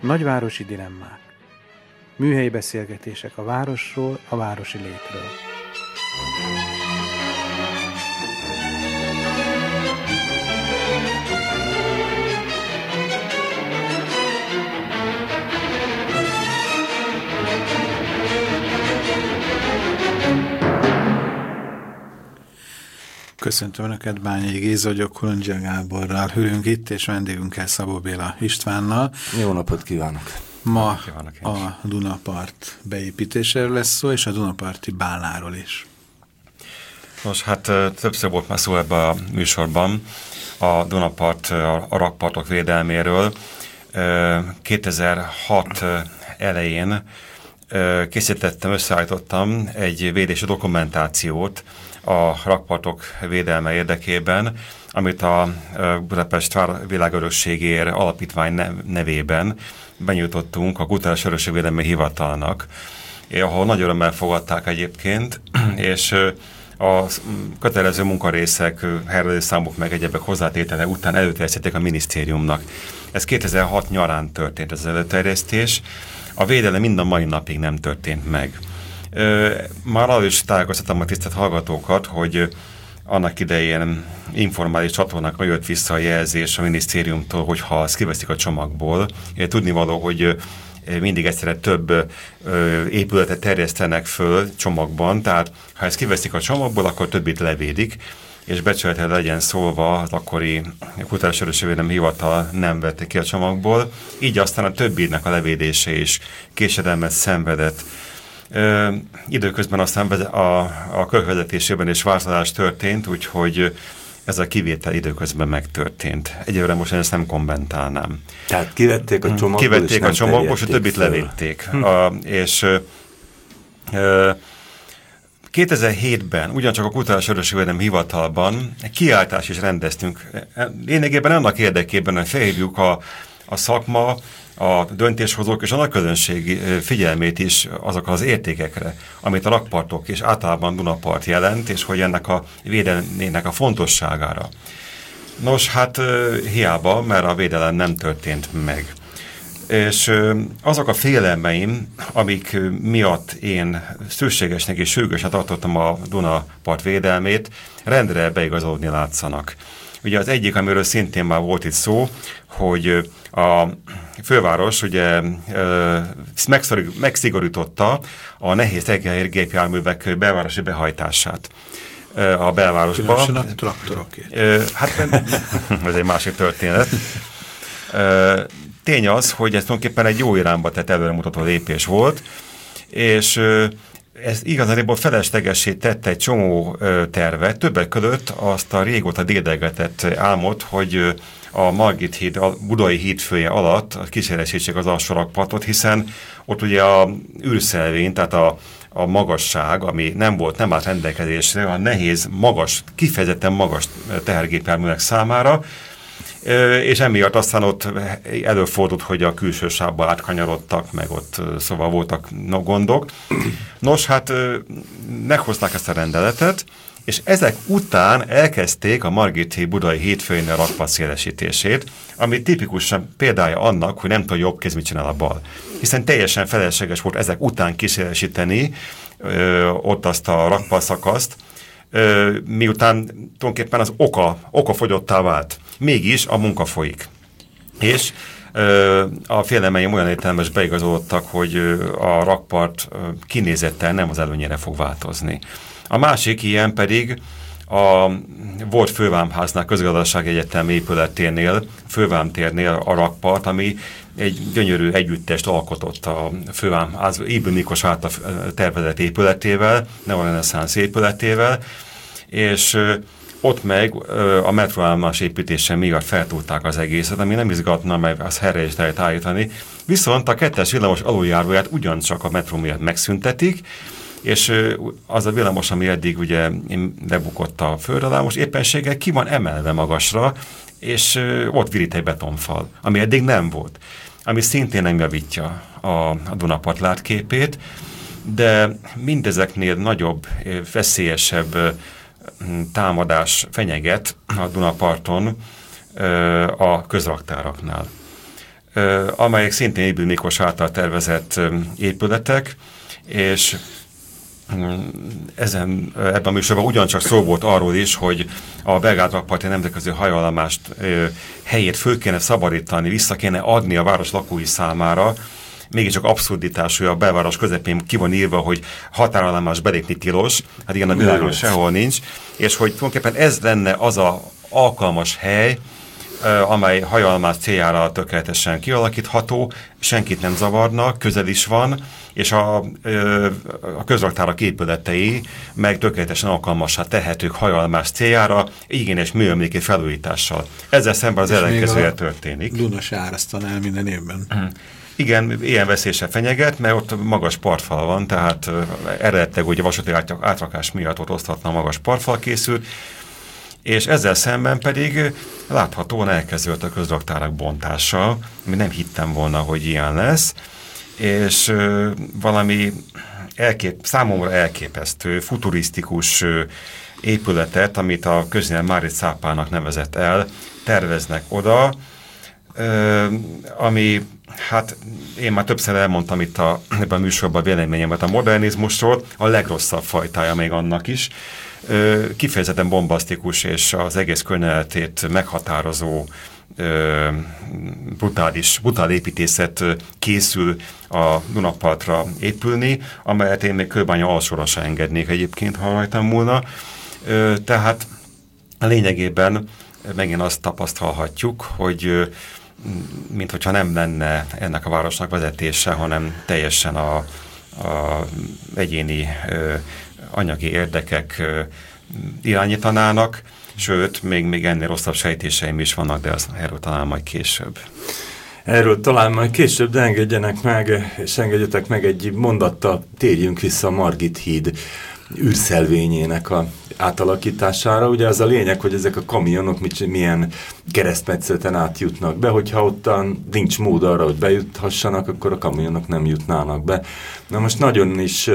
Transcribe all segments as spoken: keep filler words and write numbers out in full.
Nagyvárosi dilemmák. Műhelyi beszélgetések a városról, a városi létről. Köszöntöm Önöket, Bányai Géza vagyok, Kolondzsia Gáborral ülünk itt, és vendégünkkel Szabó Béla Istvánnal. Jó napot kívánok! Ma a Dunapart beépítéséről lesz szó, és a Dunaparti bálnáról is. Nos, hát többször volt már szó ebben a műsorban a Dunapart, a rakpartok védelméről. kétezer-hat elején készítettem, összeállítottam egy védési dokumentációt a rakpartok védelme érdekében, amit a Budapest Világörökségért Alapítvány nevében benyújtottunk a Kulturális Örökségvédelmi Hivatalnak, ahol nagy örömmel fogadták egyébként, és a kötelező munkarészek, helyreállításszámok meg egyebek hozzátétele után előterjesztették a minisztériumnak. Ez kétezer-hat nyarán történt ez az előterjesztés. A védelem mind a mai napig nem történt meg. Már arról is tájékoztattam a tisztelt hallgatókat, hogy annak idején informális csatornákra jött vissza a jelzés a minisztériumtól, hogyha ezt kiveszik a csomagból. Tudnivaló, hogy mindig egyszerre több épületet terjesztenek föl csomagban, tehát ha ezt kiveszik a csomagból, akkor többit levédik, és becsülettel legyen szólva, az akkori Kulturális Örökségvédelmi Hivatal nem vette ki a csomagból, így aztán a többinek a levédése is késedelmet szenvedett. Ö, időközben aztán a, a körvezetésében is változás történt, úgyhogy ez a kivétel időközben megtörtént. Egyelőre most ezt nem kommentálnám. Tehát kivették a csomagból, Kivették a csomagból, és a többit föl. levédték. Hm. A, és ö, kétezer-hétben ugyancsak a Kulturális Örökségvédelmi Hivatalban egy kiáltást is rendeztünk. Lényegében annak érdekében, hogy felhívjuk a, a szakma, a döntéshozók és a nagyközönség figyelmét is azokra az értékekre, amit a rakpartok és általában Dunapart jelent, és hogy ennek a védelmének a fontosságára. Nos, hát hiába, mert a védelem nem történt meg. És azok a félelmeim, amik miatt én szükségesnek és sürgősen tartottam a Dunapart védelmét, rendre beigazolódni látszanak. Ugye az egyik, amiről szintén már volt itt szó, hogy a főváros ugye megszigorította a nehéz tehergépjárművek belvárosi behajtását a belvárosba. Különösen a traktorokért. Hát ez egy másik történet. Tény az, hogy ez tulajdonképpen egy jó irányba tett előremutató lépés volt, és ez igazából feleslegessé tette egy csomó ö, tervet, többek között azt a régóta dédelgetett álmot, hogy a Margit híd, a Budai híd fője alatt kísérletesítsék az alsó rakpartot, hiszen ott ugye a űrszelvény, tehát a, a magasság, ami nem volt, nem állt rendelkezésre, a nehéz, magas, kifejezetten magas tehergépjárművek számára, és emiatt aztán ott előfordult, hogy a külső sávba átkanyarodtak, meg ott szóval voltak no, gondok. Nos, hát meghozták ezt a rendeletet, és ezek után elkezdték a Margit híd Budai hídfőjén a rakpart szélesítését, ami tipikusan példája annak, hogy nem tud jobb kéz mit csinál a bal. Hiszen teljesen felesleges volt ezek után kísérletesíteni ö, ott azt a rakpart szakaszt, ö, miután tulajdonképpen az oka, oka fogyottá vált. Mégis a munka folyik. És ö, a félelmeim olyan értelmes beigazolódtak, hogy ö, a rakpart ö, kinézettel nem az előnyére fog változni. A másik ilyen pedig a volt Fővámháznál, Közgazdasági Egyetem épületénél, Fővámtérnél a rakpart, ami egy gyönyörű együttest alkotott a Fővámház Ybl Miklós által tervezett épületével, neoreneszánsz épületével, és ö, ott meg ö, a metróállomás építése miatt feltúlták az egészet, ami nem izgatna, mert az helyre is lehet állítani. Viszont a kettes villamos aluljáróját ugyancsak a metró miatt megszüntetik, és ö, az a villamos, ami eddig ugye lebukott a föld alá, most éppenséggel ki van emelve magasra, és ö, ott virít egy betonfal, ami eddig nem volt. Ami szintén nem javítja a, a Dunapart látképét, de mindezeknél nagyobb, veszélyesebb támadás fenyeget a Dunaparton a közraktáraknál. amelyek szintén Ébül Miklós által tervezett épületek, és ezen, ebben a műsorban ugyancsak szó volt arról is, hogy a belgrád-rakparti nemzetközi hajóállomást helyét föl kéne szabadítani, vissza kéne adni a város lakói számára. Mégiscsak abszurditás, hogy a belváros közepén ki van írva, hogy határállomás belépni tilos, hát igen, a világon sehol nincs, és hogy tulajdonképpen ez lenne az a alkalmas hely, amely hajóállomás céljára tökéletesen kialakítható, senkit nem zavarnak, közel is van, és a, a közraktárak épületei meg tökéletesen alkalmassá tehetők hajóállomás céljára, igényes műemléki felújítással. Ezzel szemben az ellenkezője történik. Duna se árasztaná el minden évben. Hmm. Igen, ilyen veszélyse fenyeget, mert ott magas partfal van, tehát eredetileg ugye vasúti átrakás miatt ott oszthatna magas partfal készült, és ezzel szemben pedig láthatóan elkezdődött a közraktárak bontása, ami nem hittem volna, hogy ilyen lesz, és ö, valami elkép, számomra elképesztő, futurisztikus ö, épületet, amit a köznyelv Márit Szápának nevezett el, terveznek oda, ö, ami, hát én már többször elmondtam itt a, ebben a műsorban véleményemet a modernizmusról, a legrosszabb fajtája még annak is, ö, kifejezetten bombasztikus és az egész környezetét meghatározó ö, brutális, brutál építészet készül a Dunapartra épülni, amelyet én még Kőbánya alsóra se engednék egyébként, ha rajtam múlna. Ö, tehát lényegében megint azt tapasztalhatjuk, hogy mint hogyha nem lenne ennek a városnak vezetése, hanem teljesen a, a egyéni ö, anyagi érdekek ö, irányítanának, sőt, még, még ennél rosszabb sejtéseim is vannak, de az, erről talán majd később. Erről talán majd később, de engedjenek meg, és engedjetek meg egy mondattal, térjünk vissza a Margit híd űrszelvényének a átalakítására. Ugye az a lényeg, hogy ezek a kamionok mit, milyen keresztmetszeten átjutnak be, hogyha ottan nincs mód arra, hogy bejuthassanak, akkor a kamionok nem jutnának be. Na most nagyon is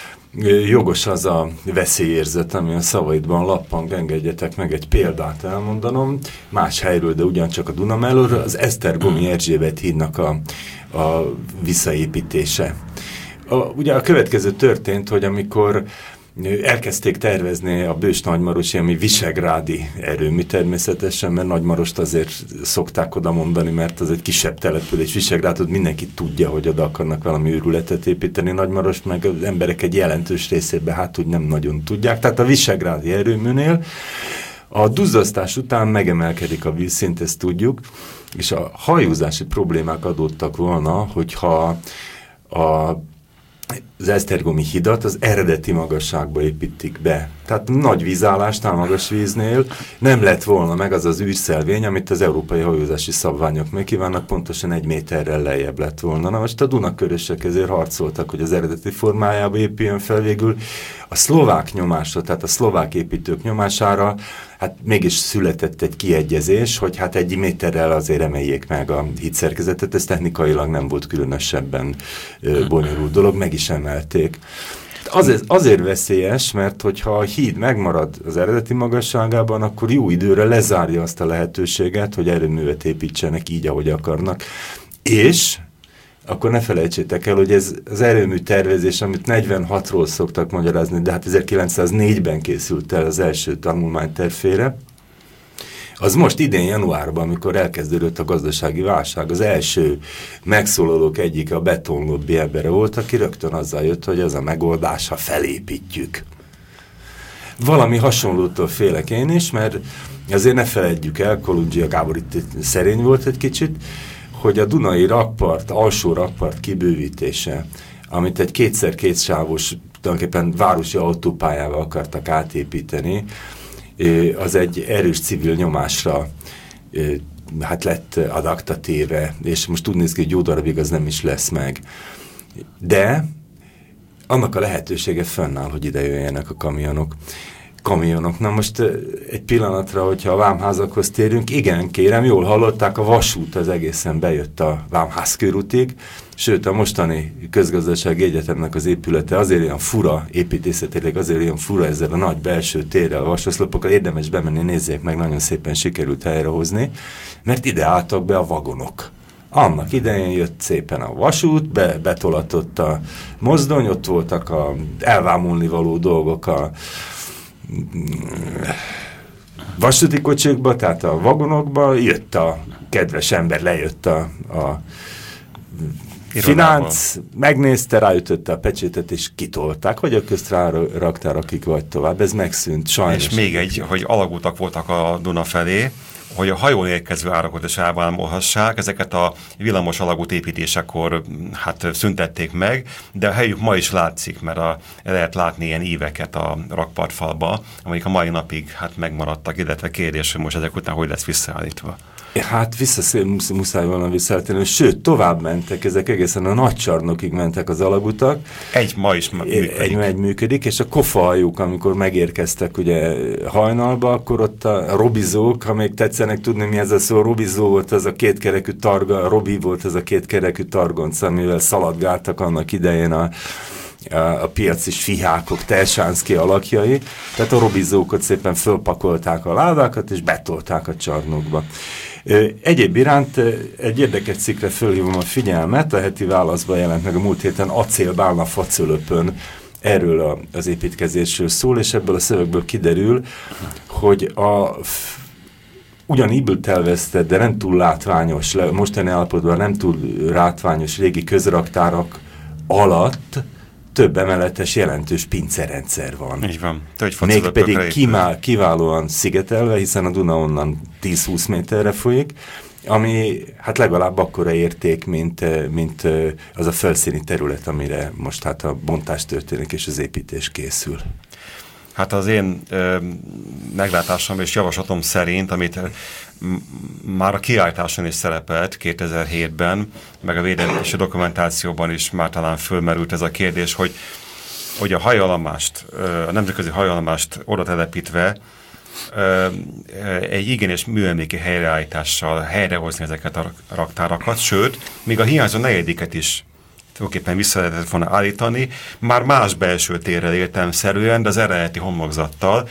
jogos az a veszélyérzet, ami a szavaidban lappang, engedjetek meg egy példát elmondanom, más helyről, de ugyancsak a Duna mellől, az Esztergomi Erzsébet hídnak a, a visszaépítése. A, ugye a következő történt, hogy amikor elkezdték tervezni a Bős Nagymarosi, ami visegrádi erőmű természetesen, mert Nagymarost azért szokták oda mondani, mert az egy kisebb település. Visegrádot mindenki tudja, hogy oda akarnak valami őrületet építeni, Nagymarost meg az emberek egy jelentős részében hát úgy nem nagyon tudják. Tehát a visegrádi erőműnél a duzzasztás után megemelkedik a vízszint, ezt tudjuk, és a hajózási problémák adódtak volna, hogyha a az Esztergomi hidat az eredeti magasságba építik be. Tehát nagy vízállásnál, magas víznél nem lett volna meg az az űrszelvény, amit az európai hajózási szabványok megkívánnak, pontosan egy méterrel lejjebb lett volna. Na most a Dunakörösek ezért harcoltak, hogy az eredeti formájába épüljön fel, végül a szlovák nyomásra, tehát a szlovák építők nyomására, hát mégis született egy kiegyezés, hogy hát egy méterrel azért emeljék meg a hídszerkezetet, ez technikailag nem volt különösebben ö, bonyolult dolog, meg is emelték. Azért, azért veszélyes, mert hogyha a híd megmarad az eredeti magasságában, akkor jó időre lezárja azt a lehetőséget, hogy erőművet építsenek így, ahogy akarnak. És akkor ne felejtsétek el, hogy ez az erőmű tervezés, amit negyvenhatról szoktak magyarázni, de hát ezerkilencszáznégyben készült el az első tanulmánytervére, az most idén januárban, amikor elkezdődött a gazdasági válság, az első megszólalók egyike a betonlobbi embere volt, aki rögtön azzal jött, hogy ez a megoldás, ha felépítjük. Valami hasonlótól félek én is, mert azért ne felejtjük el, Kolundzsia Gábor itt szerény volt egy kicsit, hogy a Dunai rakpart, alsó rakpart kibővítése, amit egy kétszer-két sávos, tulajdonképpen városi autópályával akartak átépíteni, az egy erős civil nyomásra hát lett ad acta téve, és most úgy néz ki, hogy jó darabig az nem is lesz meg. De annak a lehetősége fönnáll, hogy ide jöjjenek a kamionok. Kamionok. Na most egy pillanatra, hogyha a vámházakhoz térünk, igen, kérem, jól hallották, a vasút az egészen bejött a Vámház körútig, sőt a mostani közgazdasági egyetemnek az épülete azért olyan fura, építészetileg azért olyan fura ezzel a nagy belső térrel, a vasoszlopokkal, érdemes bemenni, nézzék meg, nagyon szépen sikerült helyrehozni, mert ide álltak be a vagonok. Annak idején jött szépen a vasút, be, betolatott a mozdony, ott voltak a elvámulni való dolgok a vasúti kocsikba, tehát a vagonokba, jött a kedves ember, lejött a, a finánc, megnézte, ráütötte a pecsétet, és kitolták, vagy a közt rárakták, akik vagy tovább. Ez megszűnt, sajnos. És még egy, hogy alagutak voltak a Duna felé, hogy a hajón érkező árakat is elvámolhassák, ezeket a villamos alagút építésekor hát szüntették meg, de a helyük ma is látszik, mert a, lehet látni ilyen íveket a rakpartfalba, amik a mai napig hát megmaradtak, illetve kérdés, hogy most ezek után hogy lesz visszaállítva. Hát vissza, muszáj volna visszaállítani, sőt, tovább mentek, ezek egészen a Nagycsarnokig mentek az alagutak. Egy ma is működik. Egy, egy működik, és a kofahajuk, amikor megérkeztek ugye hajnalba, akkor ott a robizók, ha még tetszenek tudni, mi ez a szó, robizó volt ez a kétkerekű targa, robi volt ez a kétkerekű targonc, amivel szaladgáltak annak idején a a piaci fihákok, Tersánszky alakjai, tehát a robizókat szépen fölpakolták a ládákat, és betolták a csarnokba. Egyéb iránt egy érdekes cikkre fölhívom a figyelmet, a heti válaszban jelent meg a múlt héten Acélbálna Facölöpön erről a, az építkezésről szól, és ebből a szövegből kiderül, hogy a ugyan ibült elvesztett, de nem túl látványos, mostani állapotban nem túl látványos régi közraktárak alatt több emeletes jelentős pincerendszer van. Így van. Mégpedig kimál, kiválóan szigetelve, hiszen a Duna onnan tíz-húsz méterre folyik, ami hát legalább akkora érték, mint, mint az a felszíni terület, amire most hát a bontás történik és az építés készül. Hát az én ö, meglátásom és javaslatom szerint, amit már a kiállításon is szerepelt kétezer-hétben, meg a védelmi dokumentációban is már talán fölmerült ez a kérdés, hogy, hogy a hajállomást, a nemzetközi hajállomást oda telepítve egy igenis műemléki helyreállítással helyrehozni ezeket a raktárakat, sőt, még a hiányzó negyediket is tulajdonképpen vissza lehetett volna állítani, már más belső térrel értelemszerűen, de az eredeti homlokzattal,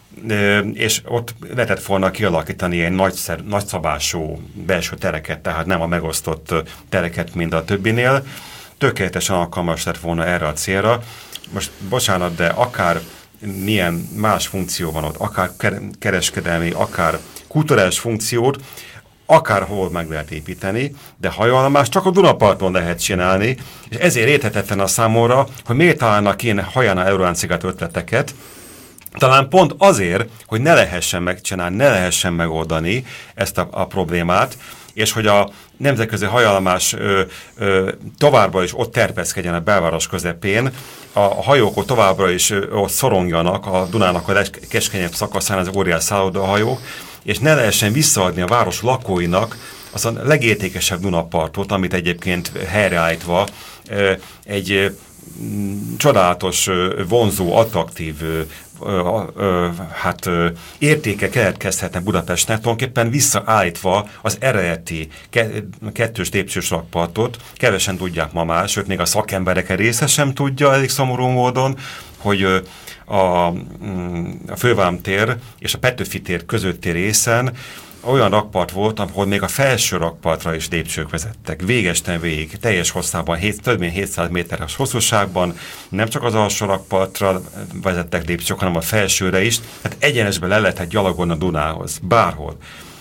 és ott lehetett volna kialakítani ilyen nagyszer, nagyszabású belső tereket, tehát nem a megosztott tereket, mint a többinél. Tökéletesen alkalmas lett volna erre a célra. Most bocsánat, de akár milyen más funkció van ott, akár kereskedelmi, akár kulturális funkciót, akárhol meg lehet építeni, de hajállomást csak a Dunaparton lehet csinálni, és ezért érthetetlen a számomra, hogy miért találnak ilyen hajánál euróáncigát ötleteket, talán pont azért, hogy ne lehessen megcsinálni, ne lehessen megoldani ezt a, a problémát, és hogy a nemzetközi hajállomás ö, ö, továbbra is ott terpeszkedjen a belváros közepén, a, a hajók ott továbbra is ö, ott szorongjanak a Dunának a legkeskenyebb szakaszán, az óriás szállodahajók, és ne lehessen visszaadni a város lakóinak az a legértékesebb Dunapartot, amit egyébként helyreállítva ö, egy ö, csodálatos, ö, vonzó, attraktív ö, Ö, ö, hát ö, értéke keletkezhetne Budapestnek, tulajdonképpen visszaállítva az eredeti ke, kettős lépcsős rakpartot. Kevesen tudják ma már, sőt még a szakemberek része sem tudja elég szomorú módon, hogy ö, a, a Fővámtér és a Petőfi tér közötti részen olyan rakpart volt, ahol még a felső rakpartra is lépcsők vezettek. Végesten végig, teljes hosszában, hét, több mint hétszáz méteres hosszúságban, nem csak az alsó rakpartra vezettek lépcsők, hanem a felsőre is. Hát egyenesben le lehetett gyalogolni a Dunához, bárhol.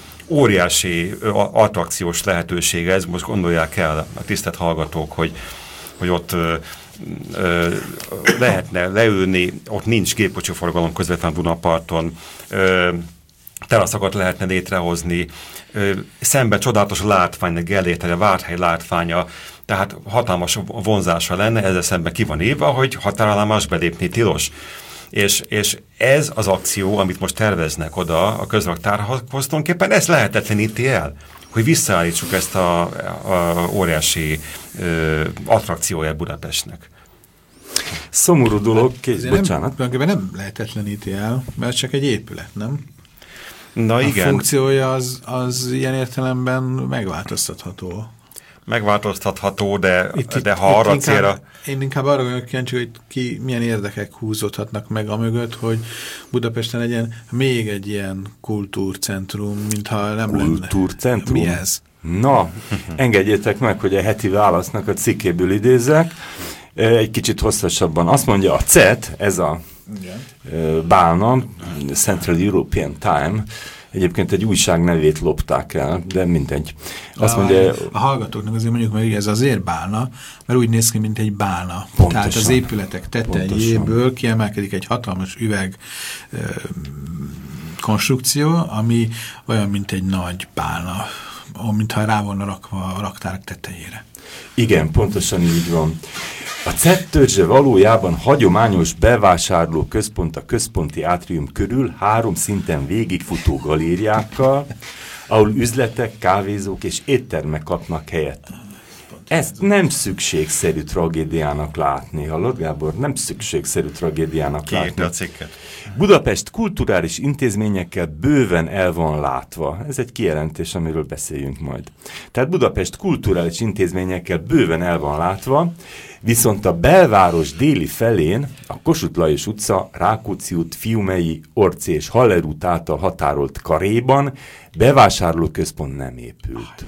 Óriási attrakciós lehetősége ez, most gondolják el a tisztelt hallgatók, hogy, hogy ott ö, ö, lehetne leülni, ott nincs gépkocsiforgalom közvetlenül a Dunaparton, ö, teraszokat lehetne létrehozni, ö, szembe csodálatos látvány, a Gellértelje, a Várhely látványa, tehát hatalmas vonzása lenne, ezzel szemben ki van írva, hogy határállomás belépni tilos. És, és ez az akció, amit most terveznek oda a közraktárhoz, tulajdonképpen ezt lehetetleníti el, hogy visszaállítsuk ezt a, a óriási ö, attrakcióját Budapestnek. Szomorú dolog, két, bocsánat. Nem, nem lehetetleníti el, mert csak egy épület, nem? Na a igen. funkciója az, az ilyen értelemben megváltoztatható. Megváltoztatható, de, itt, de itt, ha arra inkább, célra... Én inkább arra vagyok kíváncsi, hogy ki milyen érdekek húzódhatnak meg amögött, hogy Budapesten legyen még egy ilyen kultúrcentrum, mintha nem Kultúrcentrum? lenne. Mi ez? Na, engedjétek meg, hogy a heti válasznak a cikkéből idézek. Egy kicsit hosszasabban. Azt mondja, a cé e té, ez a Igen. bálna, Central European Time, egyébként egy újság nevét lopták el, de mindegy. Azt a, mondja, a hallgatóknak azért mondjuk, hogy ez azért bálna, mert úgy néz ki, mint egy bálna. Pontosan. Tehát az épületek tetejéből kiemelkedik egy hatalmas üveg ö, konstrukció, ami olyan, mint egy nagy bálna, mintha rá volna rakva a raktárok tetejére. Igen, pontosan így van. A cé e té törzse valójában hagyományos bevásárló központ a központi átrium körül három szinten végigfutó galériákkal, ahol üzletek, kávézók és éttermek kapnak helyet. Ezt nem szükségszerű tragédiának látni. Hallod, Gábor? Nem szükségszerű tragédiának Ki látni. a cikket? Budapest kulturális intézményekkel bőven el van látva. Ez egy kijelentés, amiről beszéljünk majd. Tehát Budapest kulturális intézményekkel bőven el van látva, viszont a belváros déli felén, a Kossuth Lajos utca, Rákóczi út, Fiumei, Orci és Haller út által határolt karéban bevásárlóközpont nem épült.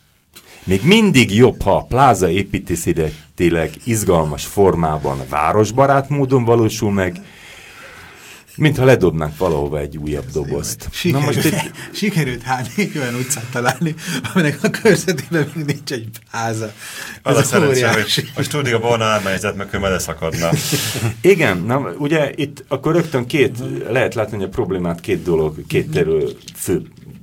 Még mindig jobb, ha a pláza építészetileg izgalmas formában városbarát módon valósul meg, mintha ledobnánk valahova egy újabb dobozt. Sikerült, Na most itt... sikerült hány olyan utcát találni, aminek a körzetében még nincs egy pláza. Az a szerencsém, hogy a stúdióban elmegyzett, meg ő leszakadna. Igen, na, ugye itt akkor rögtön két, lehet látni, hogy a problémát két dolog, két terül, fő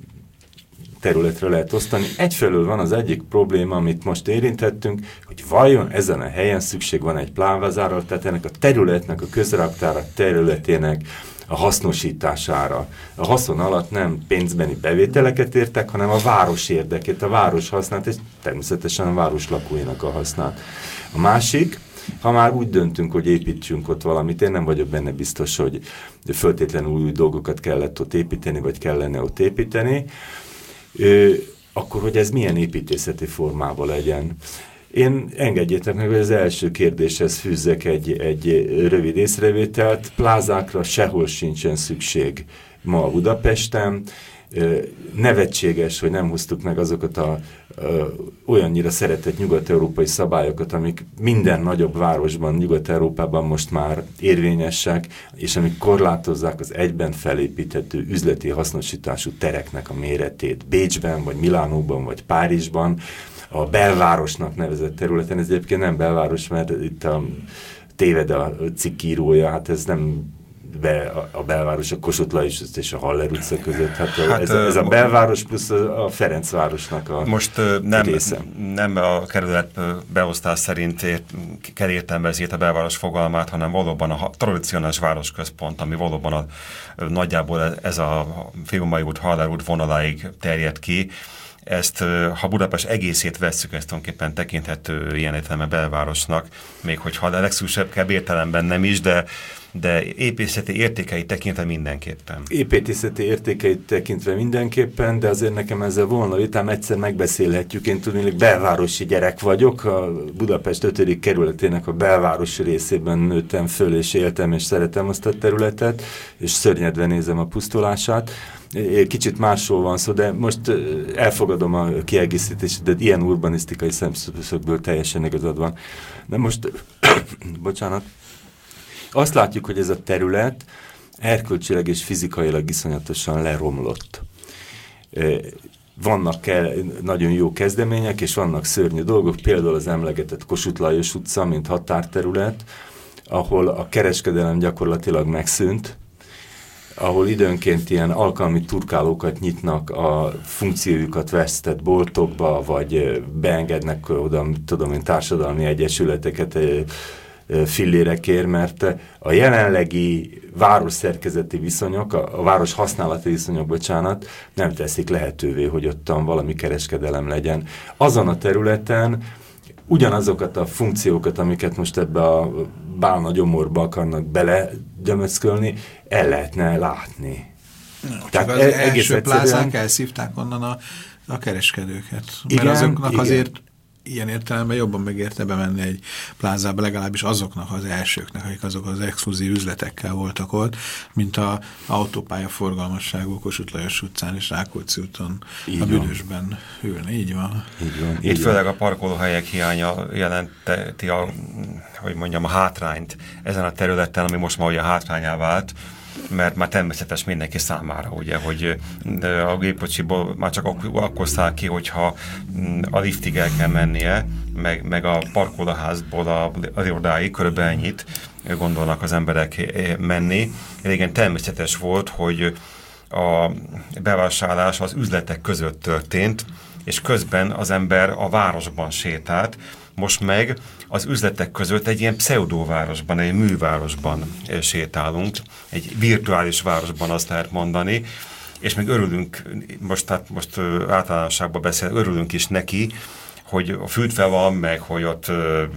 területre lehet osztani. Egyfelől van az egyik probléma, amit most érintettünk, hogy vajon ezen a helyen szükség van egy plánvázárral, tehát ennek a területnek, a közraktára területének a hasznosítására. A haszon alatt nem pénzbeni bevételeket értek, hanem a város érdekét, a város hasznát, és természetesen a város lakóinak a hasznát. A másik, ha már úgy döntünk, hogy építsünk ott valamit, én nem vagyok benne biztos, hogy föltétlenül új dolgokat kellett ott építeni, vagy kellene ott építeni, Ö, akkor, hogy ez milyen építészeti formában legyen. Én engedjétek meg, hogy az első kérdéshez fűzzek egy, egy rövid észrevételt. Plázákra sehol sincsen szükség ma a Budapesten. Ö, nevetséges, hogy nem hoztuk meg azokat a ö, olyannyira szeretett nyugat-európai szabályokat, amik minden nagyobb városban, Nyugat-Európában most már érvényesek, és amik korlátozzák az egyben felépíthető üzleti hasznosítású tereknek a méretét. Bécsben, vagy Milánóban, vagy Párizsban, a belvárosnak nevezett területen. Ez egyébként nem belváros, mert itt a téved a cikkírója, hát ez nem be a, a belváros, a Kossuth Lajos és a Haller utca között. Hát, hát ez, ez a belváros plusz a Ferencvárosnak a most nem, része. Nem a kerület beosztás szerint ért, kell értelmezni a belváros fogalmát, hanem valóban a tradicionális városközpont, ami valóban a, nagyjából ez a Fiumei út, Haller út vonaláig terjed ki. Ezt, ha Budapest egészét vesszük, ezt tulajdonképpen tekinthető ilyen értelemben belvárosnak, még hogyha a legszűkebb értelemben nem is, de de építészeti értékeit tekintve mindenképpen. Építészeti értékeit tekintve mindenképpen, de azért nekem ezzel volna vitám, egyszer megbeszélhetjük. Én tudnék belvárosi gyerek vagyok, a Budapest ötödik kerületének a belvárosi részében nőttem föl, és éltem, és szeretem azt a területet, és szörnyedve nézem a pusztulását. Kicsit másról van szó, de most elfogadom a kiegészítést, de ilyen urbanisztikai szemszögből teljesen igazad van. De most, bocsánat, azt látjuk, hogy ez a terület erkölcsileg és fizikailag iszonyatosan leromlott. Vannak kell, nagyon jó kezdemények, és vannak szörnyű dolgok, például az emlegetett Kossuth Lajos utca, mint határterület, ahol a kereskedelem gyakorlatilag megszűnt, ahol időnként ilyen alkalmi turkálókat nyitnak a funkciójukat vesztett boltokba, vagy beengednek oda, tudom én, társadalmi egyesületeket fillérekért, mert a jelenlegi városszerkezeti viszonyok, a, a város használati viszonyok, bocsánat, nem teszik lehetővé, hogy ottan valami kereskedelem legyen. Azon a területen ugyanazokat a funkciókat, amiket most ebbe a bálna gyomorba akarnak belegyömöckölni, el lehetne látni. No, Tehát az e- első plázák elszívták onnan a, a kereskedőket. Igen, mert azoknak igen. azért ilyen értelemben jobban megérte bemenni egy plázába, legalábbis azoknak az elsőknek, akik azok az exkluzív üzletekkel voltak ott, mint a autópálya forgalmasságú Kossuth Lajos utcán és Rákóczi úton így a büdösben ülni. Így van. Így van. Itt főleg a parkolóhelyek hiánya jelenti a, hogy mondjam, a hátrányt ezen a területen, ami most már ugye hátrányá vált, mert már természetes mindenki számára, ugye, hogy a gépkocsiból már csak akkor száll ki, hogyha a liftig el kell mennie, meg, meg a parkolóházból a, a irodáig körülbelül ennyit gondolnak az emberek menni. Régen természetes volt, hogy a bevásárlás az üzletek között történt, és közben az ember a városban sétált. Most meg az üzletek között egy ilyen pseudóvárosban, egy művárosban sétálunk, egy virtuális városban, azt lehet mondani, és még örülünk, most, tehát most általánosságban beszél, örülünk is neki, hogy fűtve van, meg hogy ott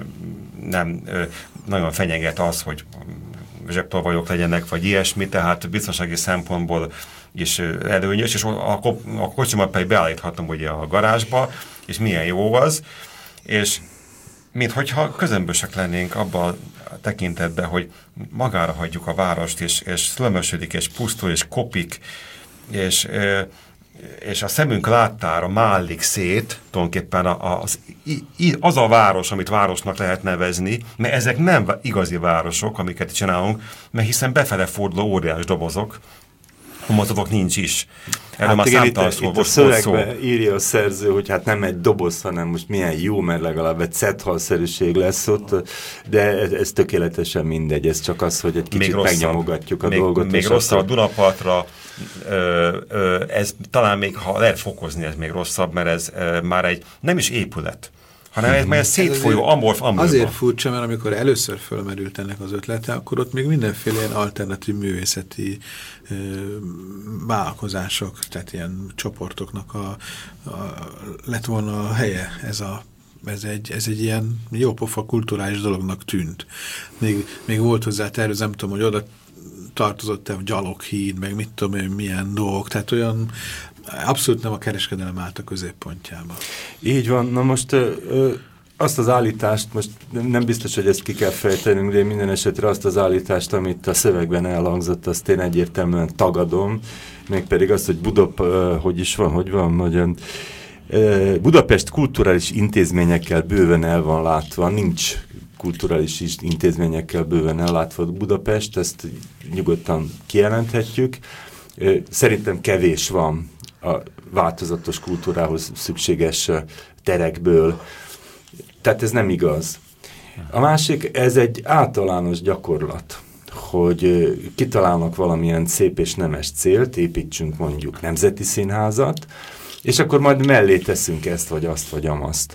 nem nagyon fenyeget az, hogy zsebtolvajok legyenek, vagy ilyesmi, tehát biztonsági szempontból is előnyös, és a, a kocsimat pedig beállíthatom ugye a garázsba, és milyen jó az, és mint hogyha közömbösek lennénk abban a tekintetben, hogy magára hagyjuk a várost, és, és szlömösödik, és pusztul, és kopik, és, és a szemünk láttára mállik szét tulajdonképpen az, az a város, amit városnak lehet nevezni, mert ezek nem igazi városok, amiket csinálunk, mert hiszen befele forduló óriás dobozok, homozovok nincs is. Erről hát már igen, számtalan itt, szó, itt a szövegben írja a szerző, hogy hát nem egy doboz, hanem most milyen jó, mert legalább egy cethalszerűség lesz ott, de ez, ez tökéletesen mindegy, ez csak az, hogy egy kicsit még megnyomogatjuk a még, dolgot. Még rosszabb a Dunapartra, ö, ö, ez talán még, ha lehet fokozni, ez még rosszabb, mert ez ö, már egy, nem is épület, hanem ez már szétfolyó, amorf, amorfa. Azért furcsa, mert amikor először fölmerült ennek az ötlete, akkor ott még mindenféle ilyen alternatív művészeti ö, vállalkozások, tehát ilyen csoportoknak a, a, lett volna a helye. Ez, a, ez, egy, ez egy ilyen jópofa kulturális dolognak tűnt. Még, még volt hozzá tervez, nem tudom, hogy oda tartozott-e a gyaloghíd, meg mit tudom én, milyen dolgok, tehát olyan abszolút nem a kereskedelem állt a középpontjába. Így van. Na most ö, ö, azt az állítást, most nem biztos, hogy ezt ki kell fejtenünk, de minden esetre azt az állítást, amit a szövegben elhangzott, azt én egyértelműen tagadom, mégpedig azt, hogy Budap, ö, hogy is van, hogy van, nagyon ö, Budapest kulturális intézményekkel bőven el van látva, nincs kulturális intézményekkel bőven ellátva Budapest, ezt nyugodtan kijelenthetjük. Szerintem kevés van a változatos kultúrához szükséges terekből. Tehát ez nem igaz. A másik, ez egy általános gyakorlat, hogy kitalálnak valamilyen szép és nemes célt, építsünk mondjuk nemzeti színházat, és akkor majd mellé teszünk ezt, vagy azt, vagy amazt.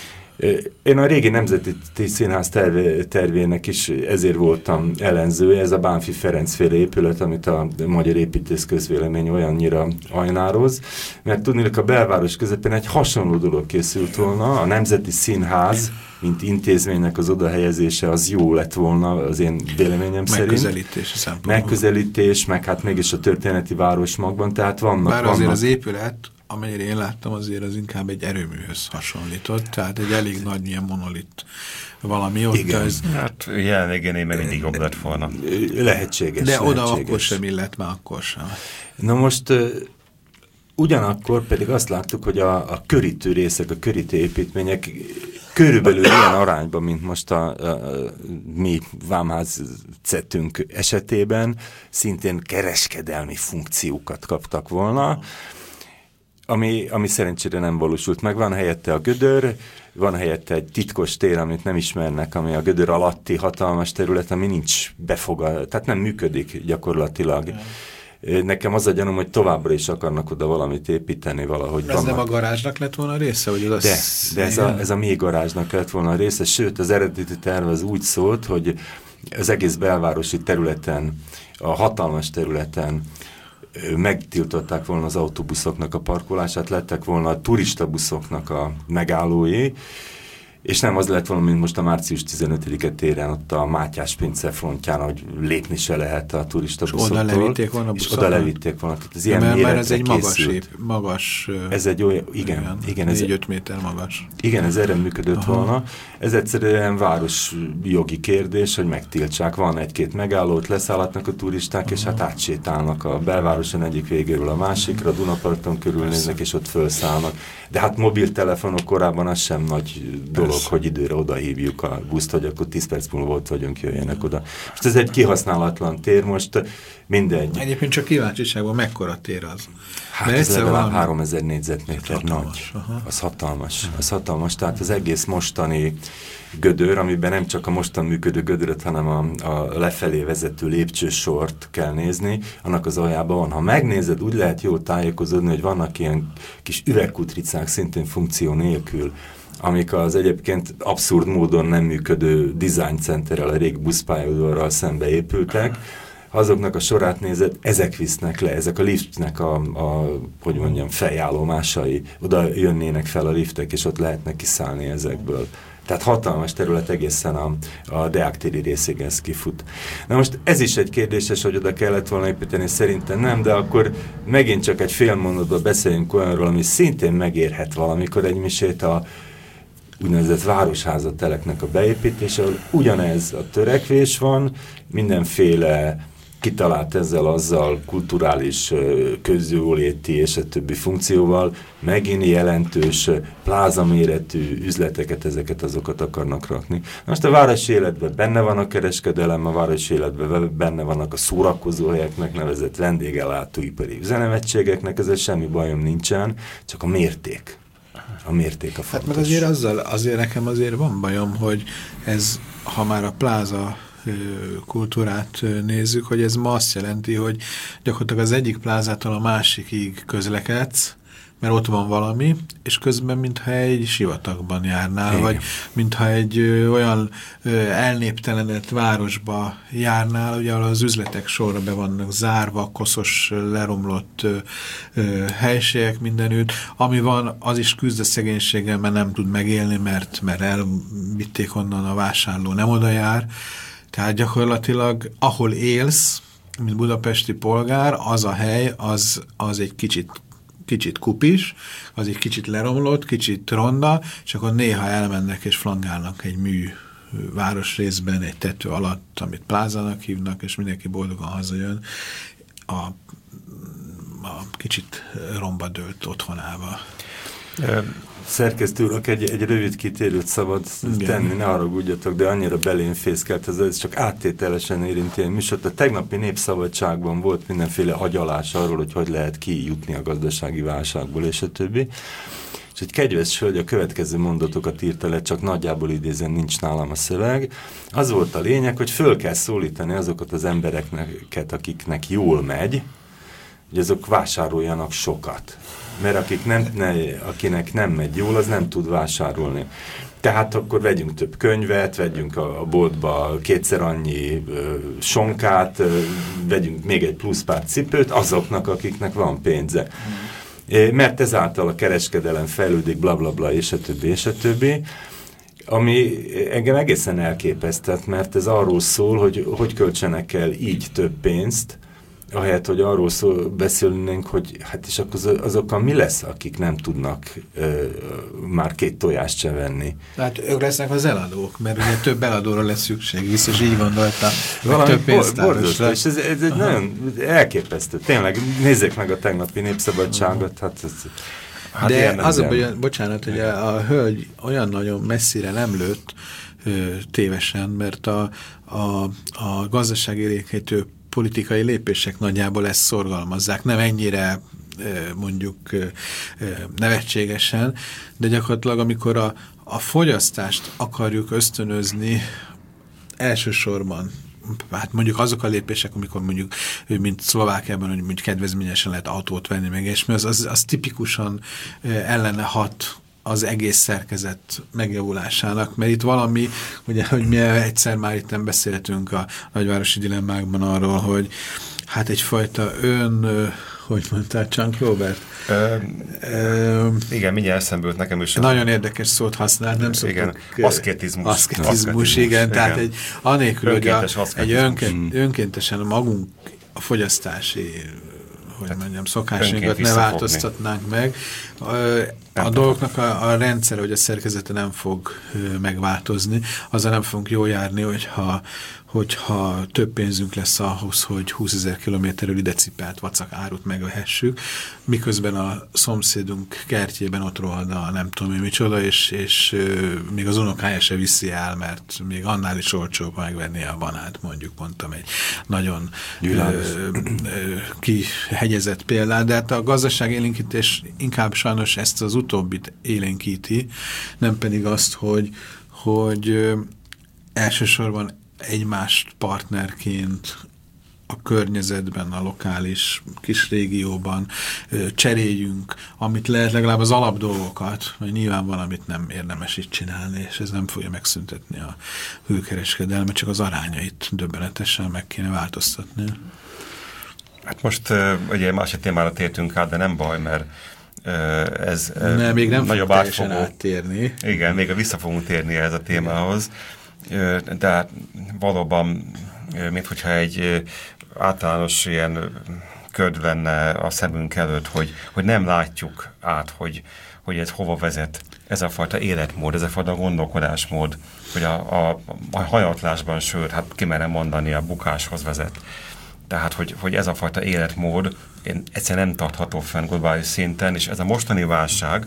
Én a régi Nemzeti Színház terv, tervének is ezért voltam ellenzője, ez a Bánffy Ferenc féle épület, amit a magyar építész közvélemény olyannyira ajnároz, mert tudnék a belváros közepén egy hasonló dolog készült volna, a Nemzeti Színház, mint intézménynek az odahelyezése, az jó lett volna az én véleményem szerint. Megközelítés szempontból. Megközelítés, meg hát mégis a történeti város magban, tehát vannak... Bár vannak, azért az épület, amennyire én láttam, azért az inkább egy erőműhöz hasonlított, tehát egy elég nagy ilyen monolit valami ott. Igen. Ez... Hát jelenleg én még mindig jobb lett volna. Lehetséges. De oda lehetséges. akkor sem illett, már akkor sem. Na most uh, ugyanakkor pedig azt láttuk, hogy a, a körítő részek, a körítő építmények körülbelül ilyen arányban, mint most a, a, a mi vámház cetünk esetében, szintén kereskedelmi funkciókat kaptak volna, Ami, ami szerencsére nem valósult meg. Van helyette a gödör, van helyette egy titkos tér, amit nem ismernek, ami a gödör alatti hatalmas terület, ami nincs befogad, tehát nem működik gyakorlatilag. Nekem az a gyanúm, hogy továbbra is akarnak oda valamit építeni valahogy. Ez vannak. Nem a garázsnak lett volna a része? Hogy az de, de ez a, ez a mi garázsnak lett volna a része, sőt az eredeti terv az úgy szólt, hogy az egész belvárosi területen, a hatalmas területen megtiltották volna az autóbuszoknak a parkolását, lettek volna a turistabuszoknak a megállói, És nem az lett volna, mint most a március tizenötödike téren, ott a Mátyás pince frontján, hogy lépni se lehet a turista buszoktól. És oda levitték volna a buszokon. És oda levitték volna. Tehát ez ilyen mert méretre ez egy magas, készült. magas... Ez egy olyan, igen. igen, igen négy-öt méter magas. Igen, ez erre működött Aha. volna. Ez egyszerűen város jogi kérdés, hogy megtiltsák. Van egy-két megállót, leszállhatnak a turisták, Aha. és hát átsétálnak a belvároson egyik végéről a másikra, a Dunaparton körülnéznek, és ott felszállnak. De hát mobiltelefonok korábban az sem nagy dolog, Persze. hogy időre odahívjuk a buszt, hogy akkor tíz perc múlva ott vagyunk, jöjjenek oda. Most ez egy kihasználatlan tér, most mindegy. Egyébként csak kíváncsiságban mekkora tér az? Hát ez legalább valami... háromezer négyzetméter nagy. Aha. Az hatalmas. Az hatalmas. Tehát az egész mostani gödör, amiben nem csak a mostan működő gödöröt, hanem a, a lefelé vezető lépcsősort kell nézni, annak az aljában van. Ha megnézed, úgy lehet jól tájékozódni, hogy vannak ilyen kis üvegkutricák szintén funkció nélkül, amik az egyébként abszurd módon nem működő design centerrel, a régi buszpályaudvarral szembe épültek. Ha azoknak a sorát nézed, ezek visznek le, ezek a liftnek a, a hogy mondjam, fejállomásai, oda jönnének fel a liftek, és ott lehetne kiszállni ezekből. Tehát hatalmas terület egészen a, a Deák téri részig ez kifut. Na most ez is egy kérdéses, hogy oda kellett volna építeni, szerintem nem, de akkor megint csak egy fél mondatban beszéljünk olyanról, ami szintén megérhet valamikor egy misét, a úgynevezett városházateleknek a beépítése, ahol ugyanez a törekvés van, mindenféle kitalált ezzel, azzal, kulturális, közjóléti és a többi funkcióval, megint jelentős plázaméretű üzleteket, ezeket azokat akarnak rakni. Most a városi életben benne van a kereskedelem, a városi életben benne vannak a szórakozóhelyeknek nevezett vendégellátó-ipari üzenemegységeknek, ezzel semmi bajom nincsen, csak a mérték. A mérték a fontos. Hát meg azért azzal, azért nekem azért van bajom, hogy ez, ha már a pláza kultúrát nézzük, hogy ez ma azt jelenti, hogy gyakorlatilag az egyik plázától a másikig közlekedsz, mert ott van valami, és közben mintha egy sivatagban járnál, Igen. vagy mintha egy ö, olyan ö, elnéptelenedett városba járnál, ugye az üzletek sorra be vannak zárva, koszos, leromlott ö, ö, helységek mindenütt. Ami van, az is küzd a szegénységgel, mert nem tud megélni, mert, mert elvitték onnan a vásárló, nem oda jár. Tehát gyakorlatilag, ahol élsz, mint budapesti polgár, az a hely, az, az egy kicsit kicsit kupis, az egy kicsit leromlott, kicsit ronda, és akkor néha elmennek és flangálnak egy mű városrészben, egy tető alatt, amit plázának hívnak, és mindenki boldogan hazajön a, a kicsit romba dőlt otthonába. Szerkesztő urak, egy, egy rövid kitérőt szabad Igen. tenni, ne haragudjatok, de annyira belém fészkelt, ez, ez csak áttételesen érinti a műsort. A tegnapi Népszabadságban volt mindenféle agyalás arról, hogy hogy lehet kijutni a gazdasági válságból, és a többi. És egy kedves hölgy a következő mondatokat írta le, csak nagyjából idézen, nincs nálam a szöveg. Az volt a lényeg, hogy föl kell szólítani azokat az embereket, akiknek jól megy, hogy azok vásároljanak sokat. Mert akik nem, ne, akinek nem megy jól, az nem tud vásárolni. Tehát akkor vegyünk több könyvet, vegyünk a, a boltba kétszer annyi ö, sonkát, ö, vegyünk még egy plusz pár cipőt azoknak, akiknek van pénze. Mm. É, mert ezáltal a kereskedelem fejlődik, blablabla, bla, bla, és a többi, és a többi. Ami engem egészen elképesztett, mert ez arról szól, hogy hogy költsenek el így több pénzt, ahelyett, hogy arról szól, beszélnénk, hogy hát és akkor azokkal mi lesz, akik nem tudnak ö, már két tojást se venni. Hát ők lesznek az eladók, mert ugye több eladóra lesz szükség, biztos így gondoltam. Több pénztárosra. És ez, ez egy nagyon elképesztő. Tényleg, nézzék meg a tegnapi Népszabadságot. Hát ez, hát de az a, hogy, bocsánat, hogy a, a hölgy olyan nagyon messzire nem lőtt ö, tévesen, mert a, a, a gazdaságélénkítő politikai lépések nagyjából ezt szorgalmazzák, nem ennyire mondjuk nevetségesen, de gyakorlatilag amikor a, a fogyasztást akarjuk ösztönözni elsősorban, hát mondjuk azok a lépések, amikor mondjuk, mint Szlovákiában, hogy mondjuk kedvezményesen lehet autót venni, meg és az, az, az tipikusan ellene hat az egész szerkezet megjavulásának, mert itt valami, ugye, hogy mi egyszer már itt nem beszéltünk a nagyvárosi dilemmákban arról, hogy hát egyfajta ön, hogy mondtál, Csánk Robert? Ö, Ö, igen, mindjárt eszembe jut nekem is. Nagyon érdekes szót használ, nem szoktuk. Igen, aszkétizmus. Aszkétizmus, igen, igen, tehát egy, anélkül, hogy a, egy önként, mm. önkéntesen magunk a fogyasztási, hogy mondjam, szokásainkat ne változtatnánk meg. A, a dolgoknak a, a rendszer, hogy a szerkezete nem fog megváltozni, azzal nem fogunk jól járni, hogyha, hogyha több pénzünk lesz ahhoz, hogy húszezer kilométerről ide cipelt vacak árut megvehessük, miközben a szomszédunk kertjében ott rohad a nem tudom én micsoda, és, és euh, még az unokája se viszi el, mert még annál is olcsóbb megvenni a banánt, mondjuk mondtam egy nagyon euh, kihegyezett példát, de hát a gazdaság élénkítés inkább sajnos ezt az utóbbit élénkíti, nem pedig azt, hogy, hogy euh, elsősorban egymást partnerként a környezetben, a lokális kis régióban ö, cseréljünk, amit lehet legalább az alapdolgokat, vagy nyilván valamit nem érdemes itt csinálni, és ez nem fogja megszüntetni a hőkereskedelmet, csak az arányait döbbenetesen meg kéne változtatni. Hát most uh, ugye másik témára tértünk át, de nem baj, mert uh, ez uh, ne, még nem nagyobb fog teljesen átfogó. áttérni. Igen, még vissza fogunk térni ez a témához. Uh, de valóban, uh, minthogyha egy uh, általános ilyen köd lenne a szemünk előtt, hogy, hogy nem látjuk át, hogy, hogy ez hova vezet. Ez a fajta életmód, ez a fajta gondolkodásmód, hogy a, a, a hanyatlásban, sőt, hát kimerem mondani, a bukáshoz vezet. Tehát, hogy, hogy ez a fajta életmód én egyszerűen nem tartható fenn globális szinten, és ez a mostani válság,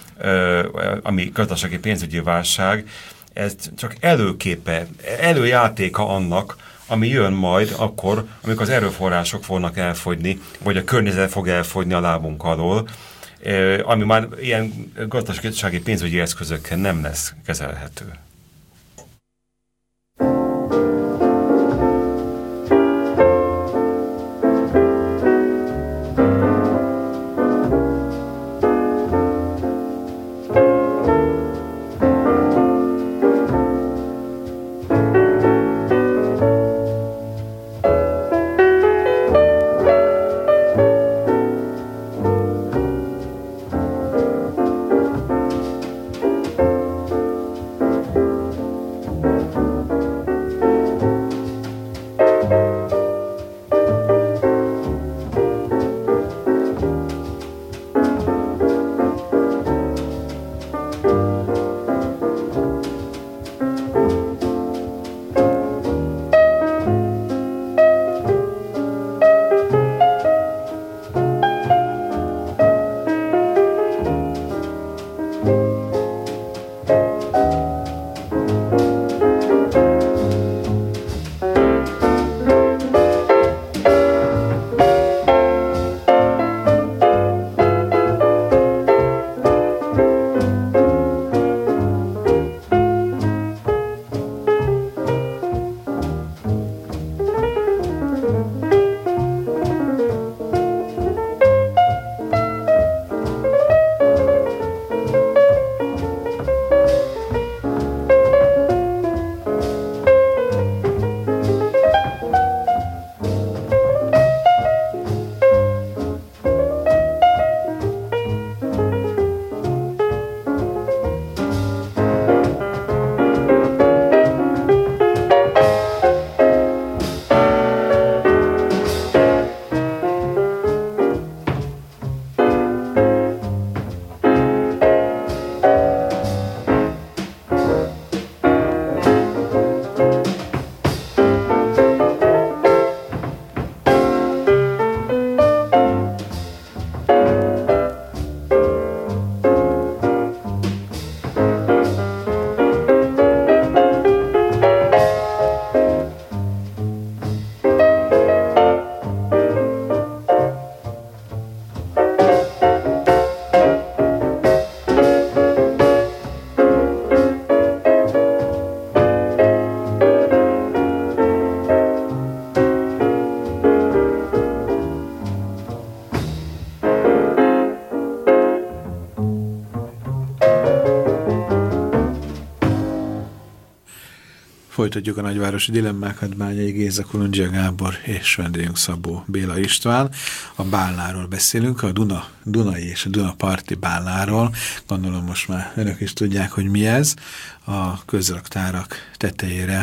ami gazdasági pénzügyi válság, ez csak előképe, előjátéka annak, ami jön majd akkor, amikor az erőforrások fognak elfogyni, vagy a környezet fog elfogyni a lábunk alól, ami már ilyen gazdasági pénzügyi eszközökkel nem lesz kezelhető. Folytatjuk a nagyvárosi dilemmákat, Bányai Géza, Kolundzsia Gábor és vendégünk Szabó Béla István. A Bálnáról beszélünk, a Duna, Dunai és a Dunaparti Bálnáról. Gondolom most már önök is tudják, hogy mi ez. A közraktárak tetejére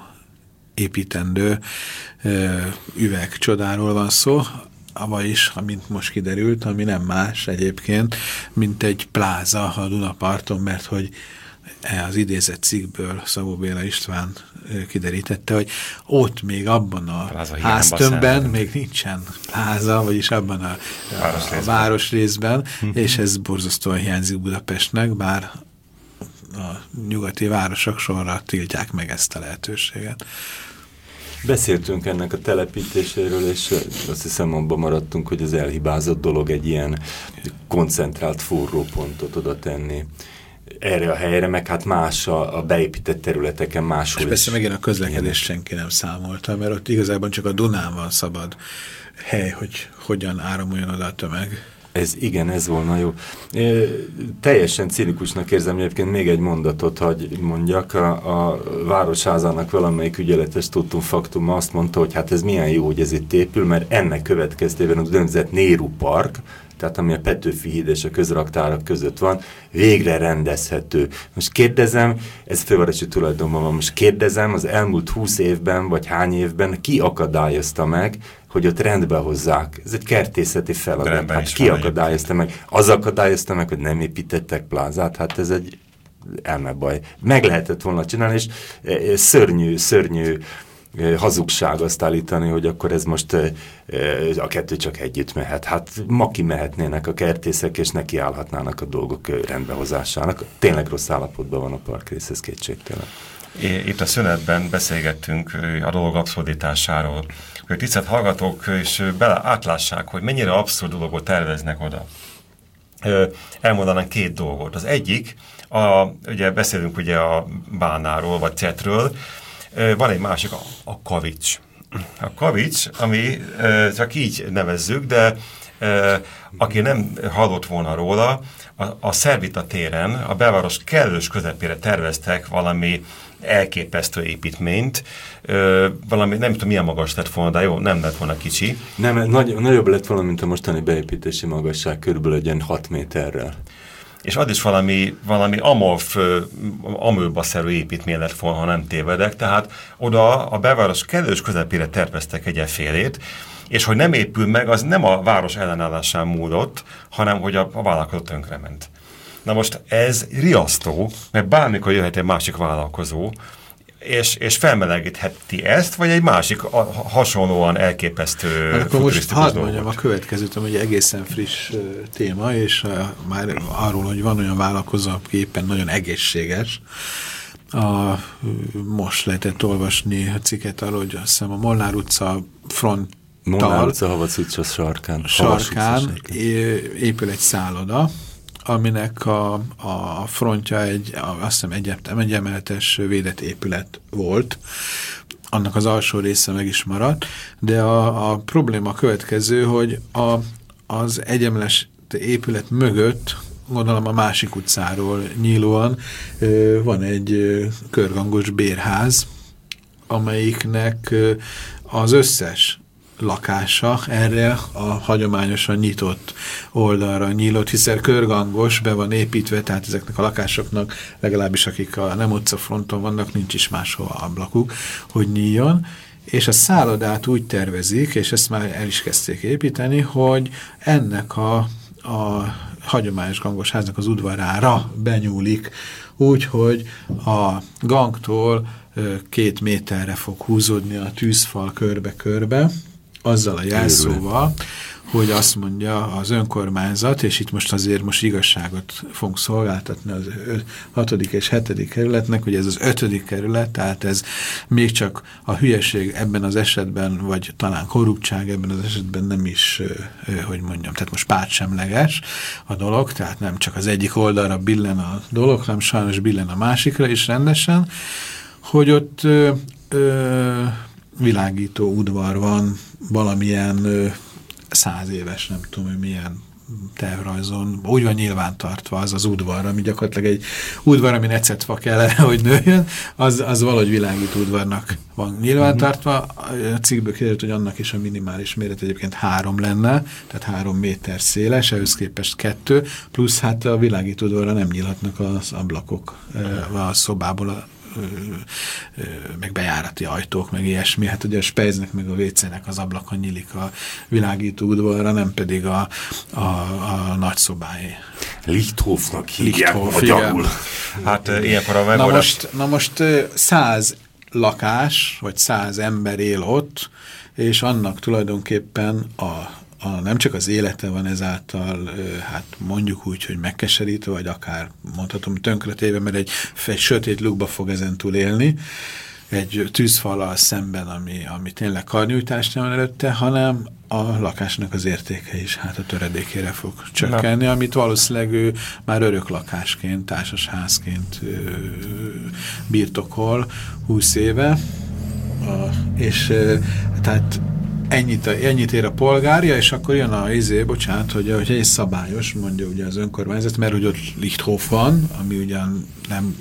építendő ö, üvegcsodáról van szó, vagyis, amint most kiderült, ami nem más egyébként, mint egy pláza a Dunaparton, mert hogy az idézett cikkből Szabó Béla István kiderítette, hogy ott még abban a háztömbben még nincsen pláza, vagyis abban a, a, a városrészben, és ez borzasztóan hiányzik Budapestnek, bár a nyugati városok sorra tiltják meg ezt a lehetőséget. Beszéltünk ennek a telepítéséről, és azt hiszem abban maradtunk, hogy az elhibázott dolog egy ilyen koncentrált forrópontot oda tenni erre a helyre, meg hát más a, a beépített területeken máshol is. És persze megint a közlekedés senki nem számolta, mert ott igazából csak a Dunán van szabad hely, hogy hogyan áramoljon oda a tömeg. Ez igen, ez volna jó. É, teljesen cinikusnak érzem egyébként még egy mondatot, hogy mondjak, a, a Városházának valamelyik ügyeletes tudtum faktum azt mondta, hogy hát ez milyen jó, hogy ez itt épül, mert ennek következtében az úgynevezett Nehru Park, tehát ami a Petőfi híd és a közraktárak között van, végre rendezhető. Most kérdezem, ez fővárosi tulajdonban van, most kérdezem, az elmúlt húsz évben, vagy hány évben ki akadályozta meg, hogy ott rendbe hozzák. Ez egy kertészeti feladat. Hát ki akadályozta meg? Az akadályozta meg, hogy nem építettek plázát? Hát ez egy elmebaj. Meg lehetett volna csinálni, és szörnyű, szörnyű hazugság azt állítani, hogy akkor ez most a kettő csak együtt mehet. Hát ma kimehetnének a kertészek, és nekiállhatnának a dolgok rendbehozásának. Tényleg rossz állapotban van a parkrész, ez kétségtelen. Itt a szünetben beszélgettünk a dolog abszurditásáról, hogy tisztelt hallgatók is bele átlássák, hogy mennyire abszurd dolgot terveznek oda. Elmondanánk két dolgot. Az egyik, a, ugye beszélünk ugye a Bálnáról, vagy Cetről, van egy másik, a, a kavics. A kavics, ami csak így nevezzük, de aki nem hallott volna róla, a, a Szervita téren a belváros kellős közepére terveztek valami elképesztő építményt, ö, valami, nem tudom milyen magas lett volna, de jó, nem lett volna kicsi. Nem, nagy, nagyobb lett volna, mint a mostani beépítési magasság, körülbelül egy ilyen hat méterrel. És az is valami, valami amorf, amőbaszerű építmény lett volna, ha nem tévedek, tehát oda a belváros kellős közepére terveztek egyfélét, és hogy nem épül meg, az nem a város ellenállásán múlott, hanem hogy a, a vállalkozó tönkrement. Na most ez riasztó, mert bármikor jöhet egy másik vállalkozó, és, és felmelegítheti ezt, vagy egy másik a, hasonlóan elképesztő hát akkor most hadd mondjam a következőt, ami egy egészen friss uh, téma, és uh, már arról, hogy van olyan vállalkozó, aki éppen nagyon egészséges. A, uh, most lehetett olvasni a cikket arról, hogy azt hiszem a Molnár utca front Molnár utca, Havac utca sarkán, sarkán épül egy szálloda, aminek a, a frontja egy, azt hiszem egyetem, egy emeletes védett épület volt. Annak az alsó része meg is maradt, de a, a probléma a következő, hogy a, az egyemeles épület mögött, gondolom a másik utcáról nyílóan van egy körgangos bérház, amelyiknek az összes lakása erre a hagyományosan nyitott oldalra nyílott, hiszen körgangos, be van építve, tehát ezeknek a lakásoknak, legalábbis akik a nem utcafronton vannak, nincs is máshova ablakuk, hogy nyíljon, és a szállodát úgy tervezik, és ezt már el is kezdték építeni, hogy ennek a, a hagyományos gangos háznak az udvarára benyúlik, úgy, hogy a gangtól két méterre fog húzódni a tűzfal körbe-körbe, azzal a jelszóval, hogy azt mondja az önkormányzat, és itt most azért most igazságot fogunk szolgáltatni az hatodik és hetedik kerületnek, hogy ez az ötödik kerület, tehát ez még csak a hülyeség ebben az esetben, vagy talán korruptság ebben az esetben nem is, hogy mondjam, tehát most pártsemleges a dolog, tehát nem csak az egyik oldalra billen a dolog, hanem sajnos billen a másikra is rendesen, hogy ott ö, ö, világító udvar van, valamilyen ö, száz éves, nem tudom, hogy milyen tervrajzon úgy van nyilvántartva az az udvar, ami gyakorlatilag egy udvar, ami necetva kellene, hogy nőjön, az, az valahogy világító udvarnak van nyilvántartva. A cikkből kiderült, hogy annak is a minimális méret egyébként három lenne, tehát három méter széles, ehhez képest kettő, plusz hát a világító udvarra nem nyílhatnak az ablakok a szobából a meg bejárati ajtók, meg ilyesmi. Hát ugye a spejznek, meg a vécének az ablakon nyílik a világító udvarra, nem pedig a, a, a nagyszobáé. Lichthofnak hívják magyarul. Hát ilyenkor a megoldás... Na most, na most száz lakás, vagy száz ember él ott, és annak tulajdonképpen a A, nem csak az élete van ezáltal, hát mondjuk úgy, hogy megkeserítő, vagy akár mondhatom tönkretéve, mert egy, egy sötét lukba fog ezentúl élni, egy tűzfallal szemben, ami, ami tényleg karnyújtást nem előtte, hanem a lakásnak az értéke is hát a töredékére fog csökkenni, amit valószínűleg ő már örök lakásként, társasházként ö, birtokol húsz éve, a, és ö, tehát Ennyit, ennyit ér a polgárja, és akkor jön a izé, bocsánat, hogy, hogy egy szabályos, mondja ugye az önkormányzat, mert ugye ott Lichthof van, ami ugyan nem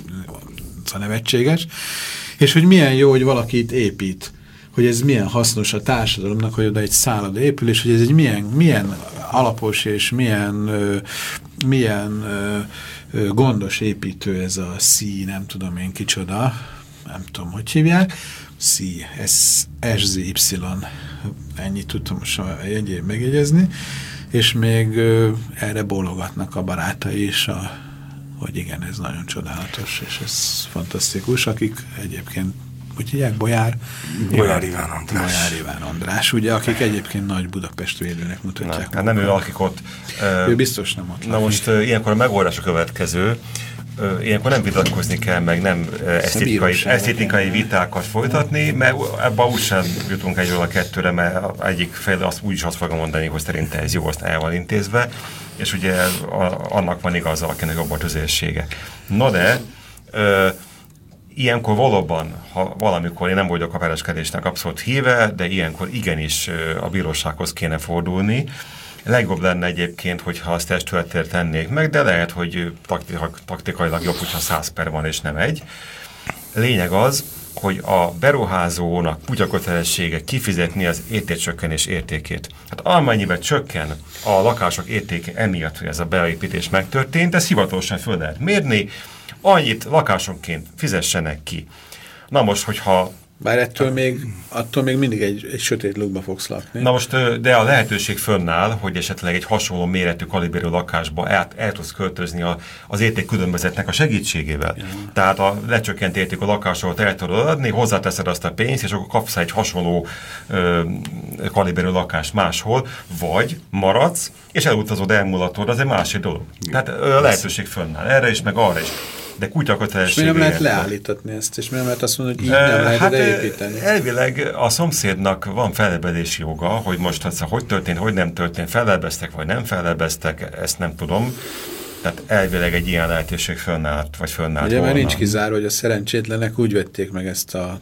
a nevetséges, és hogy milyen jó, hogy valaki itt épít, hogy ez milyen hasznos a társadalomnak, hogy oda egy szálloda épül, és hogy ez egy milyen, milyen alapos és milyen, ö, milyen ö, ö, gondos építő ez a szí, nem tudom én kicsoda, nem tudom, hogy hívják, szí, es zé ipszilon, ennyit tudtam most egyéb megjegyezni, és még ö, erre bólogatnak a barátai is, a, hogy igen, ez nagyon csodálatos, és ez fantasztikus, akik egyébként, úgy hívják, Bolyár? Bolyár Iván András. Bolyár Iván András, ugye, akik egyébként nagy Budapest védőnek mutatják. Nem, nem ő, akik ott... Ő uh, biztos nem ott. Na most uh, ilyenkor a megoldás a következő. Uh, ilyenkor nem vitatkozni kell, meg nem uh, esztétikai, esztétikai vitákat folytatni, mert ebben úgysem jutunk egyről a kettőre, mert egyik fél azt úgyis azt fogja mondani, hogy szerinte ez jó, azt el van intézve, és ugye a, annak van igaza, akinek jobb a tüzérsége. Na de, uh, ilyenkor valóban, ha valamikor, én nem vagyok a pereskedésnek abszolút híve, de ilyenkor igenis uh, a bírósághoz kéne fordulni. Legjobb lenne egyébként, hogyha azt testületért tennék meg, de lehet, hogy taktikailag jobb, hogyha száz per van és nem egy. Lényeg az, hogy a beruházónak úgy a kötelessége kifizetni az értékcsökkenés értékét. Hát amennyiben csökken a lakások értéke emiatt, hogy ez a beépítés megtörtént, ezt hivatalosan föl lehet mérni, annyit lakásonként fizessenek ki. Na most, hogyha bár ettől még, attól még mindig egy, egy sötét lukba fogsz lakni. Na most, de a lehetőség fönnáll, hogy esetleg egy hasonló méretű kaliberű lakásba el, el tudsz költözni a, az értékkülönbözetnek a segítségével. Ja. Tehát a lecsökkent értékű lakásokat el tudod adni, hozzáteszed azt a pénzt, és akkor kapsz egy hasonló ö, kaliberű lakást máshol, vagy maradsz, és elutazod, elmulatod, az egy másik dolog. Tehát a lehetőség fönnáll erre is, meg arra is. De kutya kötelessége. És mi nem lehet leállítatni ezt, és mi nem lehet azt mondani, hogy így nem lehet hát építeni. Elvileg a szomszédnak van fellebbezési joga, hogy most az, hogy történt, hogy nem történt, fellebbeztek, vagy nem fellebbeztek, ezt nem tudom. Tehát elvileg egy ilyen lehetőség fönnállt, vagy fönnállt ugye, volna. mert nincs kizáró, hogy a szerencsétlenek úgy vették meg ezt a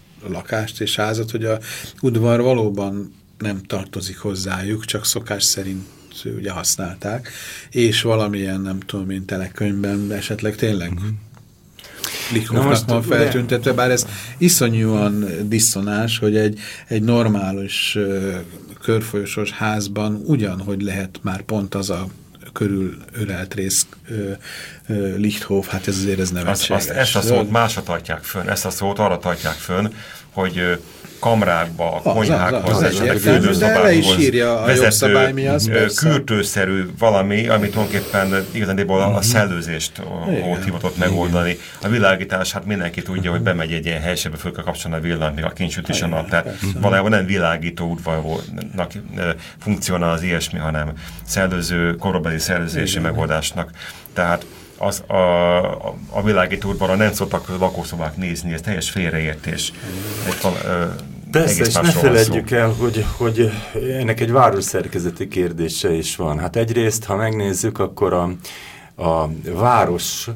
lakást és házat, hogy a udvar valóban nem tartozik hozzájuk, csak szokás szerint ugye használták, és valamilyen, nem tudom én, telekönyvben esetleg tényleg uh-huh. Lichthofnak van feltüntetve, bár ez iszonyúan diszonás, hogy egy, egy normális uh, körfolyosos házban ugyanhogy lehet már pont az a körül örelt rész uh, uh, Lichthof, hát ez azért ez nevetséges. Azt, azt, ezt a szót másra tartják fönn, ezt a szót arra tartják fönn, hogy uh, kamrákba, a konyhákhoz, a fürdőszobákhoz vezető kürtőszerű valami, ami tulajdonképpen igazándiból a szellőzést volt hivatott megoldani. A világítás, hát mindenki tudja, hogy bemegy egy ilyen helységbe, föl kell kapcsolni a villanyt, még a kincsüt is a nap. Tehát valójában nem világító udvarnak funkcionál az ilyesmi, hanem szellőző, korabeli szellőzési megoldásnak. Tehát az, a, a, a világító udvarra nem szoktak lakószobák nézni, ez teljes félreértés. Persze, és ne feledjük el, hogy, hogy ennek egy városszerkezeti kérdése is van. Hát egyrészt, ha megnézzük, akkor a, a város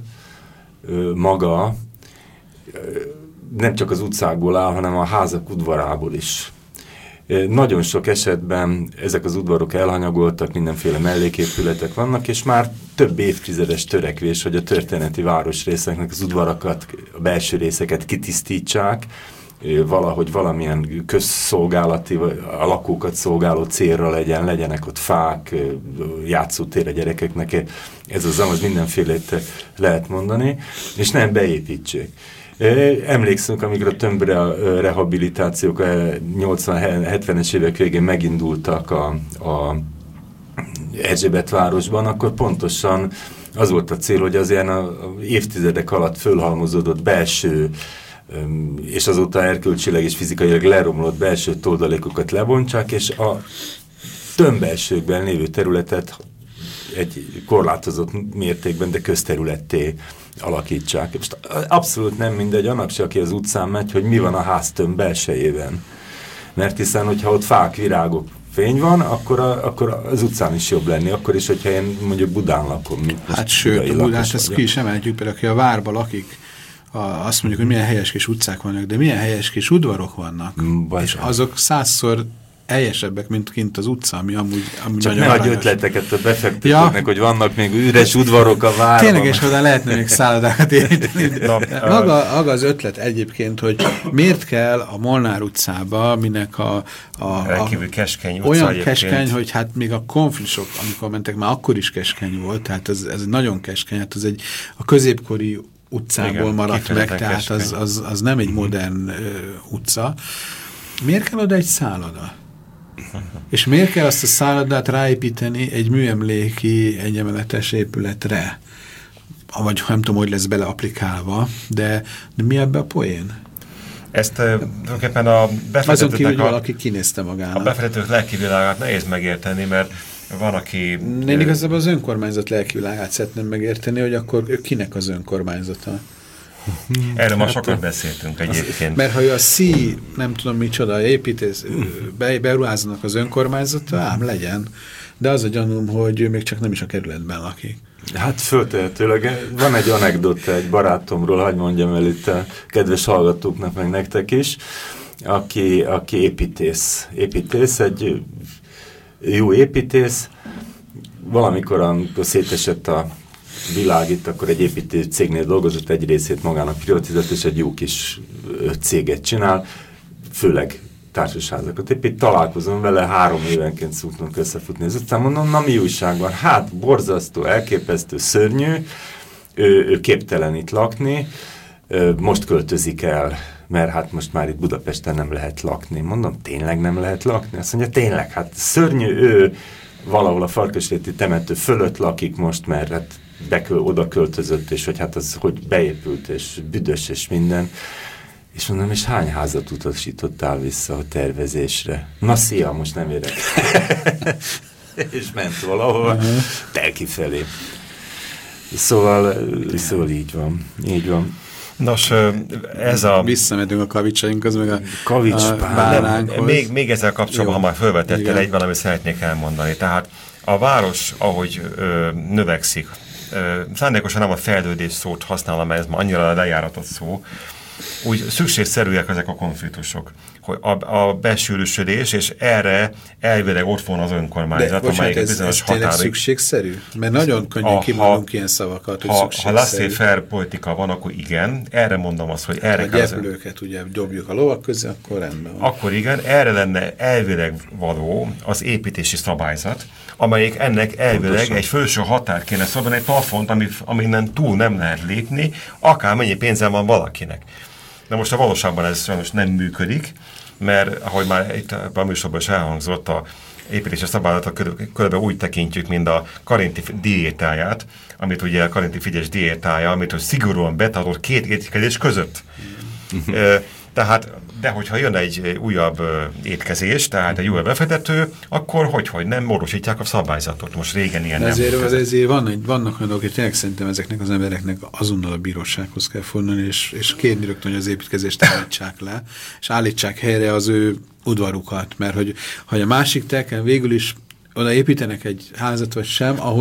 maga nem csak az utcákból áll, hanem a házak udvarából is. Nagyon sok esetben ezek az udvarok elhanyagoltak, mindenféle melléképületek vannak, és már több évtizedes törekvés, hogy a történeti városrészeknek az udvarakat, a belső részeket kitisztítsák, valahogy valamilyen közszolgálati, a lakókat szolgáló célra legyen, legyenek ott fák, játszótér a gyerekeknek, ez az az mindenfélét lehet mondani, és nem beépítsék. Emlékszünk, amikor a tömbre rehabilitációk a nyolcvan-hetvenes évek végén megindultak a, a Erzsébetvárosban, akkor pontosan az volt a cél, hogy az ilyen a, a évtizedek alatt fölhalmozódott belső és azóta erkölcsileg és fizikailag leromlott belső toldalékokat lebontsák, és a tömbelsőkben lévő területet egy korlátozott mértékben, de közterületté alakítsák. Most abszolút nem mindegy annak se, aki az utcán megy, hogy mi van a háztömb belsejében. Mert hiszen, hogyha ott fák, virágok, fény van, akkor, a, akkor az utcán is jobb lenni. Akkor is, hogyha én mondjuk Budán lakom. Hát sőt, a Budát ezt ki is emeltjük, például, aki a várba lakik, a, azt mondjuk, hogy milyen helyes kis utcák vannak, de milyen helyes kis udvarok vannak. Bajsán. És azok százszor helyesebbek, mint kint az utca, ami amúgy ami csak ne adj ötleteket a befektetőknek, ja. hogy vannak még üres udvarok a várban. Tényleg, és oda lehetne még szállodákat építeni. maga, maga az ötlet egyébként, hogy miért kell a Molnár utcába, minek a, a, a keskeny utca olyan egyébként. keskeny, hogy hát még a konfliktusok, amikor mentek, már akkor is keskeny volt, tehát ez, ez nagyon keskeny, hát az egy a középkori utcából igen, maradt meg, tehát az, az, az nem egy modern uh, utca. Miért kell oda egy szálloda? És miért kell azt a szállodát ráépíteni egy műemléki egyemeletes épületre? Vagy nem tudom, hogy lesz bele applikálva, de, de mi ebbe a poén? Ezt tulajdonképpen a befektetőknek... Azon kívül, hogy valaki kinézte magának. A befektetők lelkivilágát nehéz megérteni, mert van, aki... Én igazából az önkormányzat lelkivilágát szeretném megérteni, hogy akkor kinek az önkormányzata? Erről ma sokat beszéltünk egyébként. Mert ha a szí, nem tudom micsoda, építész, be, beruháznak az önkormányzata, ám legyen. De az a gyanúm, hogy ő még csak nem is a kerületben lakik. Hát föltehetőleg. Van egy anekdota egy barátomról, hadd mondjam el itt a kedves hallgatóknak, meg nektek is, aki, aki építész. Építész, egy jó építész. Valamikor, amikor szétesett a világ itt, akkor egy építő cégnél dolgozott, egy részét magának privatizált, és egy jó kis céget csinál, főleg társasházakat épít. Találkozom vele, három évenként szoktunk összefutni. Ezután mondom, na mi újság van? Hát borzasztó, elképesztő, szörnyű, ő, ő képtelen itt lakni, most költözik el, mert hát most már itt Budapesten nem lehet lakni. Mondom, tényleg nem lehet lakni? Azt mondja, tényleg, hát szörnyű, ő valahol a Farkasréti temető fölött lakik most, mert hát beköl, oda költözött, és hogy hát az, hogy beépült, és büdös, és minden. És mondom, és hány házat utasítottál vissza a tervezésre? Na szia, most nem érek. És ment valahol, uh-huh. Telki felé. Szóval, szóval így van, így van. Nos, ez a... Visszamedünk a kavicsainkhoz, meg a, Kavics, a báránkhoz. Még, még ezzel kapcsolatban, ha már felvetettél, egy valamit szeretnék elmondani. Tehát a város, ahogy ö, növekszik, ö, szándékosan nem a fejlődés szót használom, mert ez már annyira lejáratott szó, úgy szükségszerűek ezek a konfliktusok, hogy a, a besűrűsödés, és erre elvileg ott van az önkormányzat, amelyik ez, bizonyos ez tényleg határig... szükségszerű? Mert nagyon könnyen kimondunk ilyen szavakat, hogy ha, szükségszerű. Ha laissez-faire politika van, akkor igen, erre mondom azt, hogy erre... Ha gyepülőket ugye dobjuk a lovak közé, akkor rendben van. Akkor igen, erre lenne elvileg való az építési szabályzat, amelyik ennek elvileg pontosan egy felső határ kéne szabni, egy plafont, ami, aminek túl nem lehet lépni, akármennyi pénzem van valakinek. De most a valóságban ez sajnos nem működik, mert ahogy már itt a műsorban is elhangzott, a építési szabályzatot körülbelül úgy tekintjük, mint a Karinti diétáját, amit ugye a Karinti Frigyes diétája, amit hogy szigorúan betartott két étkezés között. e, tehát, de hogyha jön egy újabb étkezés, tehát egy újabb befektető, akkor hogy, hogy nem módosítják a szabályzatot. Most régen ilyen ezért, nem. Az ezért van egy, vannak olyan dolgok, hogy tényleg szerintem ezeknek az embereknek azonnal a bírósághoz kell fordulni, és, és kérni rögtön, hogy az építkezést állítsák le, és állítsák helyre az ő udvarukat, mert hogy, hogy a másik telken végül is oda építenek egy házat, vagy sem, ahhoz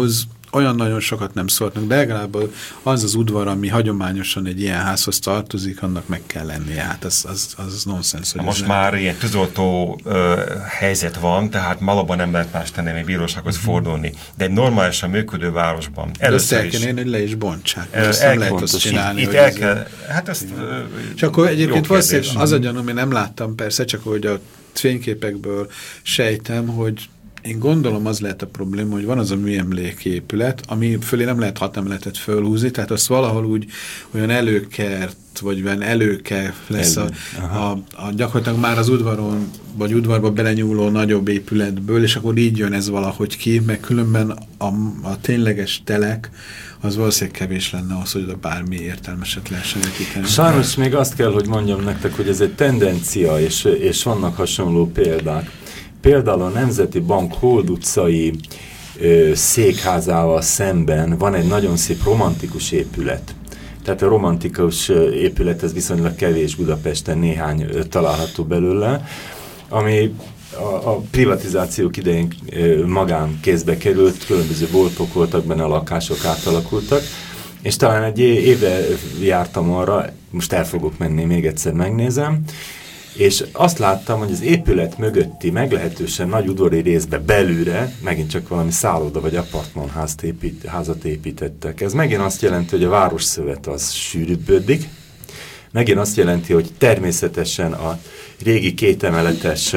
olyan nagyon sokat nem szólnak, de legalább az az udvar, ami hagyományosan egy ilyen házhoz tartozik, annak meg kell lennie. Hát az, az, az nonsens. Most már ilyen tűzoltó ö, helyzet van, tehát valóban nem lehet más tenni, még bírósághoz uh-huh. fordulni. De egy normálisan működő városban. Először el kell érni, hogy le is bontsák. El, el, el lehet azt csinálni. Itt el kell, hát ezt és akkor egyébként valószínűleg az a gyanúm, én nem láttam persze, csak hogy a fényképekből sejtem, hogy én gondolom az lehet a probléma, hogy van az a műemléképület, ami fölé nem lehet hat emeletet fölhúzni, tehát azt valahol úgy olyan előkert, vagy olyan előke lesz a, a, a gyakorlatilag már az udvaron, vagy udvarba belenyúló nagyobb épületből, és akkor így jön ez valahogy ki, meg különben a, a tényleges telek az valószínűleg kevés lenne az, hogy oda bármi értelmeset lehessen építeni. Sajnos még azt kell, hogy mondjam nektek, hogy ez egy tendencia, és, és vannak hasonló példák. Például a Nemzeti Bank Hold utcai ö, székházával szemben van egy nagyon szép romantikus épület. Tehát a romantikus épület, ez viszonylag kevés Budapesten, néhány ö, található belőle, ami a, a privatizációk idején ö, magánkézbe került, különböző boltok voltak benne, a lakások átalakultak, és talán egy éve jártam arra, most el fogok menni, még egyszer megnézem, és azt láttam, hogy az épület mögötti meglehetősen nagy udvari részbe belülre megint csak valami szálloda vagy apartmanházat épít, házat építettek. Ez megint azt jelenti, hogy a városszövet az sűrűbbödik, megint azt jelenti, hogy természetesen a régi kétemeletes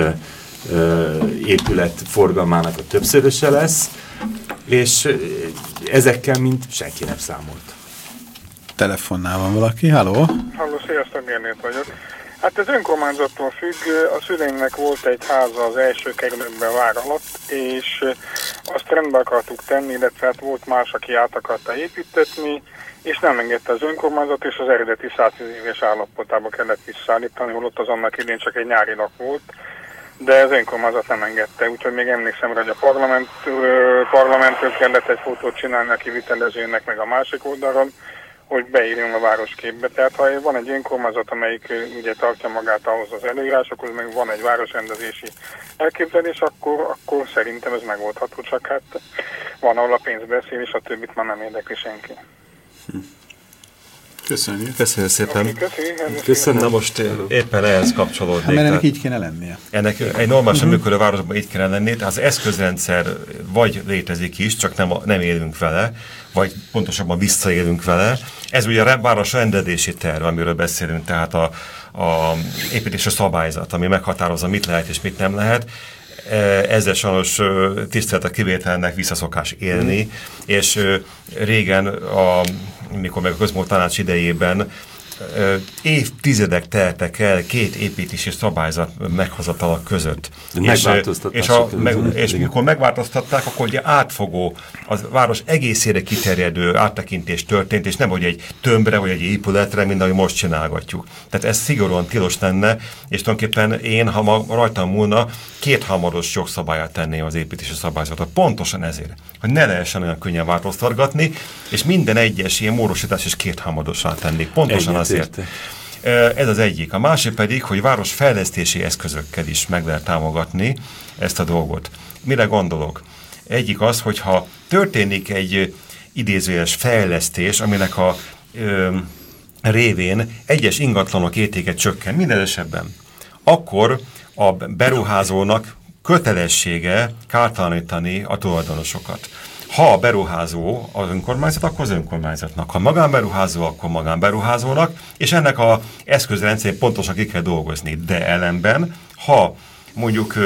épület forgalmának a többszöröse lesz, és ezekkel mind senki nem számolt. Telefonnál van valaki, halló? Halló, sziasztok, Gernét vagyok. Hát ez önkormányzattól függ, a szüleimnek volt egy háza az első kerületben vár alatt, és azt rendbe akartuk tenni, illetve hát volt más, aki át akarta építetni, és nem engedte az önkormányzat, és az eredeti száztíz éves állapotába kellett visszaállítani, holott az annak idén csak egy nyári nap volt, de az önkormányzat nem engedte, úgyhogy még emlékszem rá, hogy a parlament, parlamentről kellett egy fotót csinálni a kivitelezőnek meg a másik oldalon, hogy beírjon a városképbe. Tehát ha van egy önkormányzat, amelyik ugye tartja magát ahhoz az előírásokhoz, meg van egy városrendezési elképzelés, akkor, akkor szerintem ez megoldható, csak hát van, ahol a pénz beszél, és a többit már nem érdekli senki. Hm. Köszönjük. Köszönjük szépen. Okay, köszönjük. Köszönöm. Na most éppen ehhez kapcsolódnék. Hát, mert ennek így kéne lennie. Ennek egy normálisan uh-huh. működő városban így kéne lenni, tehát az eszközrendszer vagy létezik is, csak nem, nem élünk vele, vagy pontosabban visszaélünk vele. Ez ugye a város rendezési terv, amiről beszélünk, tehát a, a építési szabályzat, ami meghatározza, mit lehet és mit nem lehet. Ezzel sajnos tisztelet a kivételnek visszaszokás élni, és régen, a, mikor meg a közmúlt tanács idejében évtizedek teltek el két építési szabályzat meghozatala között. És, és, a, meg, és mikor megváltoztatták, akkor ugye átfogó, a város egészére kiterjedő áttekintés történt, és nem hogy egy tömbre, vagy egy épületre, mint ahogy most csinálgatjuk. Tehát ez szigorúan tilos lenne, és tulajdonképpen én, ha ma rajtam múlna, kéthamaros jogszabályát tenném az építési szabályzatot. Pontosan ezért, hogy ne lehessen olyan könnyen változtatgatni, és minden egyes ilyen módosítás is kéthamarosá tennék. Pontosan azért. Ez az egyik. A másik pedig, hogy városfejlesztési eszközökkel is meg lehet támogatni ezt a dolgot. Mire gondolok? Egyik az, hogyha történik egy idézőjeles fejlesztés, aminek a ö, révén egyes ingatlanok értéke csökken, minden esetben, akkor a beruházónak kötelessége kártalanítani a tulajdonosokat. Ha a beruházó az önkormányzat, akkor az önkormányzatnak. Ha magánberuházó, akkor magánberuházónak, és ennek az eszközrendszerét pontosan ki kell dolgozni. De ellenben, ha mondjuk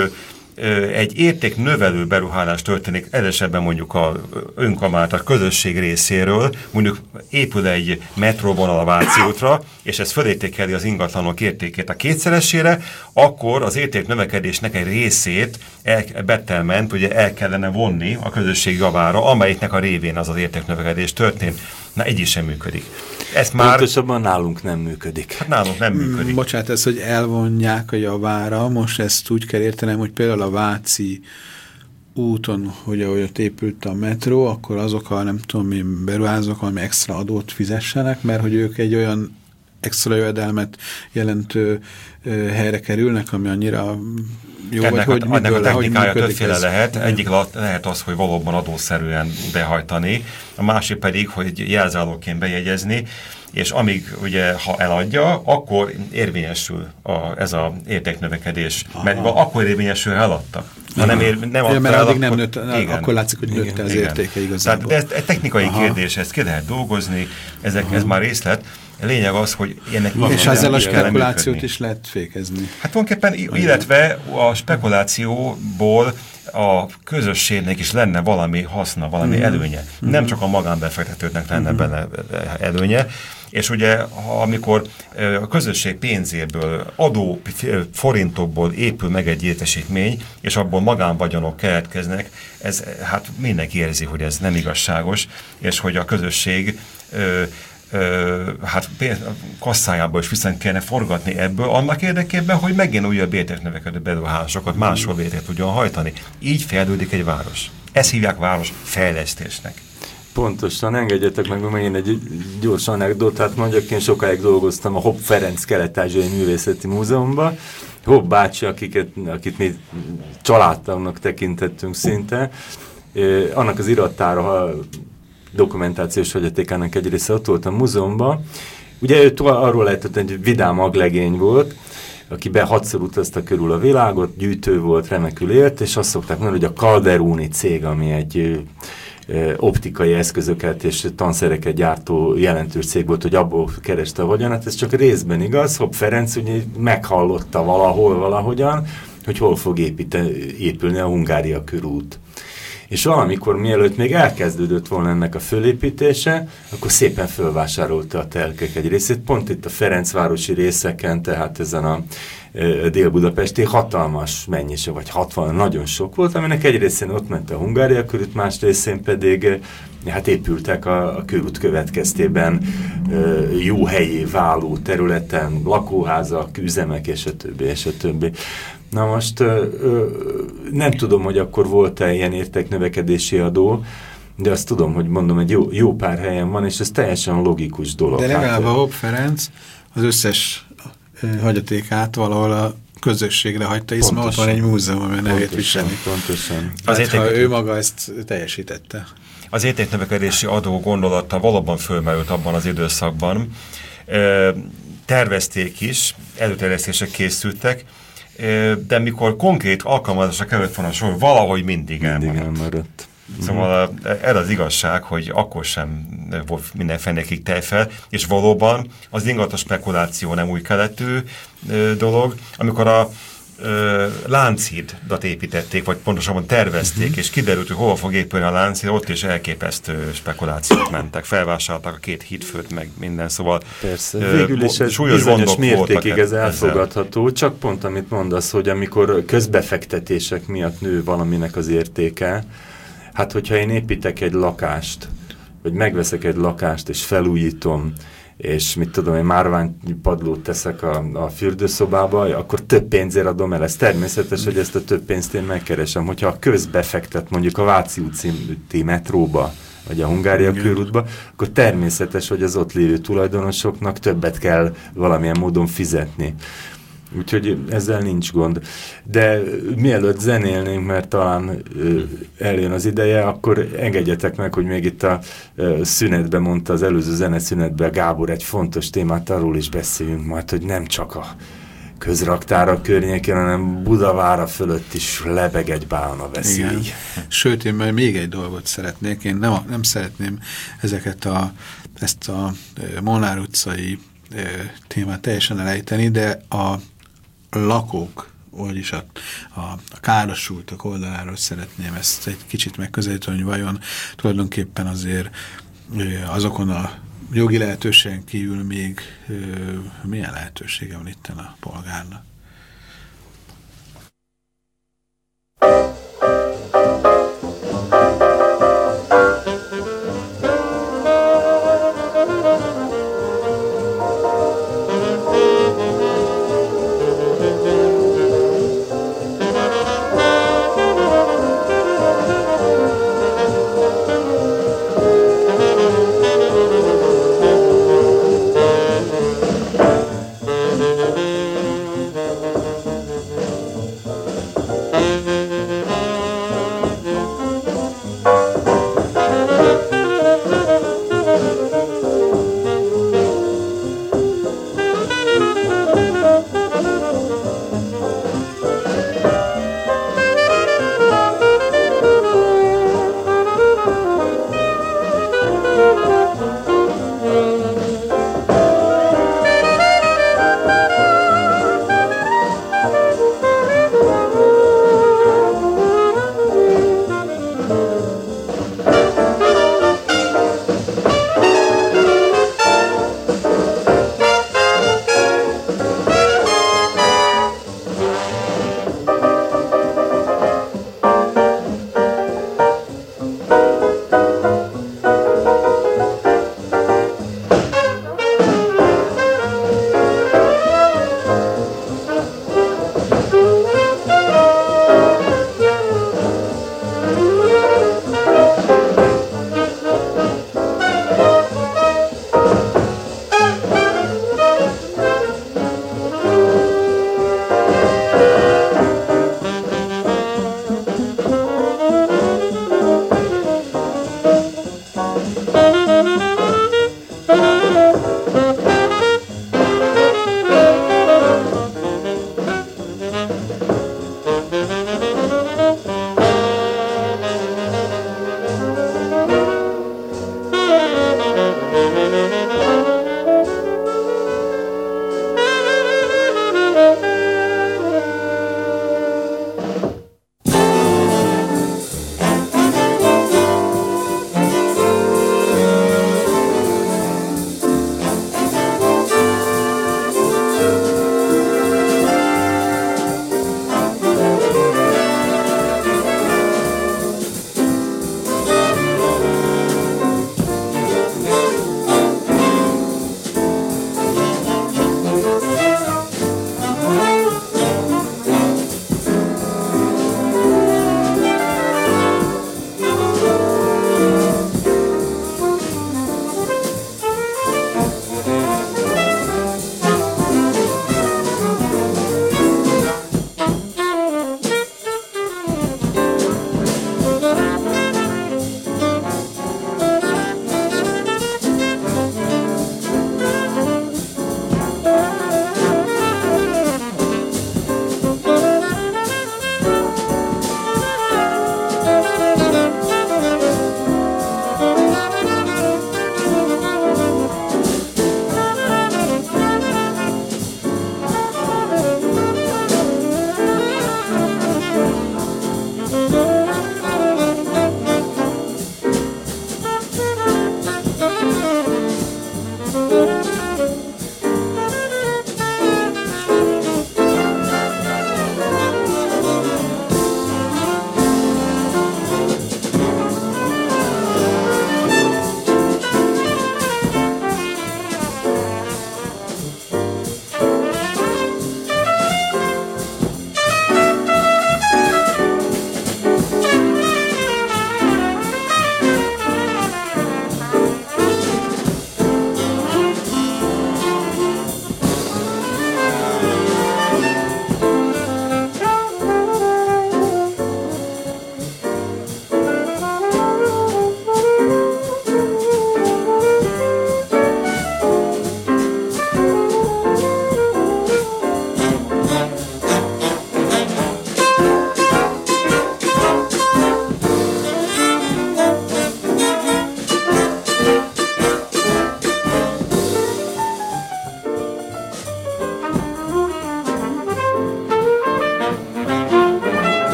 egy értéknövelő beruházás történik, esetben mondjuk a önkormányzat közösség részéről, mondjuk épül egy metróvonal a Váci útra, és ez fölértékeli az ingatlanok értékét a kétszeresére, akkor az értéknövekedésnek egy részét el, betelment, ugye el kellene vonni a közösség javára, amelyiknek a révén az az értéknövekedés történt. Na, így is sem működik. Ezt már... Pontosabban nálunk nem működik. Hát nálunk nem működik. Bocsánat, ez, hogy elvonják a javára, most ezt úgy kell értenem, hogy például a Váci úton, hogy ahogy ott épült a metró, akkor azok a nem tudom mi beruházók, ami extra adót fizessenek, mert hogy ők egy olyan extra jövedelmet jelentő ö, helyre kerülnek, ami annyira jó, ennek vagy a, hogy ennek a technikája többféle ez? lehet. Egyik lehet az, hogy valóban adószerűen behajtani, a másik pedig, hogy jelzálogként bejegyezni, és amíg ugye, ha eladja, akkor érvényesül a, ez az értéknövekedés. Aha. Mert akkor érvényesül, ha eladta. Ha nem, ér, nem adta ja, mert el, addig akkor, nem nőtt, igen, akkor látszik, hogy nőtte az igen. értéke igazából. Tehát ez technikai Aha. kérdés, ezt ki lehet dolgozni, ezek, ez már részlet. A lényeg az, hogy ennek és ezzel a spekulációt is lehet fékezni. Hát tulajdonképpen, illetve a spekulációból a közösségnek is lenne valami haszna, valami mm. előnye. Mm. Nem csak a magánbefektetőknek lenne mm. benne előnye. És ugye, ha amikor a közösség pénzéből, adó forintokból épül meg egy értesítmény, és abból magánvagyonok keletkeznek, ez hát mindenki érzi, hogy ez nem igazságos, és hogy a közösség ö, Ö, hát kasszájából is viszont kellene forgatni ebből, annak érdekében, hogy megint újabb értéknövekedő beruházásokat máshol végre tudjon hajtani. Így fejlődik egy város. Ezt hívják város fejlesztésnek. Pontosan, engedjetek meg, hogy én egy gyors anekdotát mondjak. Én sokáig dolgoztam a Hopp Ferenc Kelet-Ázsiai Művészeti Múzeumban. Hopp bácsi, akiket, akit mi családtagnak tekintettünk szinte, annak az irattára dokumentációs hagyatékának egy része ott volt a múzeumban. Ugye ő arról lehetett, hogy vidám aglegény volt, aki be hatszor utazta körül a világot, gyűjtő volt, remekül élt, és azt szokták mondani, hogy a Calderoni cég, ami egy ö, optikai eszközöket és tanszereket gyártó jelentős cég volt, hogy abból kereste a vagyonát. Ez csak részben igaz. Hopp Ferenc ugye meghallotta valahol valahogyan, hogy hol fog építe, épülni a Hungária körút. És valamikor, mielőtt még elkezdődött volna ennek a fölépítése, akkor szépen fölvásárolta a telkek egy részét. Pont itt a Ferencvárosi részeken, tehát ezen a e, dél-budapesti hatalmas mennyiség, vagy hatvan, nagyon sok volt, aminek egy részén ott ment a Hungária körút, más részén pedig e, hát épültek a, a körút következtében e, jó helyé váló területen, lakóházak, üzemek, és a többi, és a többi. Na most ö, ö, nem tudom, hogy akkor volt-e ilyen értéknövekedési adó, de azt tudom, hogy mondom, egy jó, jó pár helyen van, és ez teljesen logikus dolog. De legalább a Hopp Ferenc az összes ö, hagyatékát valahol a közösségre hagyta, hisz ma ott van egy múzeum, amely nevét viseli. Pontosan. Hát, érték... ha ő maga ezt teljesítette. Az értéknövekedési adó gondolata valóban fölmerült abban az időszakban. Ö, tervezték is, előterjesztések készültek, de mikor konkrét alkalmazásra került volna sor, valahogy mindig, mindig elmaradt. elmaradt. Szóval mm. ez az igazság, hogy akkor sem volt minden fenekig tejfel, és valóban az ingatlan spekuláció nem új keletű dolog. Amikor a ö, Lánchídat építették, vagy pontosabban tervezték, mm-hmm. és kiderült, hogy hol fog épülni a Lánchíd, ott is elképesztő spekulációk mentek. Felvásárolták a két hídfőt, meg minden, szóval persze. Ö, végül is ez bizonyos mértékig ez elfogadható, ezzel. Csak pont amit mondasz, hogy amikor közbefektetések miatt nő valaminek az értéke, hát hogyha én építek egy lakást, vagy megveszek egy lakást, és felújítom, és mit tudom, én márványpadlót teszek a, a fürdőszobába, akkor több pénzért adom el. Ez természetes, hogy ezt a több pénzt én megkeresem. Hogyha a közbefektet mondjuk a Váci úti metróba, vagy a Hungária körútba, akkor természetes, hogy az ott lévő tulajdonosoknak többet kell valamilyen módon fizetni. Úgyhogy ezzel nincs gond. De mielőtt zenélnénk, mert talán ö, eljön az ideje, akkor engedjetek meg, hogy még itt a ö, szünetben mondta, az előző zeneszünetben Gábor egy fontos témát, arról is beszéljünk majd, hogy nem csak a közraktára környékén, hanem Budavára fölött is lebeg egy bálna veszély. Igen. Sőt, én majd még egy dolgot szeretnék. Én nem, nem szeretném ezeket a, ezt a Molnár utcai témát teljesen elejteni, de a lakók, vagyis a, a, a károsultak oldaláról szeretném ezt egy kicsit megközelíteni, hogy vajon tulajdonképpen azért azokon a jogi lehetőségen kívül még milyen lehetősége van itten a polgárnak.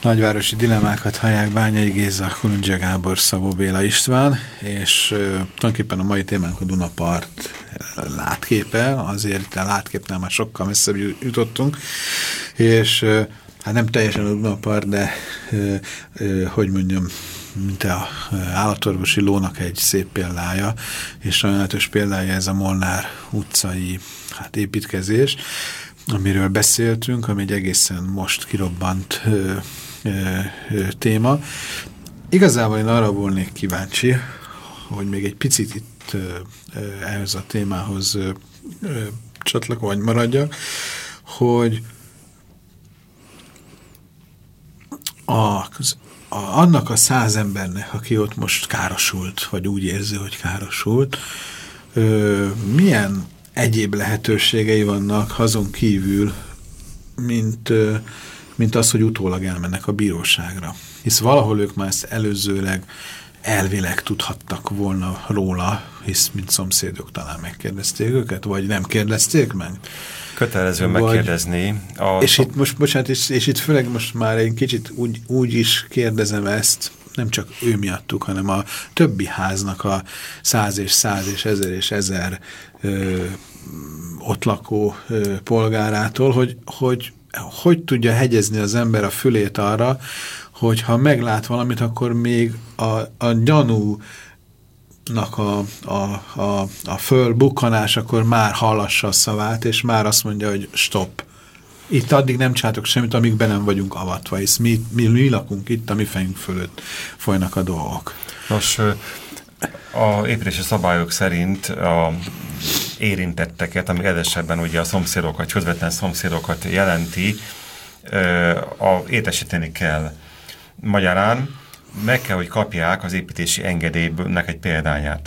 Nagyvárosi dilemmákat hallják Bányai Géza, Kulundzsia Gábor, Szabó Béla István, és uh, tulajdonképpen a mai témánk a Dunapart látképe, azért a látképnál már sokkal messzebb jutottunk, és uh, hát nem teljesen a Dunapart, de uh, uh, hogy mondjam, mint a állatorvosi lónak egy szép példája, és sajnálatos példája ez a Molnár utcai hát, építkezés, amiről beszéltünk, ami egy egészen most kirobbant ö, ö, ö, téma. Igazából én arra volnék kíváncsi, hogy még egy picit itt ö, ö, ehhez a témához ö, ö, csatlakozni maradjak, hogy a, a, annak a száz embernek, aki ott most károsult, vagy úgy érzi, hogy károsult, ö, milyen egyéb lehetőségei vannak azon kívül, mint, mint az, hogy utólag elmennek a bíróságra. Hisz valahol ők már ezt előzőleg elvileg tudhattak volna róla, hisz mint szomszédok talán megkérdezték őket, vagy nem kérdezték meg? Kötelező vagy, megkérdezni. A és itt most, bocsánat, és, és itt főleg most már egy kicsit úgy, úgy is kérdezem ezt, nem csak ő miattuk, hanem a többi háznak a száz és száz és ezer és ezer ö, ott lakó ö, polgárától, hogy, hogy hogy tudja hegyezni az ember a fülét arra, hogy ha meglát valamit, akkor még a, a gyanúnak a, a, a, a fölbukkanás, akkor már hallassa a szavát, és már azt mondja, hogy stop. Itt addig nem csátok semmit, amíg be nem vagyunk avatva, és mi, mi, mi lakunk itt, a mi fejünk fölött folynak a dolgok. Nos, a építési szabályok szerint a érintetteket, ami edesebben ugye a szomszédokat, közvetlen szomszédokat jelenti, a, értesíteni kell. Magyarán meg kell, hogy kapják az építési engedélynek egy példányát.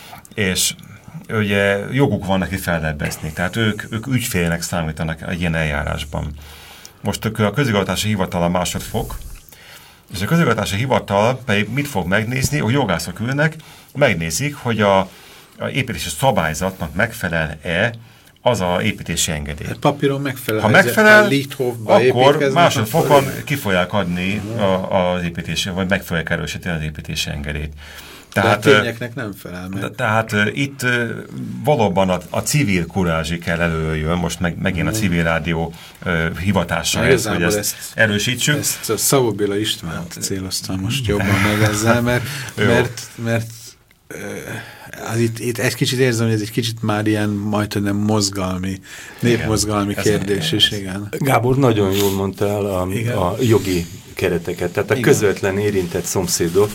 És ugye joguk van neki fellebbeszni, tehát ők, ők ügyfélnek számítanak egy ilyen eljárásban. Most a közigazgatási hivatal a másodfok, és a közigazgatási hivatal pedig mit fog megnézni, hogy jogászok ülnek, megnézik, hogy a, a építési szabályzatnak megfelel-e az a építési engedély. Hát papíron megfelel. Ha megfelel, akkor másodfokon ki fogják adni az építési, vagy meg fogják erősíteni az építési engedélyt. Tehát, de a tényeknek nem felel meg. Tehát uh, itt uh, valóban a, a civil kurázsi kell előjön, most meg, megint a civil rádió uh, hivatása ez, hogy ezt, ezt erősítsük. Ezt a Szabó Béla Istvánt céloztam most jobban meg ezzel, mert, mert, mert uh, az itt, itt egy kicsit érzem, hogy ez egy kicsit már ilyen majdnem mozgalmi, népmozgalmi igen, kérdés is, igen. Gábor nagyon jól mondta el a, a jogi kereteket, tehát a igen. közvetlen érintett szomszédok,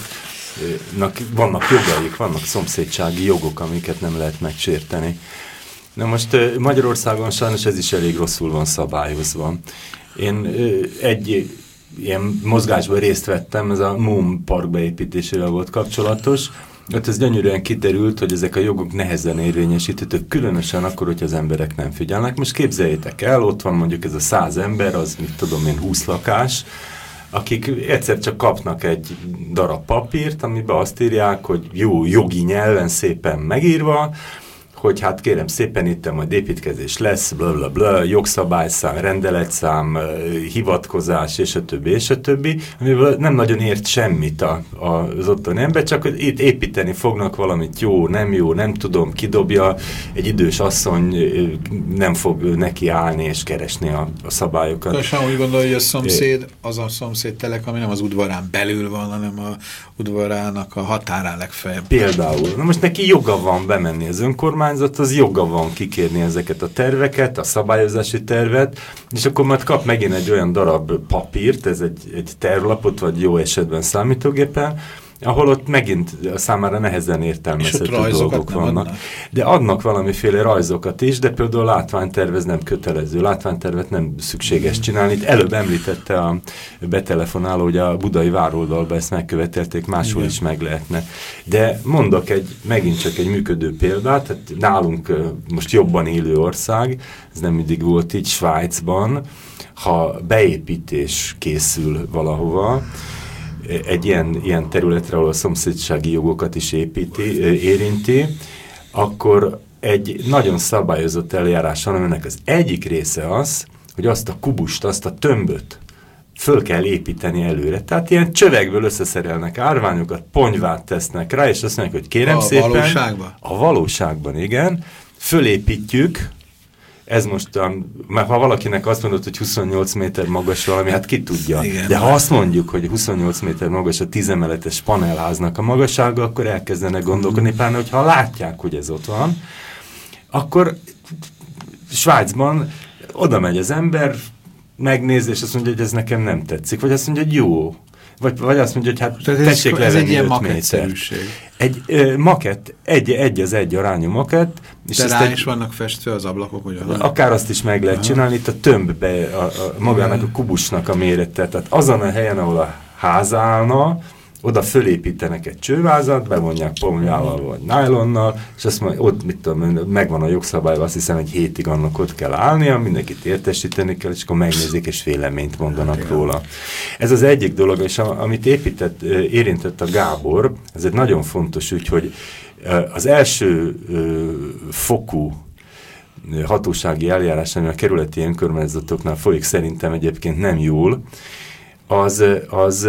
vannak jogaik, vannak szomszédsági jogok, amiket nem lehet megsérteni. Na most Magyarországon sajnos ez is elég rosszul van szabályozva. Én egy ilyen mozgásban részt vettem, ez a MOM park beépítésével volt kapcsolatos. Ott ez gyönyörűen kiderült, hogy ezek a jogok nehezen érvényesíthetők, különösen akkor, hogy az emberek nem figyelnek. Most képzeljétek el, ott van mondjuk ez a száz ember, az mit tudom én, húsz lakás, akik egyszer csak kapnak egy darab papírt, amiben azt írják, hogy jó jogi nyelven szépen megírva, hogy hát kérem szépen itt majd építkezés lesz, blablabla, bla, bla, jogszabályszám, rendeletszám, hivatkozás, és a többi, és a többi, amiből nem nagyon ért semmit a, a, az ottani ember, csak hogy itt építeni fognak valamit jó, nem jó, nem tudom, kidobja, egy idős asszony nem fog neki állni és keresni a, a szabályokat. Köszönöm, úgy gondolja, hogy a szomszéd, az a szomszéd telek, ami nem az udvarán belül van, hanem a udvarának a határán legfeljebb. Például. Na most neki joga van bemenni az önkormányzat, az joga van kikérni ezeket a terveket, a szabályozási tervet, és akkor majd kap megint egy olyan darab papírt, ez egy, egy tervlapot, vagy jó esetben számítógépen, ahol ott megint számára nehezen értelmezhető dolgok vannak. Adnak. De adnak valamiféle rajzokat is, de például a látványterv ez nem kötelező. Látványtervet nem szükséges csinálni. Itt előbb említette a betelefonáló, hogy a budai vároldalban ezt megkövetelték, máshol igen. is meg lehetne. De mondok egy, megint csak egy működő példát, hát nálunk most jobban élő ország, ez nem mindig volt így, Svájcban, ha beépítés készül valahova, egy ilyen, ilyen területre, ahol a szomszédsági jogokat is építi, érinti, akkor egy nagyon szabályozott eljárás van, aminek az egyik része az, hogy azt a kubust, azt a tömböt, föl kell építeni előre. Tehát ilyen csövekből összeszerelnek árványokat, ponyvát tesznek rá, és azt mondják, hogy kérem a szépen. A valóságban? A valóságban, igen. Fölépítjük. Ez mostan, mert ha valakinek azt mondod, hogy huszonnyolc méter magas valami, hát ki tudja. Igen, de ha azt mondjuk, hogy huszonnyolc méter magas a tízemeletes panelháznak a magassága, akkor elkezdenek gondolkodni, mm. pláne, hogyha látják, hogy ez ott van, akkor Svájcban oda megy az ember, megnéz, és azt mondja, hogy ez nekem nem tetszik. Vagy azt mondja, hogy jó. Vagy, vagy azt mondja, hogy hát tehát tessék ez, levenni ez egy ilyen öt méter. Egy ö, makett, egy, egy az egy arányú makett. És de rá egy, is vannak festve az ablakok, ugyan? Akár azt is meg lehet csinálni, itt a tömbbe, a, a, magának a kubusnak a mérete. Tehát azon a helyen, ahol a ház állna, oda fölépítenek egy csővázat, bevonják pomjával vagy nájlonnal, és azt mondja, ott mit tudom, megvan a jogszabály, azt hiszem, egy hétig annak ott kell állnia, mindenkit értesíteni kell, és akkor megnézik, és véleményt mondanak hát, róla. Ez az egyik dolog, és amit épített, érintett a Gábor, ez egy nagyon fontos ügy, hogy az első fokú hatósági eljárás, ami a kerületi önkormányzatoknál folyik, szerintem egyébként nem jól, az, az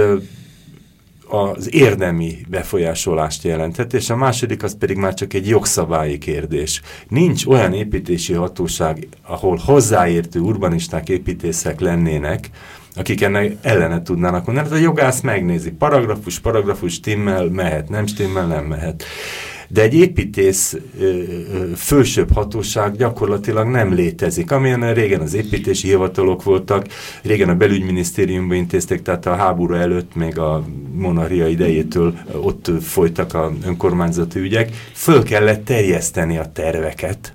az érdemi befolyásolást jelenthet, és a második az pedig már csak egy jogszabályi kérdés. Nincs olyan építési hatóság, ahol hozzáértő urbanisták, építészek lennének, akik ennek ellene tudnának mondani. Hát a jogász megnézi, paragrafus, paragrafus, stimmel, mehet, nem stimmel, nem mehet. De egy építész ö, ö, fősőbb hatóság gyakorlatilag nem létezik. Amilyen régen az építési hivatalok voltak, régen a belügyminisztériumban intézték, tehát a háború előtt, még a monarchia idejétől ott folytak a önkormányzati ügyek. Föl kellett terjeszteni a terveket,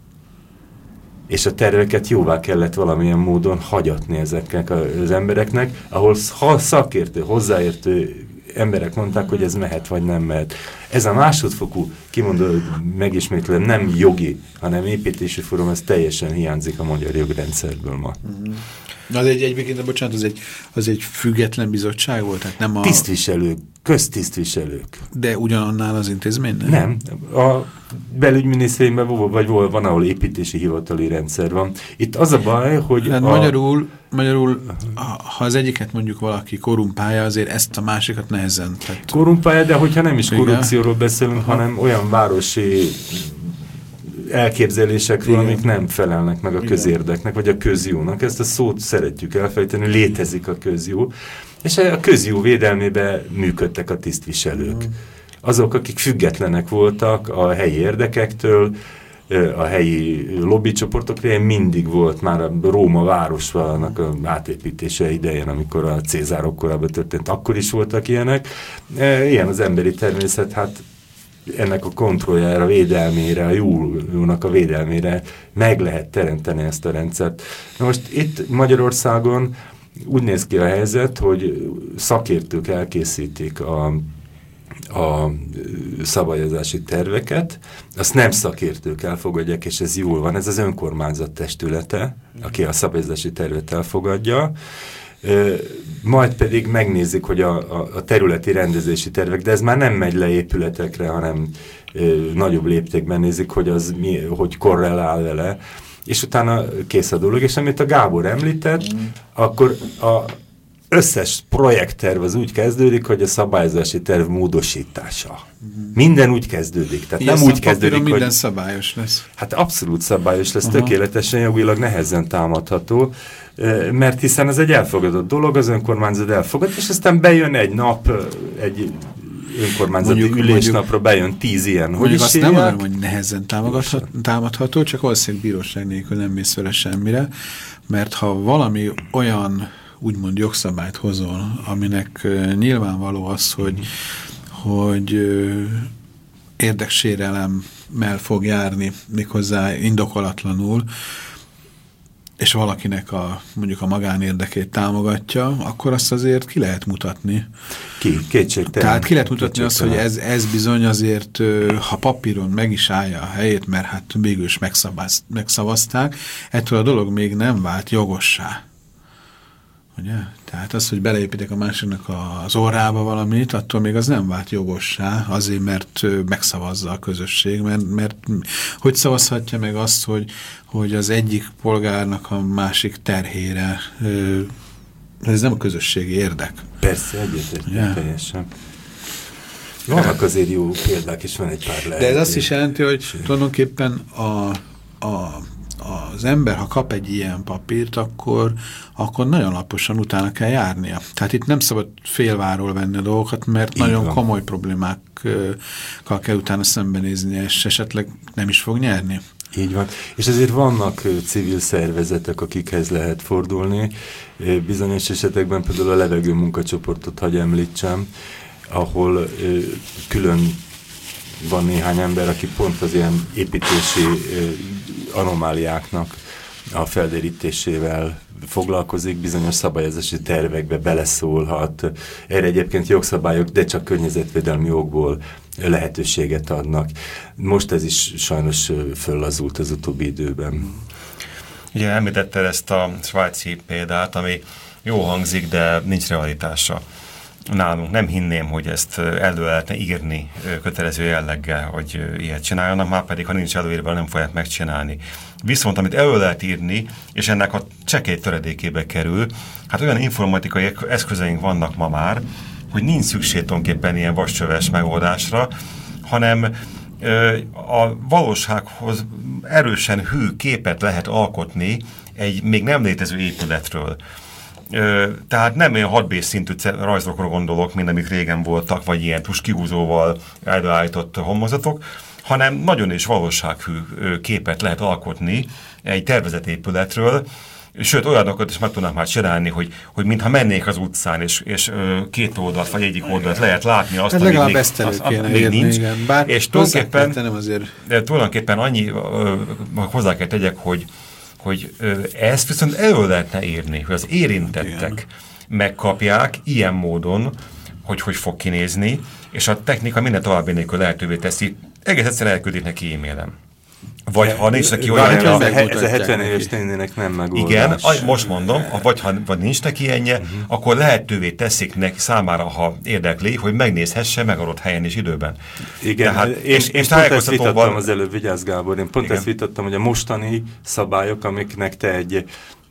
és a terveket jóvá kellett valamilyen módon hagyatni ezeknek az embereknek, ahol szakértő, hozzáértő emberek mondták, hogy ez mehet vagy nem mehet. Ez a másodfokú, kimondom, megismétlem, nem jogi, hanem építési fórum, ez teljesen hiányzik a magyar jogrendszerből ma. Mm-hmm. Az egy, egyébként, bocsánat, az egy, az egy független bizottság volt? Tehát nem a... Tisztviselők, köztisztviselők. De ugyanannál az intézménynél? Nem. A belügyminisztériumban vagy van, ahol építési hivatali rendszer van. Itt az a baj, hogy... A... Magyarul, magyarul uh-huh. ha az egyiket mondjuk valaki korrumpálja, azért ezt a másikat nehezen. Tehát... Korrumpálja, de hogyha nem is korrupcióról beszélünk, uh-huh. hanem olyan városi elképzelésekről, igen. amik nem felelnek meg a közérdeknek, vagy a közjónak. Ezt a szót szeretjük elfejteni, létezik a közjó, és a közjó védelmében működtek a tisztviselők. Azok, akik függetlenek voltak a helyi érdekektől, a helyi lobbycsoportokra, mindig volt már a Róma városnak a átépítése idején, amikor a Cézárok korában történt, akkor is voltak ilyenek. Ilyen az emberi természet, hát ennek a kontrolljára, a védelmére, a jónak a védelmére meg lehet teremteni ezt a rendszert. Na most itt Magyarországon úgy néz ki a helyzet, hogy szakértők elkészítik a, a szabályozási terveket, azt nem szakértők elfogadják, és ez jól van, ez az önkormányzat testülete, aki a szabályozási tervet elfogadja, majd pedig megnézik, hogy a, a, a területi rendezési tervek, de ez már nem megy le épületekre, hanem ö, nagyobb léptékben nézik, hogy az mi, hogy korrelál vele, és utána kész a dolog, és amit a Gábor említett, mm. akkor a összes projektterv az úgy kezdődik, hogy a szabályozási terv módosítása. Mm. Minden úgy kezdődik. Tehát ilyen nem úgy kezdődik, hogy... minden szabályos lesz. Hát abszolút szabályos lesz, aha. tökéletesen jogilag nehezen támadható, mert hiszen ez egy elfogadott dolog, az önkormányzat elfogad, és aztán bejön egy nap, egy önkormányzati mondjuk, ülésnapra bejön tíz ilyen. Mondjuk azt nem mondom, hogy nehezen támadható, csak valószínűleg bíróság nélkül nem mész vele semmire, mert ha valami olyan úgymond jogszabályt hozol, aminek uh, nyilvánvaló az, hogy, mm. hogy uh, érdeksérelemmel fog járni, méghozzá indokolatlanul, és valakinek a, mondjuk a magánérdekét támogatja, akkor azt azért ki lehet mutatni. Ki? Kétségtelen. Tehát ki lehet mutatni azt, hogy ez, ez bizony azért, ha papíron meg is állja a helyét, mert hát végül is megszavazták, ettől a dolog még nem vált jogossá. Ugye? Tehát az, hogy beleépítek a másiknak az orrába valamit, attól még az nem vált jogossá, azért, mert megszavazza a közösség, mert, mert hogy szavazhatja meg azt, hogy, hogy az egyik polgárnak a másik terhére ö, ez nem a közösségi érdek. Persze, egyetlen yeah. teljesen. Vannak azért jó példák, és van egy pár lehet. De ez azt is jelenti, hogy tulajdonképpen a, a, az ember, ha kap egy ilyen papírt, akkor, akkor nagyon laposan utána kell járnia. Tehát itt nem szabad félváról venni a dolgokat, mert így nagyon van. Komoly problémákkal kell utána szembenézni, és esetleg nem is fog nyerni. Így van. És ezért vannak civil szervezetek, akikhez lehet fordulni. Bizonyos esetekben például a levegő munkacsoportot hagy említsem, ahol külön van néhány ember, aki pont az ilyen építési anomáliáknak a felderítésével foglalkozik, bizonyos szabályozási tervekbe beleszólhat. Erre egyébként jogszabályok, de csak környezetvédelmi jogból lehetőséget adnak. Most ez is sajnos föllazult az utóbbi időben. Ugye említetted ezt a svájci példát, ami jó hangzik, de nincs realitása. Nálunk nem hinném, hogy ezt elő lehetne írni kötelező jelleggel, hogy ilyet csináljanak, már pedig, ha nincs előírva, nem fogják megcsinálni. Viszont, amit elő lehet írni, és ennek a csekély töredékébe kerül, hát olyan informatikai eszközeink vannak ma már, hogy nincs szükség tulajdonképpen ilyen vascsöves megoldásra, hanem ö, a valósághoz erősen hű képet lehet alkotni egy még nem létező épületről. Ö, tehát nem olyan hat bé szintű rajzokra gondolok, mint amik régen voltak, vagy ilyen tuskihúzóval elbeállított homozatok, hanem nagyon is valósághű képet lehet alkotni egy tervezett épületről, sőt, olyanokat is meg tudnak már csinálni, hogy, hogy mintha mennék az utcán, és, és ö, két oldalt, vagy egyik oldalt lehet látni azt, hát amit még, azt, azt, még nincs. Igen. Bár és tulajdonképpen, azért... de tulajdonképpen annyi, ö, hozzá kell tegyek, hogy, hogy ö, ezt viszont elő lehetne írni, hogy az érintettek igen. megkapják ilyen módon, hogy hogy fog kinézni, és a technika minden további nélkül lehetővé teszi, egész egyszerűen elküldik neki e-mailem. Vagy ha nincs neki olyan... Ez a, ez a hetven éves nénének nem megoldás. Igen, most mondom, vagy ha vagy nincs neki ilyenje, uh-huh. akkor lehetővé teszik neki számára, ha érdekli, hogy megnézhesse megadott helyen és időben. Igen, Tehát, én, és, én pont ezt vitattam van... az előbb, Vigyázz Gábor, én pont igen. ezt vitattam, hogy a mostani szabályok, amiknek te egy,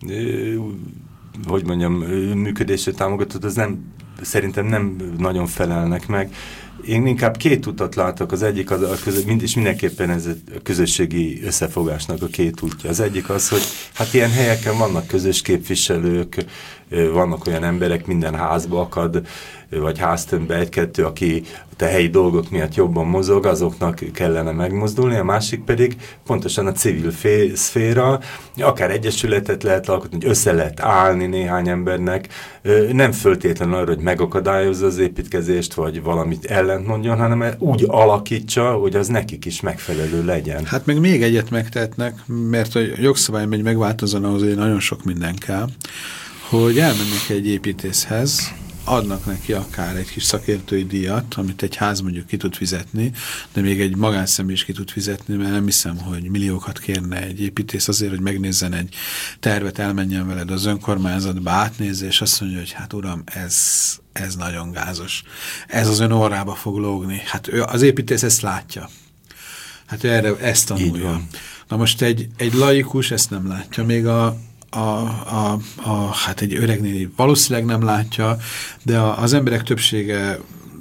hogy mondjam, működésre támogatod, az nem, szerintem nem nagyon felelnek meg. Én inkább két utat látok, az egyik az a közö, mind, és mindenképpen ez a közösségi összefogásnak a két útja. Az egyik az, hogy hát ilyen helyeken vannak közös képviselők, vannak olyan emberek, minden házba akad, vagy háztömbbe egy-kettő, aki a helyi dolgok miatt jobban mozog, azoknak kellene megmozdulni, a másik pedig pontosan a civil fé, szféra, akár egyesületet lehet alkotni, hogy össze lehet állni néhány embernek, nem föltétlenül arra, hogy megakadályozza az építkezést, vagy valamit ellent mondjon, hanem úgy alakítsa, hogy az nekik is megfelelő legyen. Hát meg még egyet megtehetnek, mert a jogszabály megy megváltozóan, ahhoz nagyon sok minden kell, hogy elmennek egy építészhez, adnak neki akár egy kis szakértői díjat, amit egy ház mondjuk ki tud fizetni, de még egy magánszemély is ki tud fizetni, mert nem hiszem, hogy milliókat kérne egy építész azért, hogy megnézzen egy tervet, elmenjen veled az önkormányzatba, átnézze, és azt mondja, hogy hát uram, ez, ez nagyon gázos. Ez az ön orrába fog lógni. Hát ő, az építész ezt látja. Hát ő erre ezt tanulja. Na most egy, egy laikus ezt nem látja, még a A, a, a, hát egy öreg néni valószínűleg nem látja, de a, az emberek többsége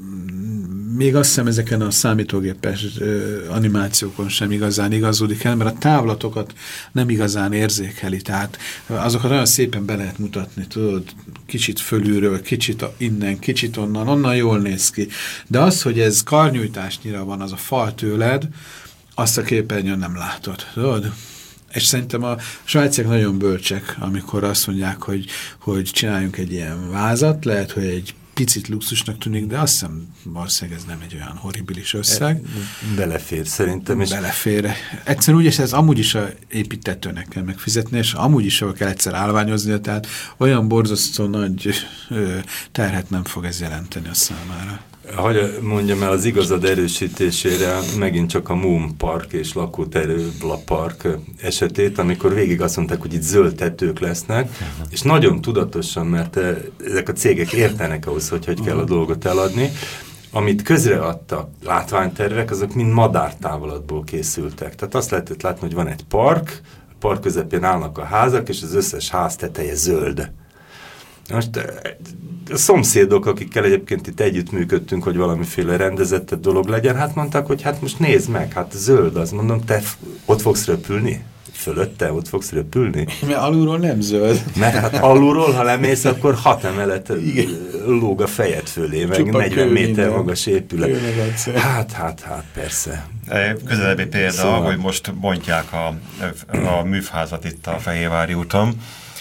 még azt hiszem ezeken a számítógépes ö, animációkon sem igazán igazodik el, mert a távlatokat nem igazán érzékeli, tehát azokat olyan szépen be lehet mutatni, tudod, kicsit fölülről, kicsit innen, kicsit onnan, onnan jól néz ki. De az, hogy ez karnyújtásnyira van az a fal tőled, azt a képernyőn nem látod, tudod? És szerintem a svájciak nagyon bölcsek, amikor azt mondják, hogy, hogy csináljunk egy ilyen vázat, lehet, hogy egy picit luxusnak tűnik, de azt hiszem, valószínűleg ez nem egy olyan horribilis összeg. Belefér szerintem. És belefér. Egyszerűen úgy, ez amúgy is a építetőnek kell megfizetni, és amúgy is kell egyszer állványoznia, tehát olyan borzasztó nagy ö, terhet nem fog ez jelenteni a számára. Hogy mondjam el, az igazad erősítésére megint csak a Moon Park és lakóterő Park esetét, amikor végig azt mondták, hogy itt zöld tetők lesznek, és nagyon tudatosan, mert ezek a cégek értenek ahhoz, hogy hogy kell a dolgot eladni, amit közreadtak látványtervek, azok mind madártávolatból készültek. Tehát azt lehetett látni, hogy van egy park, a park közepén állnak a házak, és az összes ház teteje zöld. Most a szomszédok, akikkel egyébként itt együttműködtünk, hogy valamiféle rendezettebb dolog legyen, hát mondták, hogy hát most nézd meg, hát zöld, azt mondom, te ott fogsz röpülni? Fölötte ott fogsz röpülni? Mert alulról nem zöld. Mert hát alulról, ha lemész, akkor hat emelet lóg a fejed fölé, meg Csupa negyven méter minden. Magas épület. Hát, hát, hát, persze. Közelebbi példa, Szóval. hogy most bontják a, a műfházat itt a Fehérvári úton,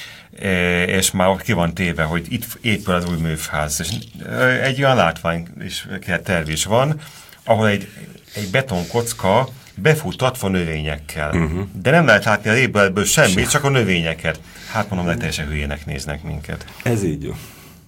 és már ki van téve, hogy itt épül az új műfház. És egy olyan látvány is, terv is van, ahol egy, egy betonkocka befutatva növényekkel. Uh-huh. De nem lehet látni a épületből semmit, csak a növényeket. Hát mondom, hogy teljesen hülyének néznek minket. Ez így jó.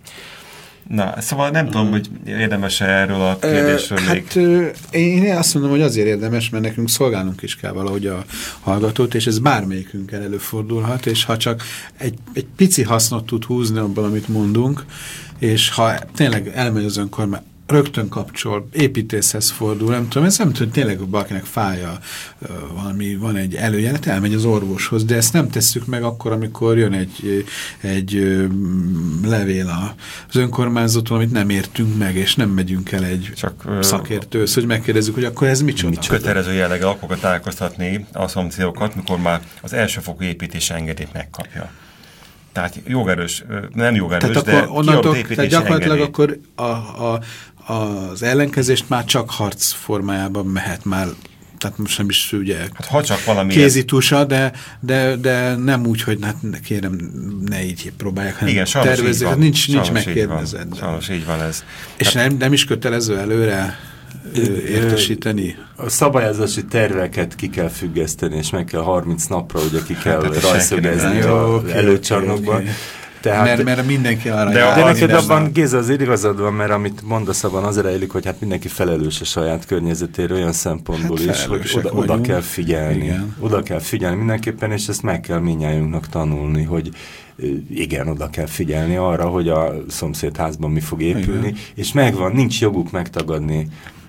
Na, szóval nem tudom, hogy érdemes-e erről a kérdésről uh, még... Hát uh, én azt mondom, hogy azért érdemes, mert nekünk szolgálnunk is kell valahogy a hallgatót, és ez bármelyikünkkel előfordulhat, és ha csak egy, egy pici hasznot tud húzni abban, amit mondunk, és ha tényleg elmegy az önkormány, rögtön kapcsol, építészhez fordul, nem tudom, ez nem tudom, tényleg valakinek fája, valami, van egy előjelet, elmegy az orvoshoz, de ezt nem tesszük meg akkor, amikor jön egy, egy levél az önkormányzattól, amit nem értünk meg, és nem megyünk el egy Csak, szakértőhöz, hogy megkérdezzük, hogy akkor ez micsoda. micsoda. Kötelező jelleggel akkor tájékoztatni a szomszédokat, mikor már az elsőfokú építési engedélyt megkapja. Tehát jogerős, nem jogerős, tehát de akkor onnantól, építési tehát gyakorlatilag engedély. akkor a, a, az ellenkezést már csak harc formájában mehet már, tehát most nem is ugye hát, ha csak valami kézitusa, de, de, de nem úgy, hogy hát kérem, ne így próbálják, hanem igen, tervezni, hát nincs, nincs megkérdezett. Sajnos így van ez. És nem, nem is kötelező előre értesíteni? A szabályozási terveket ki kell függeszteni, és meg kell harminc napra, ugye ki kell hát, rajszögezni az előcsarnokban. Okay, okay. Tehát, mert, mert mindenki arra de, jár. De neked abban, Géza, azért igazad van, mert amit mondasz, abban az rejlik, hogy hát mindenki felelős a saját környezetéről olyan szempontból hát is, hogy oda, oda kell figyelni. Igen. Oda kell figyelni mindenképpen, és ezt meg kell mindnyájunknak tanulni, hogy igen, oda kell figyelni arra, hogy a szomszédházban mi fog épülni, igen. És megvan, nincs joguk megtagadni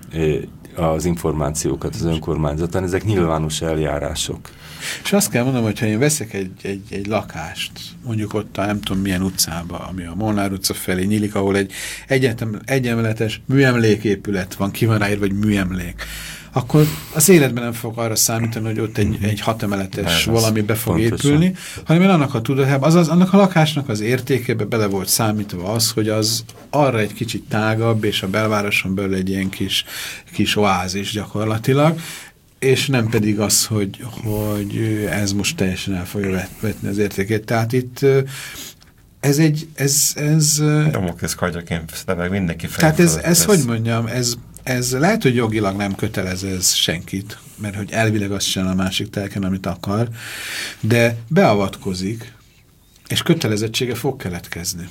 az információkat az önkormányzaton, ezek nyilvános eljárások. És azt kell mondanom, hogy ha én veszek egy, egy, egy lakást, mondjuk ott a nem tudom milyen utcába, ami a Molnár utca felé nyílik, ahol egy egyetem, egyemeletes műemléképület van, ki van ráírva, vagy műemlék, akkor az életben nem fog arra számítani, hogy ott egy, egy hatemeletes valami be fog pontosan épülni, hanem én annak a tudatában, azaz annak a lakásnak az értékébe bele volt számítva az, hogy az arra egy kicsit tágabb, és a belvároson belül egy ilyen kis, kis oázis gyakorlatilag, és nem pedig az, hogy, hogy ez most teljesen el fogja vetni az értékét. Tehát itt ez egy... Ez, ez, Damoklész kardjaként meg mindenki fel. Tehát ez, ez hogy mondjam, ez, ez lehet, hogy jogilag nem kötelez ez senkit, mert hogy elvileg azt csinál a másik telken, amit akar, de beavatkozik, és kötelezettsége fog keletkezni.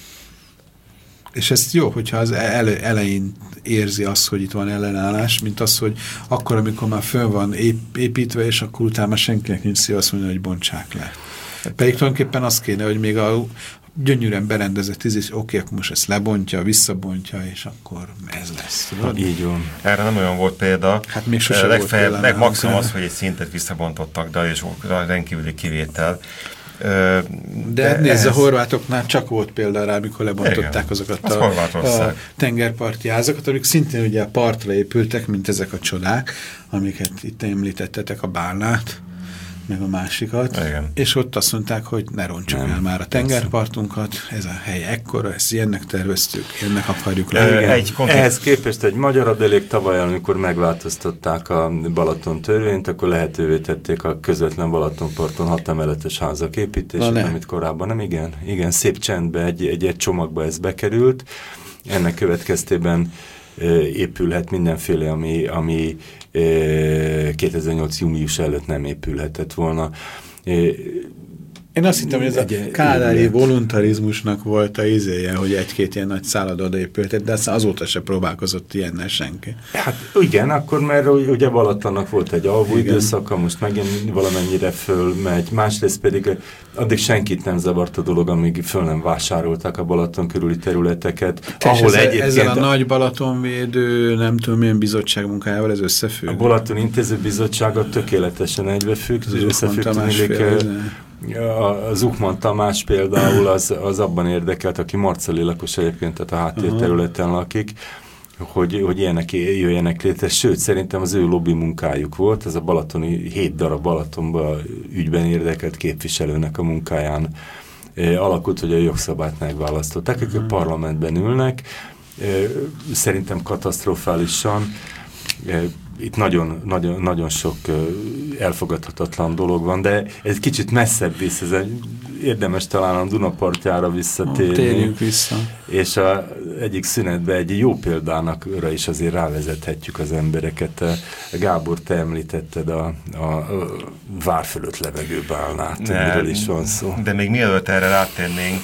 És ez jó, hogyha az ele, elején érzi azt, hogy itt van ellenállás, mint az, hogy akkor, amikor már föl van ép, építve, és akkor utána senkinek nincs szív azt mondani, hogy bontsák le. Pedig tulajdonképpen az kéne, hogy még a gyönyörűen berendezett tíz, oké, akkor most ezt lebontja, visszabontja, és akkor ez lesz. Ha, így van. Erre nem olyan volt példa. Hát még sose volt példa. Meg maximum az, de... hogy egy szintet visszabontottak, de és rendkívüli kivétel. De, de nézd, ehhez... a horvátoknál csak volt példa rá, amikor lebontották igen, azokat az a, a tengerparti házakat, amik szintén ugye a partra épültek, mint ezek a csodák, amiket itt említettetek, a Bálnát, meg a másikat, igen. És ott azt mondták, hogy ne roncsuk nem, el már a tengerpartunkat, ez a hely ekkora, ezt ilyennek terveztük, ilyennek akarjuk le. Egy Ehhez képest egy magyar adalék tavaly, amikor megváltoztatták a Balaton törvényt, akkor lehetővé tették a közvetlen Balatonparton hat emeletes házak építését, amit korábban nem, igen, igen, szép csendbe egy, egy, egy csomagba ez bekerült. Ennek következtében épülhet mindenféle, ami, ami kétezer-nyolc június előtt nem épülhetett volna. Én azt hittem, hogy ez egy a kádári voluntarizmusnak volt a izéje, hogy egy-két ilyen nagy szálloda odaépültet, de aztán azóta se próbálkozott ilyennel senki. Hát igen, akkor mert ugye Balatonnak volt egy alvó időszaka, most megint valamennyire fölmegy, másrészt pedig addig senkit nem zavart a dolog, amíg föl nem vásárolták a Balaton körüli területeket. Te ahol ezzel, egyébként ezzel a, a nagy Balatonvédő, nem tudom milyen bizottság munkájával ez összefügg? A Balaton Intéző Bizottsága tökéletesen egybefügg, összefügg, A Zuchman Tamás például az, az abban érdekelt, aki marcali lakos egyébként, tehát a háttérterületen uh-huh. lakik, hogy, hogy ilyenek jöjjenek létre. Sőt, szerintem az ő lobby munkájuk volt, ez a balatoni, hét darab Balatonban ügyben érdekelt képviselőnek a munkáján e, alakult, hogy a jogszabályt megválasztották, uh-huh. akik a parlamentben ülnek, e, szerintem katasztrofálisan. E, Itt nagyon, nagyon, nagyon sok elfogadhatatlan dolog van, de ez kicsit messzebb visz, ez egy, érdemes talán a Dunapartjára visszatérni. Térjünk vissza. És a, egyik szünetben egy jó példának is azért rávezethetjük az embereket. Gábor, te említetted a, a, a vár fölött levegő bálnát, miről is van szó. De még mielőtt erre rátérnénk,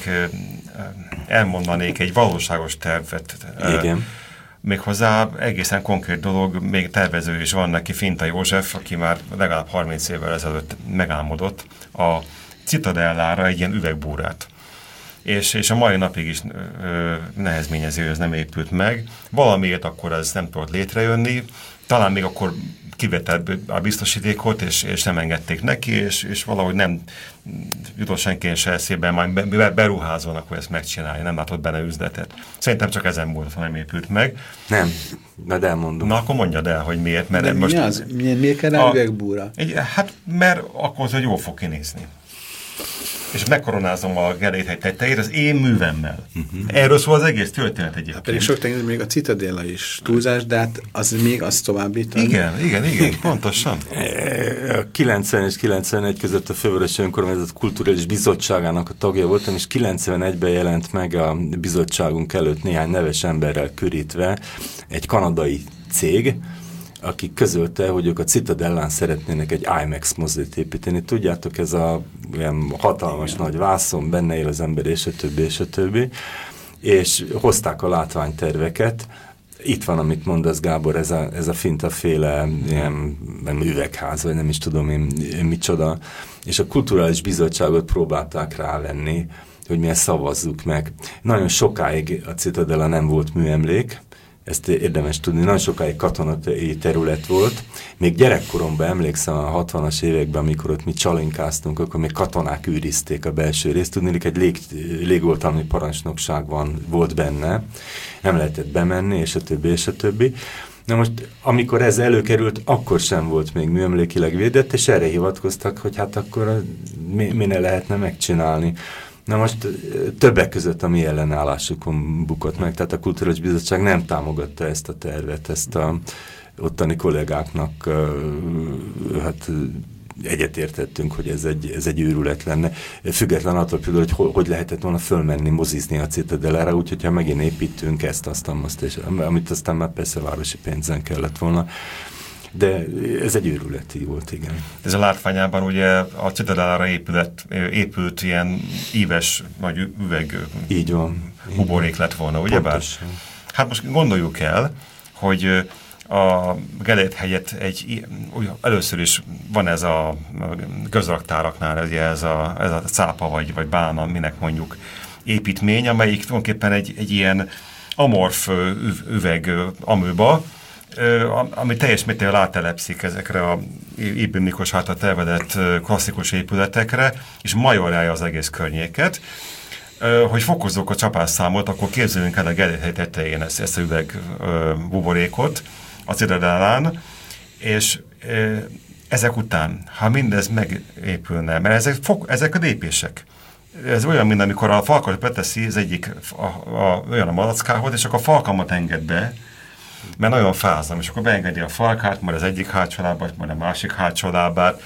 elmondanék egy valóságos tervet. Igen. Méghozzá egészen konkrét dolog, még tervező is van neki, Finta József, aki már legalább harminc évvel ezelőtt megálmodott a Citadellára egy ilyen üvegbúrát. És, és a mai napig is ö, nehezményező, hogy ez nem épült meg. Valamiért akkor ez nem tudott létrejönni, talán még akkor kivetett a biztosítékot, és, és nem engedték neki, és, és valahogy nem jutott senki se eszébe, majd beruházónak, hogy ezt megcsinálja, nem látott benne üzletet. Szerintem csak ezen múlott, ha nem épült meg. Nem, de elmondom. Na, akkor mondjad el, hogy miért. Mert de most mi az? Miért kell rá üvegbúra? Hát, mert akkor az jól fog kinézni. És megkoronázom a Geléthegy tetejét az én művemmel. Uh-huh. Erről szól az egész történet egyébként. Hát pedig sok tényleg még a Citadella is túlzás, de hát az még azt továbbítani. Igen, igen, igen, pontosan. A kilencven és kilencvenegy között a Fővárosi Önkormányzat Kulturális Bizottságának a tagja voltam, és kilencvenegyben jelent meg a bizottságunk előtt néhány neves emberrel körítve egy kanadai cég, aki közölte, hogy ők a Citadellán szeretnének egy IMAX mozit építeni. Tudjátok, ez a ilyen hatalmas igen. nagy vászon, benne él az ember, és a többi, és a többi. És hozták a látványterveket. Itt van, amit mondasz, Gábor, ez a, ez a fintaféle ilyen nem, üvegház, vagy nem is tudom én micsoda. És a Kulturális Bizottságot próbálták rávenni, hogy mi ezt szavazzuk meg. Nagyon sokáig a Citadella nem volt műemlék, ezt érdemes tudni, nagyon sokáig katonai terület volt. Még gyerekkoromban emlékszem a hatvanas években, amikor ott mi csalinkáztunk, akkor még katonák őrizték a belső részt. Tudnélik, egy lég, légoltalmi parancsnokság van, volt benne, nem lehetett bemenni, és a többi, és a többi. Na most, amikor ez előkerült, akkor sem volt még műemlékileg védett, és erre hivatkoztak, hogy hát akkor mi, mi ne lehetne megcsinálni. Na most többek között a mi ellenállásukon bukott meg, tehát a Kulturális Bizottság nem támogatta ezt a tervet, ezt a ottani kollégáknak hát egyetértettünk, hogy ez egy, ez egy őrület lenne. Független attól például, hogy hogy lehetett volna fölmenni, mozizni a Citadellára, úgyhogy ha megint építünk ezt, azt, azt, és, amit aztán már persze városi pénzen kellett volna. De ez egy őrületi volt, igen. Ez a látványában ugye a Citadellára épült, épült ilyen íves, vagy üveg így van, buborék lett volna, ugye bár? Hát most gondoljuk el, hogy a Geléthegyet egy, először is van ez a közraktáraknál, ez, ez, a, ez a cápa, vagy, vagy bálna, minek mondjuk építmény, amelyik tulajdonképpen egy, egy ilyen amorf üveg amőba, ami teljes mértékben rátelepszik ezekre a Ébén Miklós által tervezett klasszikus épületekre, és majorálja az egész környéket. Hogy fokozzuk a csapásszámot, akkor képzeljünk el a Geléthegy tetején ezt, ezt a üveg buborékot a Citadellán, és ezek után, ha mindez megépülne, mert ezek, ezek a lépések, ez olyan, mint amikor a falkat beteszi az egyik a, a, olyan a malackához, és akkor a falkamat enged be, mert nagyon fázom, és akkor beengedi a falkát, majd az egyik hátsó lábát, majd a másik hátsó lábát.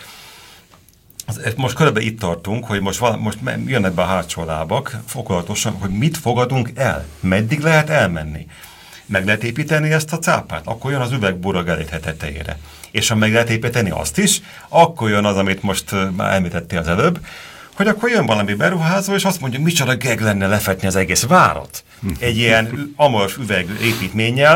Most körülbelül itt tartunk, hogy most, vala, most jönnek be a hátsó lábak, fokozatosan, hogy mit fogadunk el, meddig lehet elmenni. Meg lehet építeni ezt a cápát, akkor jön az üvegbúra Geléthegy tetejére. És ha meg lehet építeni azt is, akkor jön az, amit most már említettél az előbb, hogy akkor jön valami beruházó, és azt mondja, micsoda geg lenne lefetni az egész várat. Egy ilyen amorf üveg építménnyel,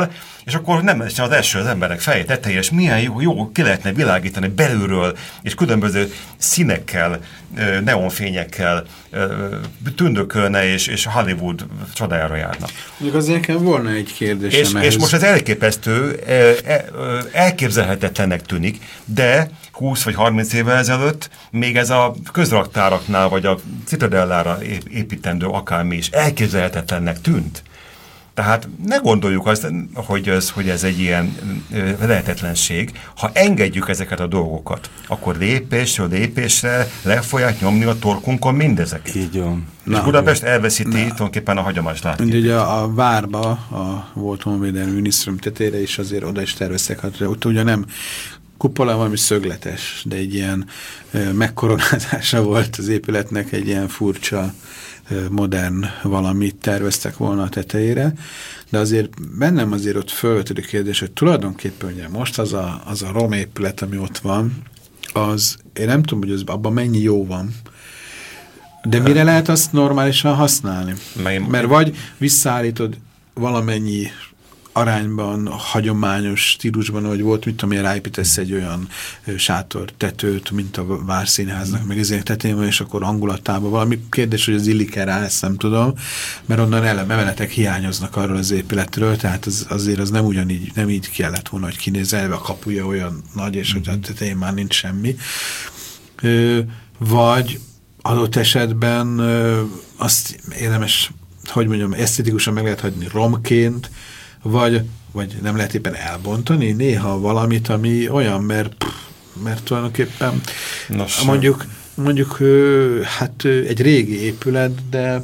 és akkor nem lesz az első az emberek feje tetejére, és milyen jó, jó ki lehetne világítani belülről, és különböző színekkel, neonfényekkel tündökölne, és, és Hollywood csodájára járna. Még azért nekem volna egy kérdésem és, és most ez elképesztő, elképzelhetetlennek tűnik, de húsz vagy harminc évvel ezelőtt még ez a közraktáraknál, vagy a Citadellára építendő akármi is elképzelhetetlennek tűnt. Tehát ne gondoljuk azt, hogy ez, hogy ez egy ilyen lehetetlenség. Ha engedjük ezeket a dolgokat, akkor lépésről lépésre le fogják nyomni a torkunkon mindezeket. Így van. És Budapest elveszíti tulajdonképpen a hagyományos látképét. Ugye a, a várba, a volt honvédelmi minisztérium tetejére is azért oda is terveztek, hát ott ugye nem kupola, valami szögletes, de egy ilyen e, megkoronázása volt az épületnek, egy ilyen furcsa, e, modern valamit terveztek volna a tetejére, de azért bennem azért ott fölvetődik kérdés, hogy tulajdonképpen ugye most az a, az a rom épület, ami ott van, az, én nem tudom, hogy az, abban mennyi jó van, de mire lehet azt normálisan használni? Mert vagy visszaállítod valamennyi arányban, hagyományos stílusban, hogy volt, mit tudom én, ráépítesz egy olyan sátor tetőt, mint a Várszínháznak, meg ezért tetején van, és akkor hangulatában valami kérdés, hogy az illik-e rá, ezt nem tudom, mert onnan emeletek hiányoznak arról az épületről, tehát az, azért az nem ugyanígy, nem így kellett volna, hogy kinézze, a kapuja olyan nagy, és hogy a tetején már nincs semmi. Ö, vagy adott esetben ö, azt érdemes, hogy mondjam, esztetikusan meg lehet hagyni romként, Vagy, vagy nem lehet éppen elbontani néha valamit, ami olyan, mert, mert tulajdonképpen Nos, mondjuk, mondjuk hát egy régi épület, de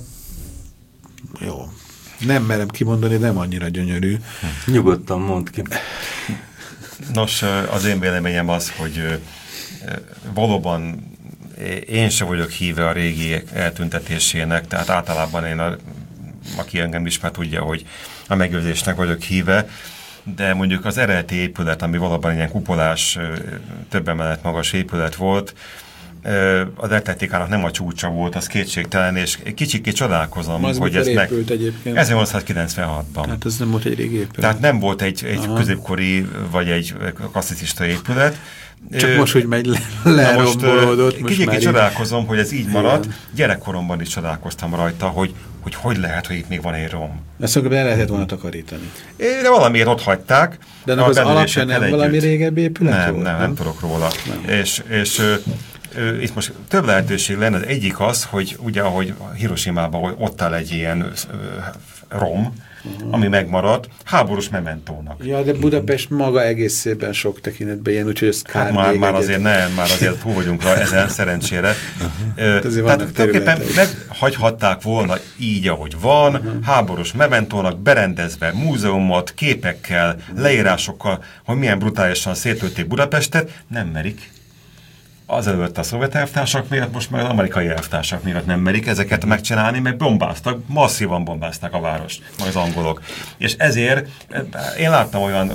jó, nem merem kimondani, nem annyira gyönyörű. Nyugodtan mondd ki. Nos, az én véleményem az, hogy valóban én sem vagyok híve a régi eltüntetésének, tehát általában én, a, aki engem ismer, tudja, hogy a megőrzésnek vagyok híve, de mondjuk az eredeti épület, ami valóban ilyen kupolás, több emelet magas épület volt, az esztetikának nem a csúcsa volt, az kétségtelen, és kicsit csodálkozom, az hogy ez meg... ezernyolcszázkilencvenhatban. Hát ez nem volt egy régi épület. Tehát nem volt egy, egy középkori, vagy egy klasszicista épület. Csak Ö, most, hogy megy le, lerombolódott. Kicsit csodálkozom, hogy ez így maradt. Gyerekkoromban is csodálkoztam rajta, hogy hogy hogy lehet, hogy itt még van egy rom. Ezt akkor el lehetett volna takarítani. De valamiért ott hagyták. De annak az alapja nem együtt. Valami régebbi épület nem, volt? Nem, nem, nem tudok róla. Nem. És, és ö, ö, itt most több lehetőség lenne. Az egyik az, hogy ugye, ahogy Hiroshimában ott áll egy ilyen ö, rom, uh-huh. ami megmaradt, háborús mementónak. Ja, de Budapest maga egészében sok tekintetben ilyen, úgyhogy ez kár. Hát már, már azért nem, már azért túl vagyunk rá ezen szerencsére. Uh-huh. Tehát tulajdonképpen meghagyhatták volna így, ahogy van, uh-huh. háborús mementónak berendezve múzeumot, képekkel, leírásokkal, hogy milyen brutálisan szétlőtték Budapestet, nem merik. Azelőtt a szovjet elvtársak miatt, most már az amerikai elvtársak miatt nem merik ezeket megcsinálni, meg bombáztak, masszívan bombázták a várost, meg az angolok. És ezért én láttam olyan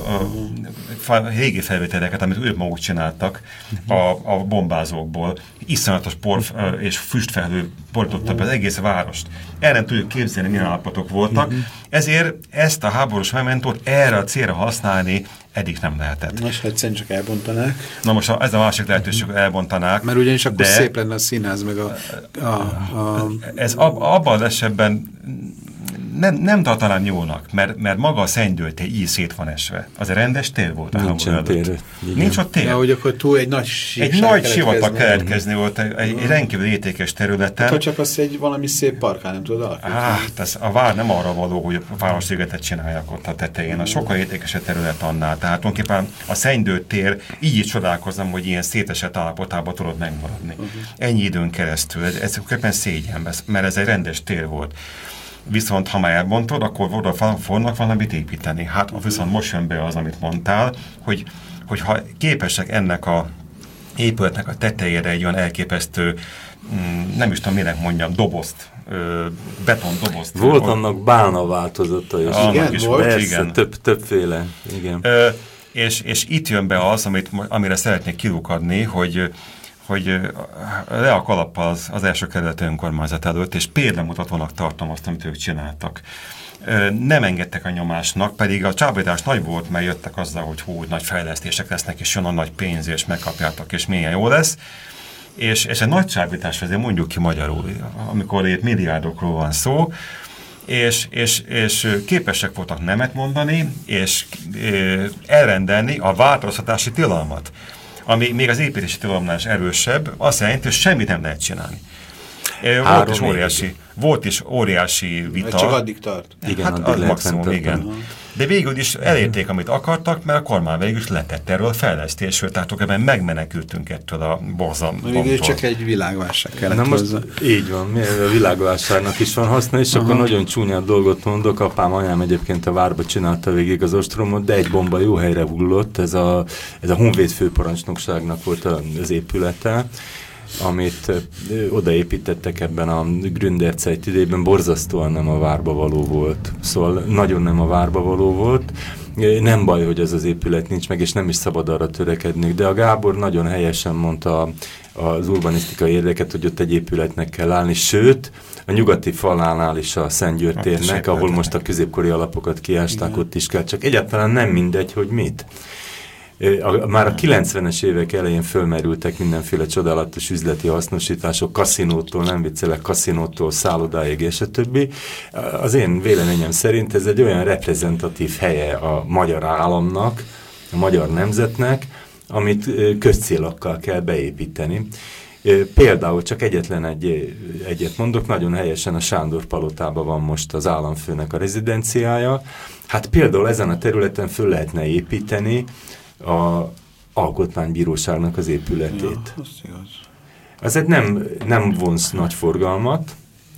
uh, régi felvételeket, amit ők maguk csináltak a, a bombázókból. Iszonyatos por uh, és füstfelhő borította be az egész várost. El nem tudjuk képzelni, milyen állapotok voltak. Ezért ezt a háborús mementót erre a célra használni eddig nem lehetett. Most egyszerűen csak elbontanák. Na most a, ez a másik lehetőség, hogy elbontanák. Mert ugyanis akkor de szép lenne a színház, meg a... a, a ez ab, abban az esetben nem, nem tartanám jónak, mert, mert maga a szennydőltér így szét van esve. Az egy rendes tér volt a háború előtt. Nincs ott tér. Ja, hogy akkor túl egy nagy Egy nagy sivatag keletkezni volt, egy, egy, egy rendkívül értékes területen. Hát, csak az egy valami szép parkán, nem tudod alkotni. Hát, ez a vár nem arra való, hogy a városszigetet csinálják ott a tetején. A sokkal értékesebb terület annál. Tehát tulajdonképpen a szennydőltér, így is csodálkozom, hogy ilyen szétesett állapotában tudod megmaradni. Uh-huh. Ennyi időn keresztül. Ez, ez köppen szégyen, mert ez egy rendes tér volt. Viszont ha már elbontod, akkor oda fognak valamit építeni. Hát viszont most jön be az, amit mondtál, hogy, hogy ha képesek ennek a épületnek a tetejére egy olyan elképesztő, nem is tudom, minek mondjam, dobozt, beton dobozt. Volt annak bálna változata is. Annak igen, is volt, persze, igen. Több, többféle, igen. Ö, és, és itt jön be az, amit, amire szeretnék kilukadni, hogy hogy le a kalappal az, az első kerületi önkormányzat előtt, és példamutatónak tartom azt, amit ők csináltak. Nem engedtek a nyomásnak, pedig a csábítás nagy volt, mert jöttek azzal, hogy hú, nagy fejlesztések lesznek, és jön a nagy pénz, és megkapjátok, és milyen jó lesz. És, és egy nagy csábítás, azért mondjuk ki magyarul, amikor itt milliárdokról van szó, és, és, és képesek voltak nemet mondani, és elrendelni a változtatási tilalmat, ami még az építési tilalomnál is erősebb, azt jelenti, hogy semmit nem lehet csinálni. Volt is, óriási, volt is óriási vita. Csak addig tart. Igen, hát az maximum, igen. De végül is elérték, amit akartak, mert a kormány végül is letett erről a fejlesztésről, tehát ebben megmenekültünk ettől a borzalomtól. Végül csak egy világválság kellett. Na most így van, a világválságnak is van haszna, és Aha. akkor nagyon csúnyát dolgot mondok, apám, anyám egyébként a várba csinálta végig az ostromot, de egy bomba jó helyre hullott, ez a, ez a Honvéd főparancsnokságnak volt az épülete, amit odaépítettek ebben a Gründerzeit idejében, borzasztóan nem a várba való volt. Szóval nagyon nem a várba való volt. Nem baj, hogy ez az épület nincs meg, és nem is szabad arra törekedni. De a Gábor nagyon helyesen mondta az urbanisztikai érdeket, hogy ott egy épületnek kell állni. Sőt, a nyugati falánál is a Szent György térnek, ahol most a középkori alapokat kiásták, ott is kell. Csak egyáltalán nem mindegy, hogy mit. A, már a kilencvenes évek elején fölmerültek mindenféle csodálatos üzleti hasznosítások, kaszinótól, nem viccelek, kaszinótól, szállodáig és a többi. Az én véleményem szerint ez egy olyan reprezentatív helye a magyar államnak, a magyar nemzetnek, amit közcélokkal kell beépíteni. Például csak egyetlen egy, egyet mondok, nagyon helyesen a Sándor palotában van most az államfőnek a rezidenciája. Hát például ezen a területen föl lehetne építeni a alkotmánybíróságnak az épületét. Ja, az igaz. Azért nem, nem vonz nagy forgalmat,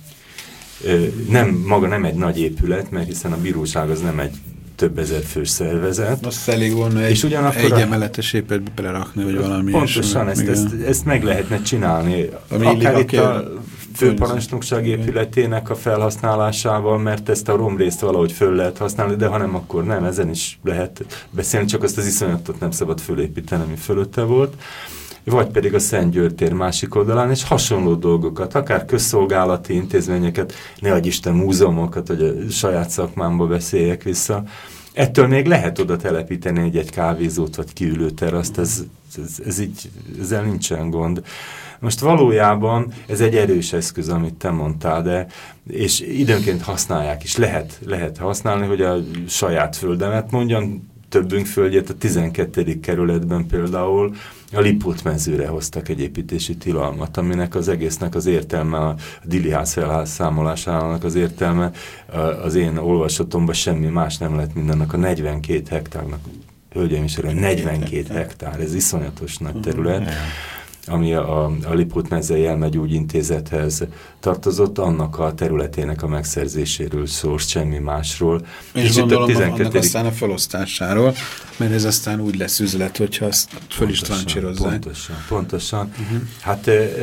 nem, maga nem egy nagy épület, mert hiszen a bíróság az nem egy több ezer fős szervezet. Azt elég volna egy, egy emeletes épületbe belerakni, vagy valami. Pontosan, ezt, ezt, ezt meg lehetne csinálni. Ami akár itt a főparancsnokság épületének a felhasználásával, mert ezt a romrészt valahogy föl lehet használni, de ha nem, akkor nem, ezen is lehet beszélni, csak azt az iszonyatot nem szabad fölépíteni, ami fölötte volt. Vagy pedig a Szent György tér másik oldalán, és hasonló dolgokat, akár közszolgálati intézményeket, ne adj Isten múzeumokat, hogy a saját szakmámba beszéljek vissza. Ettől még lehet oda telepíteni egy-egy kávézót, vagy kiülőteraszt, ez, ez, ez így, ezzel nincsen gond. Most valójában ez egy erős eszköz, amit te mondtál, de és időnként használják is, lehet, lehet használni, hogy a saját földemet mondjam, többünk földjét a tizenkettedik kerületben például a Lipót mezőre hoztak egy építési tilalmat, aminek az egésznek az értelme, a Diliház felszámolásának az értelme, az én olvasatomban semmi más nem lett mindennek a negyvenkét hektárnak, hölgyeim és uraim, negyvenkét hektár, ez iszonyatos nagy terület, ami a, a Lipót mezei elmegyógyintézethez tartozott, annak a területének a megszerzéséről szól, semmi másról. És, és gondolom tizenkettedik annak aztán a felosztásáról, mert ez aztán úgy lesz üzlet, hogyha azt föl is trancsírozzák. Pontosan, pontosan. Uh-huh. Hát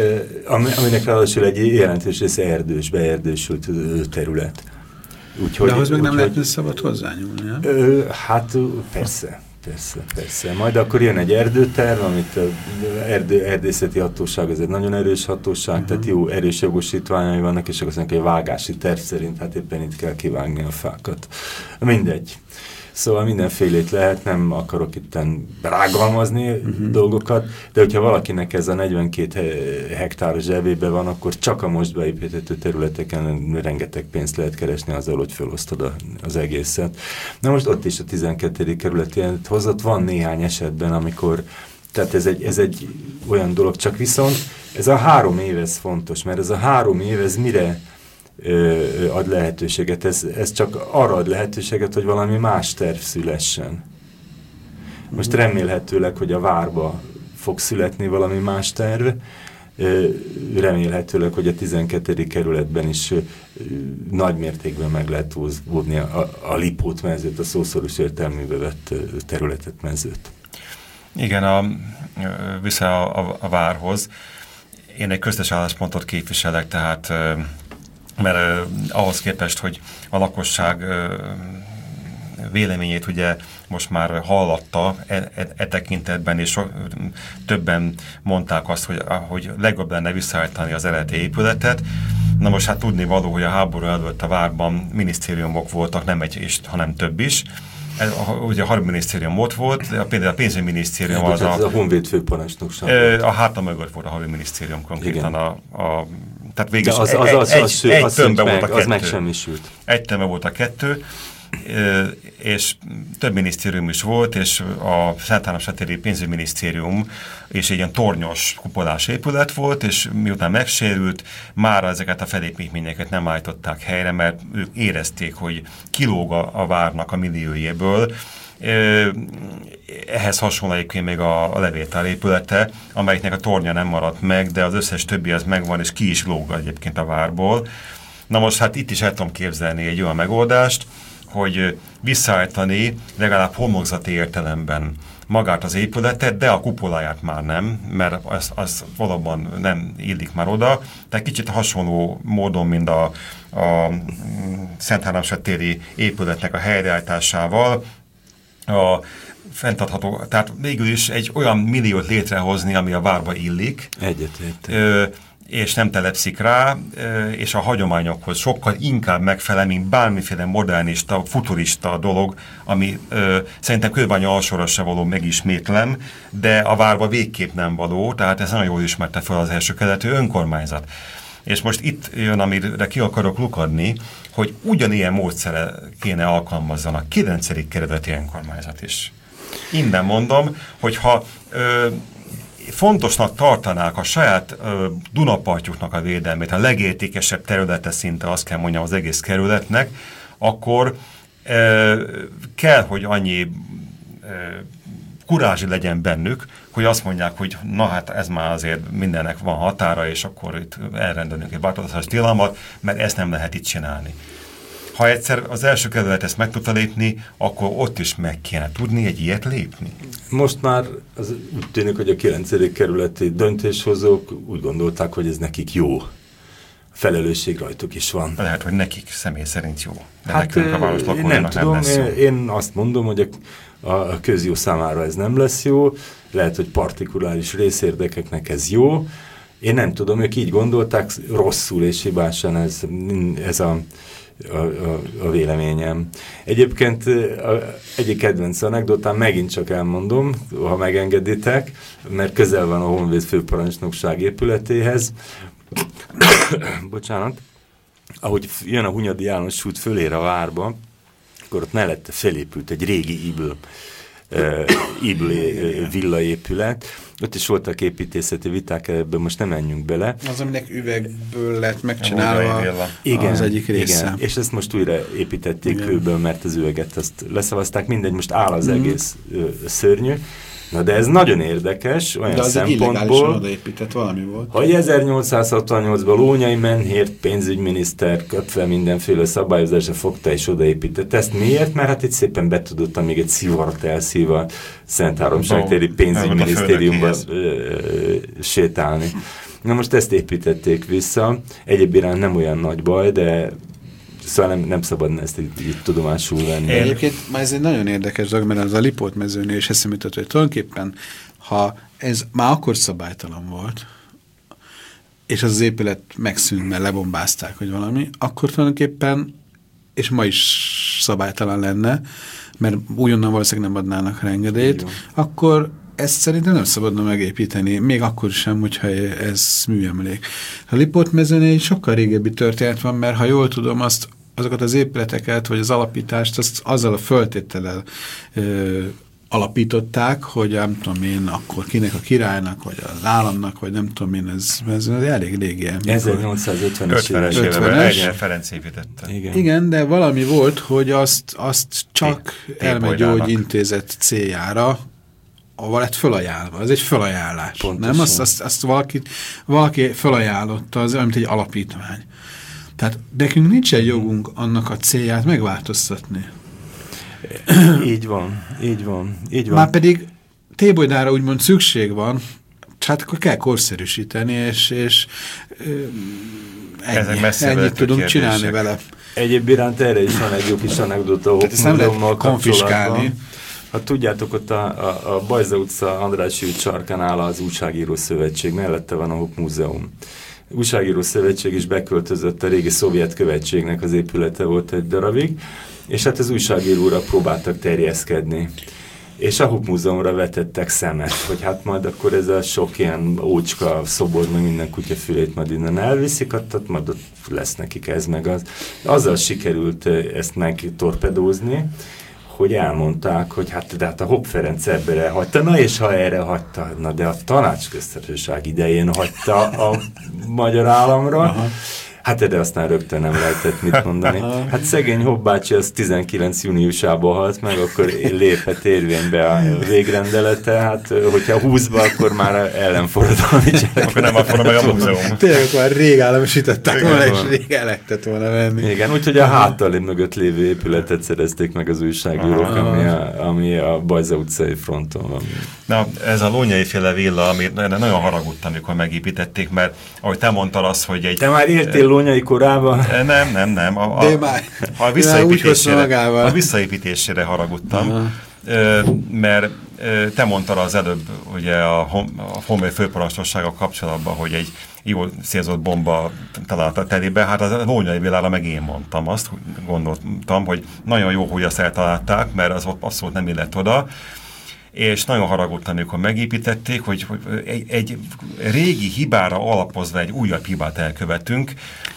eh, aminek ráadásul egy jelentős része erdős, beerdősült terület. Úgyhogy, de ahhoz meg úgy, nem lehetne szabad hozzányúlni, nem? Ö, hát persze. Persze, persze. Majd akkor jön egy erdőterv, amit erdő, erdészeti hatóság, ez egy nagyon erős hatóság, uh-huh. tehát jó erős jogosítványai vannak, és akkor azt mondják, hogy vágási terv szerint, hát éppen itt kell kivágni a fákat. Mindegy. Szóval mindenfélét lehet, nem akarok itten rágalmazni uh-huh. dolgokat, de hogyha valakinek ez a negyvenkét hektár zsebében van, akkor csak a most beépítető területeken rengeteg pénzt lehet keresni azzal, hogy felosztod az egészet. Na most ott is a tizenkettedik kerületi hozott, van néhány esetben, amikor, tehát ez egy, ez egy olyan dolog, csak viszont ez a három év ez fontos, mert ez a három év ez mire ad lehetőséget. Ez, ez csak arra ad lehetőséget, hogy valami más terv szülessen. Most remélhetőleg, hogy a várba fog születni valami más terv, remélhetőleg, hogy a tizenkettedik kerületben is nagy mértékben meg lehet húzni a, a Lipót mezőt, a szószoros értelműbe vett területet, mezőt. Igen, a, vissza a, a, a várhoz. Én egy köztes álláspontot képviselek, tehát mert eh, ahhoz képest, hogy a lakosság eh, véleményét ugye most már hallatta e, e, e tekintetben, és so, többen mondták azt, hogy, hogy legjobb lenne visszaállítani az eredeti épületet. Na most hát tudni való, hogy a háború előtt a várban minisztériumok voltak, nem egy, és, hanem több is. Ez, ugye a hadminisztérium ott volt, a, például a pénzügyminisztérium az a... Ez a Honvéd főparancsnokság. A háta mögött volt a hadminisztérium konkrétan. A, a, tehát végül az, az, egy, az, egy, az, egy az tömbbe meg, volt a kettő. Az megsemmisült. Egy tömbbe volt a kettő, és több minisztérium is volt, és a Szent Áron-Setéri pénzügyminisztérium és egy ilyen tornyos kupolás épület volt, és miután megsérült, már ezeket a felépítményeket nem állították helyre, mert ők érezték, hogy kilóg a, a várnak a milliójéből. Ehhez hasonló egyébként még a, a levéltár épülete, amelyiknek a tornya nem maradt meg, de az összes többi az megvan, és ki is lóg egyébként a várból. Na most hát itt is el tudom képzelni egy olyan megoldást, hogy visszaállítani legalább homlokzati értelemben magát az épületet, de a kupoláját már nem, mert az, az valóban nem illik már oda. Tehát kicsit hasonló módon, mint a, a Szent Áron-Setéri épületnek a helyreállításával, a fenntartható, tehát végül is egy olyan milliót létrehozni, ami a várba illik. Egyetértek. És nem telepszik rá, és a hagyományokhoz sokkal inkább megfelel, mint bármiféle modernista, futurista dolog, ami ö, szerintem Kőbánya alsóra se való, megismétlem, de a várba végképp nem való, tehát ez nagyon jól ismerte fel az első keletű önkormányzat. És most itt jön, amire ki akarok lukadni, hogy ugyanilyen módszere kéne alkalmazzon a kilencedik kerületi önkormányzat is. Innen mondom, hogyha ö, fontosnak tartanák a saját ö, Dunapartjuknak a védelmét, a legértékesebb területe szinte, azt kell mondjam, az egész kerületnek, akkor ö, kell, hogy annyi ö, kurázsi legyen bennük, hogy azt mondják, hogy na hát ez már azért mindennek van határa, és akkor itt elrendelünk egy változásos tilalmat, mert ezt nem lehet itt csinálni. Ha egyszer az első kerület ezt meg tudta lépni, akkor ott is meg kéne tudni egy ilyet lépni. Most már az úgy tűnik, hogy a kilencedik kerületi döntéshozók úgy gondolták, hogy ez nekik jó. Felelősség rajtuk is van. Lehet, hogy nekik személy szerint jó. De hát nekünk a város lakóinak nem tudom, lesz jó. Én azt mondom, hogy a, a közjó számára ez nem lesz jó. Lehet, hogy partikuláris részérdekeknek ez jó. Én nem tudom, ők így gondolták, rosszul és hibásan ez, ez a A, a, a véleményem. Egyébként a, egyik kedvenc anekdotám megint csak elmondom, ha megengeditek, mert közel van a Honvéd főparancsnokság épületéhez. Bocsánat. Ahogy jön a Hunyadi János út fölér a várba, akkor ott mellette felépült egy régi Ibl Ibl villaépület. Ott is voltak építészeti viták, ebben most nem menjünk bele. Az, aminek üvegből lett megcsinálva igen, az egyik része. Igen. És ezt most újra építették kőből, mert az üveget azt leszavazták. Mindegy, most áll az mm. egész ö, szörnyű. Na de ez nagyon érdekes, olyan de az szempontból, illegálisan odaépített valami volt. hogy ezernyolcszázhatvannyolcban Lónyai Menhért pénzügyminiszter kötve mindenféle szabályozásra fogta és odaépített. Ezt miért? Mert hát itt szépen betudottam még egy szivart elszív a Szent Áron-Setéri pénzügyminisztériumba sétálni. Na most ezt építették vissza. Egyéb iránt nem olyan nagy baj, de szóval nem, nem szabadna ezt így, így tudomásul venni. Egyébként már ez egy nagyon érdekes dolog, mert az a Lipót mezőnél is eszembe jutott, hogy tulajdonképpen, ha ez már akkor szabálytalan volt, és az, az épület megszűnt, mert lebombázták, hogy valami, akkor tulajdonképpen, és ma is szabálytalan lenne, mert újonnan valószínűleg nem adnának rá engedélyt, akkor ezt szerintem nem szabadna megépíteni, még akkor sem, hogyha ez műemlék. A Lipót mezőnél sokkal régebbi történet van, mert ha jól tudom, azt, azokat az épületeket, vagy az alapítást, azt azzal a föltétellel ö, alapították, hogy nem tudom én, akkor kinek a királynak, vagy az államnak, vagy nem tudom én, ez, ez elég régi. ezernyolcszázötvenes években Egyer Ferenc építette. Igen. Igen, de valami volt, hogy azt, azt csak elmegyógyintézet céljára ahol lett fölajánlva. Ez egy fölajánlás. Pontosan. Nem? Azt, azt, azt valaki, valaki fölajánlotta, az olyan, mint egy alapítvány. Tehát nekünk nincsen jogunk annak a célját megváltoztatni. Így van, így van, így van. Már pedig Tébolydára úgymond szükség van, hát akkor kell korszerűsíteni, és, és ennyi, ennyit tudunk kérdések. Csinálni vele. Egyéb iránt erre is van egy jó kis anekdota a múzeummal kapcsolatban. Ha tudjátok, ott a, a, a Bajza utca Andrássy út sarkán áll az Újságíró Szövetség, mellette van a Hopp Múzeum. Újságíró Szövetség is beköltözött, a régi szovjet követségnek az épülete volt egy darabig, és hát az újságíróra próbáltak terjeszkedni. És a Hopp Múzeumra vetettek szemet, hogy hát majd akkor ez a sok ilyen ócska szobor, meg minden kutyafülét majd innen elviszik, ott majd ott lesz nekik ez meg az. Azzal sikerült ezt megtorpedózni, hogy elmondták, hogy hát, de hát a Hopp Ferenc ebbre hagyta, na és ha erre hagyta, na de a Tanácsköztársaság idején hagyta a magyar államra, aha. Hát de aztán rögtön nem lehetett mit mondani. Hát szegény Hopp bácsi az tizenkilenc júniusában halt meg, akkor léphet érvénybe a végrendelete, hát hogyha húszba, akkor már ellenforradalmi cselekmény. Akkor nem akkor meg a múzeum. Tényleg, akkor rég államosították volna, és rég el lehetett volna venni. Igen, úgyhogy a háttal mögött lévő épületet szerezték meg az újságírók, ami a, ami a Bajza utcai fronton van. Na, ez a Lónyai féle villa, amit nagyon haragudtam, amikor megépítették, mert ahogy te mondtad az, hogy egy... Te már éltél Lónyai korában? Nem, nem, nem. A, a, a, visszaépítésére, a visszaépítésére haragudtam, uh-huh. mert te mondtad az előbb ugye a, a Honvéd főparancsnoksága kapcsolatban, hogy egy jól célzott bomba találta telébe, hát a Lónyai villára meg én mondtam azt, gondoltam, hogy nagyon jó, hogy azt eltalálták, mert az ott abszolút nem illett oda, és nagyon haragudtam, amikor megépítették, hogy, hogy egy, egy régi hibára alapozva egy újabb hibát elkövetünk,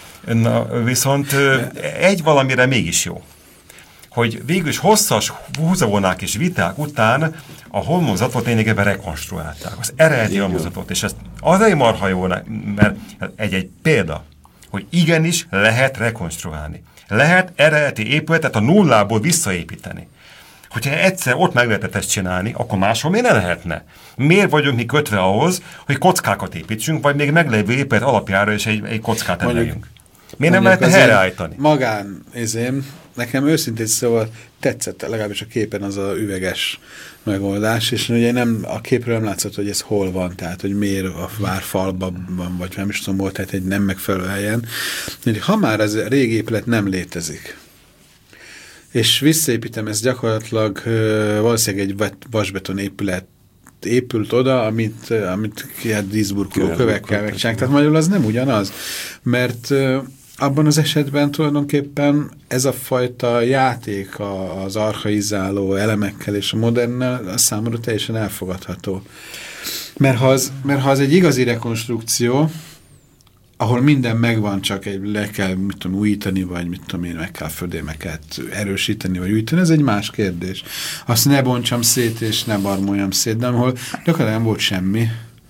na, viszont egy valamire mégis jó, hogy végül is hosszas húzavonák és viták után a homlokzatot lényegében rekonstruálták, az eredeti homlokzatot, és ez azért marha jó, mert egy-egy példa, hogy igenis lehet rekonstruálni. Lehet eredeti épületet a nullából visszaépíteni. Hogyha egyszer ott meg lehetett ezt csinálni, akkor máshol miért ne lehetne? Miért vagyunk mi kötve ahhoz, hogy kockákat építsünk, vagy még meglévő épület alapjára is egy, egy kockát emeljünk? Miért nem lehetne helyreállítani? Magán, ezém, nekem őszintén szóval tetszett legalábbis a képen az a üveges megoldás, és ugye nem, a képről nem látszott, hogy ez hol van, tehát hogy miért a várfalban van, vagy nem is tudom, volt, tehát egy nem megfelelő helyen. Ha már ez a régi épület nem létezik, és visszaépítem, ez gyakorlatilag valószínűleg egy vasbeton épület épült oda, amit, amit hát díszburkoló kövekkel megcsinálják. Tehát magyarul az nem ugyanaz, mert abban az esetben tulajdonképpen ez a fajta játék az archaizáló elemekkel és a modernnel a számomra teljesen elfogadható. Mert ha az, mert ha az egy igazi rekonstrukció, ahol minden megvan, csak egy, le kell, mit tudom, újítani, vagy mit tudom én, meg kell földémeket erősíteni, vagy újítani, ez egy más kérdés. Azt ne bontsam szét, és ne barmoljam szét, de ahol gyakorlatilag nem volt semmi.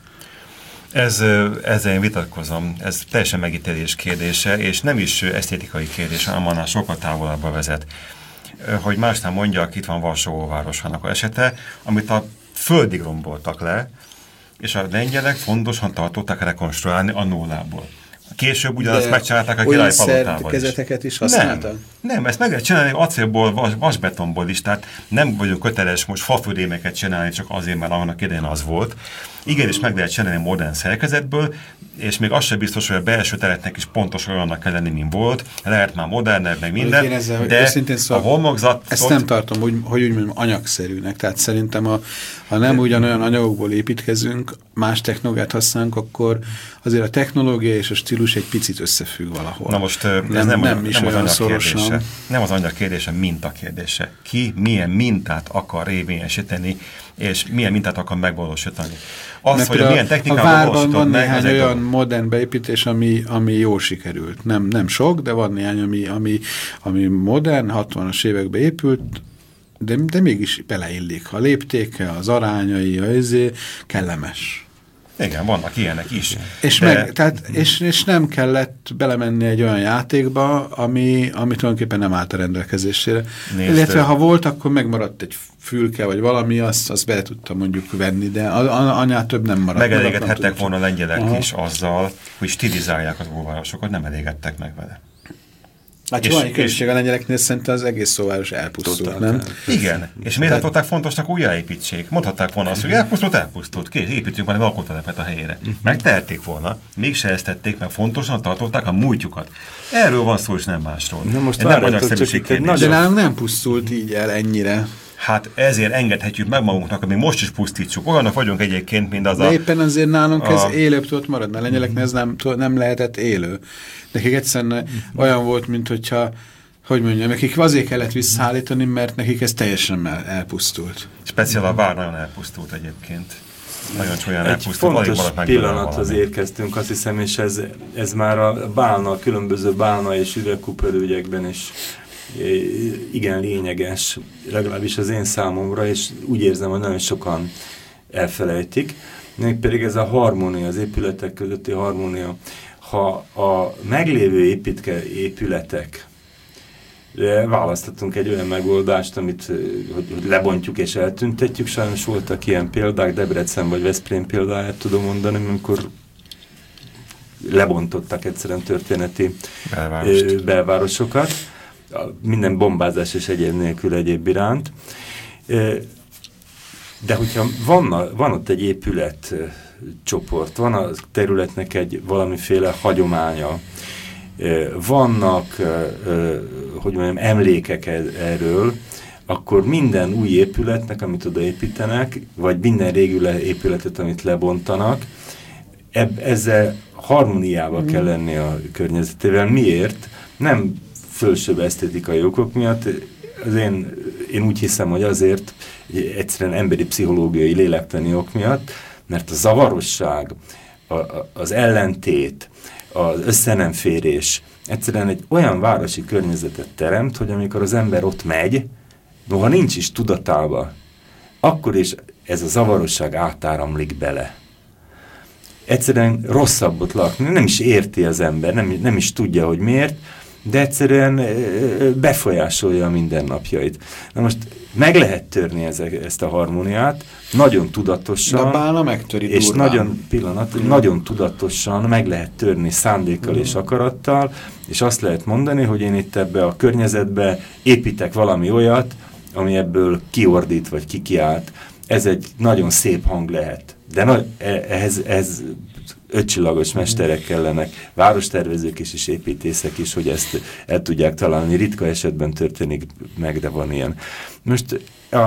Ez, ezzel én vitatkozom, ez teljesen megítélés kérdése, és nem is esztétikai kérdés, hanem annál sokkal távolabbra vezet. Hogy másnál mondjak, itt van Varsó városának a esete, amit a földig romboltak le, és a lengyelek fontosan tartották rekonstruálni a nullából. Később ugyanazt megcsinálták a Király Palotával is. Kezeteket is használtak? Nem, nem, ezt meg lehet csinálni acélból, vas, vasbetonból is, tehát nem vagyok köteles most fafödémeket csinálni, csak azért, mert annak idején az volt. Igenis meg lehet csinálni modern szerkezetből, és még az sem biztos, hogy a belső teretnek is pontosan olyannak kell lenni, mint volt. Lehet már modernebb, meg minden, ezzel, de szóval a homlokzatot... Ezt nem tartom, hogy, hogy úgy mondjam, anyagszerűnek. Tehát szerintem, a, ha nem de, ugyanolyan anyagokból építkezünk, más technológiát használunk, akkor azért a technológia és a stílus egy picit összefügg valahol. Na most ez nem, nem, nem, is nem az anyag kérdése. Nem az anyag kérdése, minta kérdése. Ki milyen mintát akar érvényesíteni, és milyen mintát akar megvalósítani. Az, mert hogy a, milyen technikával a várban van meg, néhány olyan a... modern beépítés, ami, ami jól sikerült. Nem, nem sok, de van néhány, ami, ami, ami modern, hatvanas években épült, de, de mégis beleillik. A léptéke, az arányai, a izé, kellemes. Igen, vannak ilyenek is. És, de... meg, tehát, és, és nem kellett belemenni egy olyan játékba, ami, ami tulajdonképpen nem állt a rendelkezésére. Nézd, illetve ha volt, akkor megmaradt egy fülke, vagy valami, azt, azt bele tudtam mondjuk venni, de annál több nem maradt. Megelégedhettek volna a lengyelek Aha. is azzal, hogy stilizálják az óvárosokat, nem elégedtek meg vele. Hát csak van különbség a lengyeleknél, szerintem az egész szóváros elpusztult, nem? Igen, és miért tartották fontosnak újjáépítsék? Mondhatták volna azt, hogy elpusztult, elpusztult, kész, építjünk már egy alkotótelepet a helyére. Megtehették volna, mégse ezt tették, meg fontosan tartották a múltjukat. Erről van szó, és nem másról. Na most nem anyagszerűség kérdés. De nálunk nem pusztult így el ennyire. Hát ezért engedhetjük meg magunknak, hogy mi most is pusztítsuk. Olyanok vagyunk egyébként, mint az de a... éppen azért nálunk a... ez élőbb tudott maradni. A lengyeleknél ez nem, nem lehetett élő. Nekik egyszerűen olyan volt, mint hogyha, hogy mondjam, nekik azért kellett visszaállítani, mert nekik ez teljesen el, elpusztult. Speciál a vár nagyon elpusztult egyébként. Nagyon csúlyán Egy elpusztult. fontos pillanathoz érkeztünk, azt hiszem, és ez, ez már a bálna, a különböző bálna és üvegkuperügyekben is igen lényeges, legalábbis az én számomra, és úgy érzem, hogy nagyon sokan elfelejtik. Mégpedig ez a harmónia, az épületek közötti harmónia. Ha a meglévő építke, épületek választottunk egy olyan megoldást, amit hogy, hogy lebontjuk és eltüntetjük, sajnos voltak ilyen példák, Debrecen vagy Veszprém példáját tudom mondani, amikor lebontottak egyszerűen történeti Belvárost. belvárosokat, minden bombázás és egyéb nélkül egyéb iránt. De hogyha van, van ott egy épület csoport, van a területnek egy valamiféle hagyománya, vannak, hogy mondjam, emlékek erről, akkor minden új épületnek, amit oda építenek, vagy minden régi épületet, amit lebontanak, eb, ezzel harmóniával kell lenni a környezetével. Miért? Nem fölsőbb esztétikai okok miatt, az én, én úgy hiszem, hogy azért egyszerűen emberi pszichológiai lélektani ok miatt, mert a zavarosság, a, a, az ellentét, az összenemférés egyszerűen egy olyan városi környezetet teremt, hogy amikor az ember ott megy, noha nincs is tudatában, akkor is ez a zavarosság átáramlik bele. Egyszerűen rosszabbot lakni, nem is érti az ember, nem, nem is tudja, hogy miért, de egyszerűen befolyásolja a mindennapjait. Na most meg lehet törni ezek, ezt a harmóniát, nagyon tudatosan, de bálna megtöri és durván. nagyon, pillanat, mm. nagyon tudatosan meg lehet törni szándékkal mm. és akarattal, és azt lehet mondani, hogy én itt ebbe a környezetbe építek valami olyat, ami ebből kiordít, vagy kikiált. Ez egy nagyon szép hang lehet. De na, ehhez, ehhez ötcsillagos mesterek kellenek, várostervezők is, és építészek is, hogy ezt el tudják találni. Ritka esetben történik meg, de van ilyen. Most a,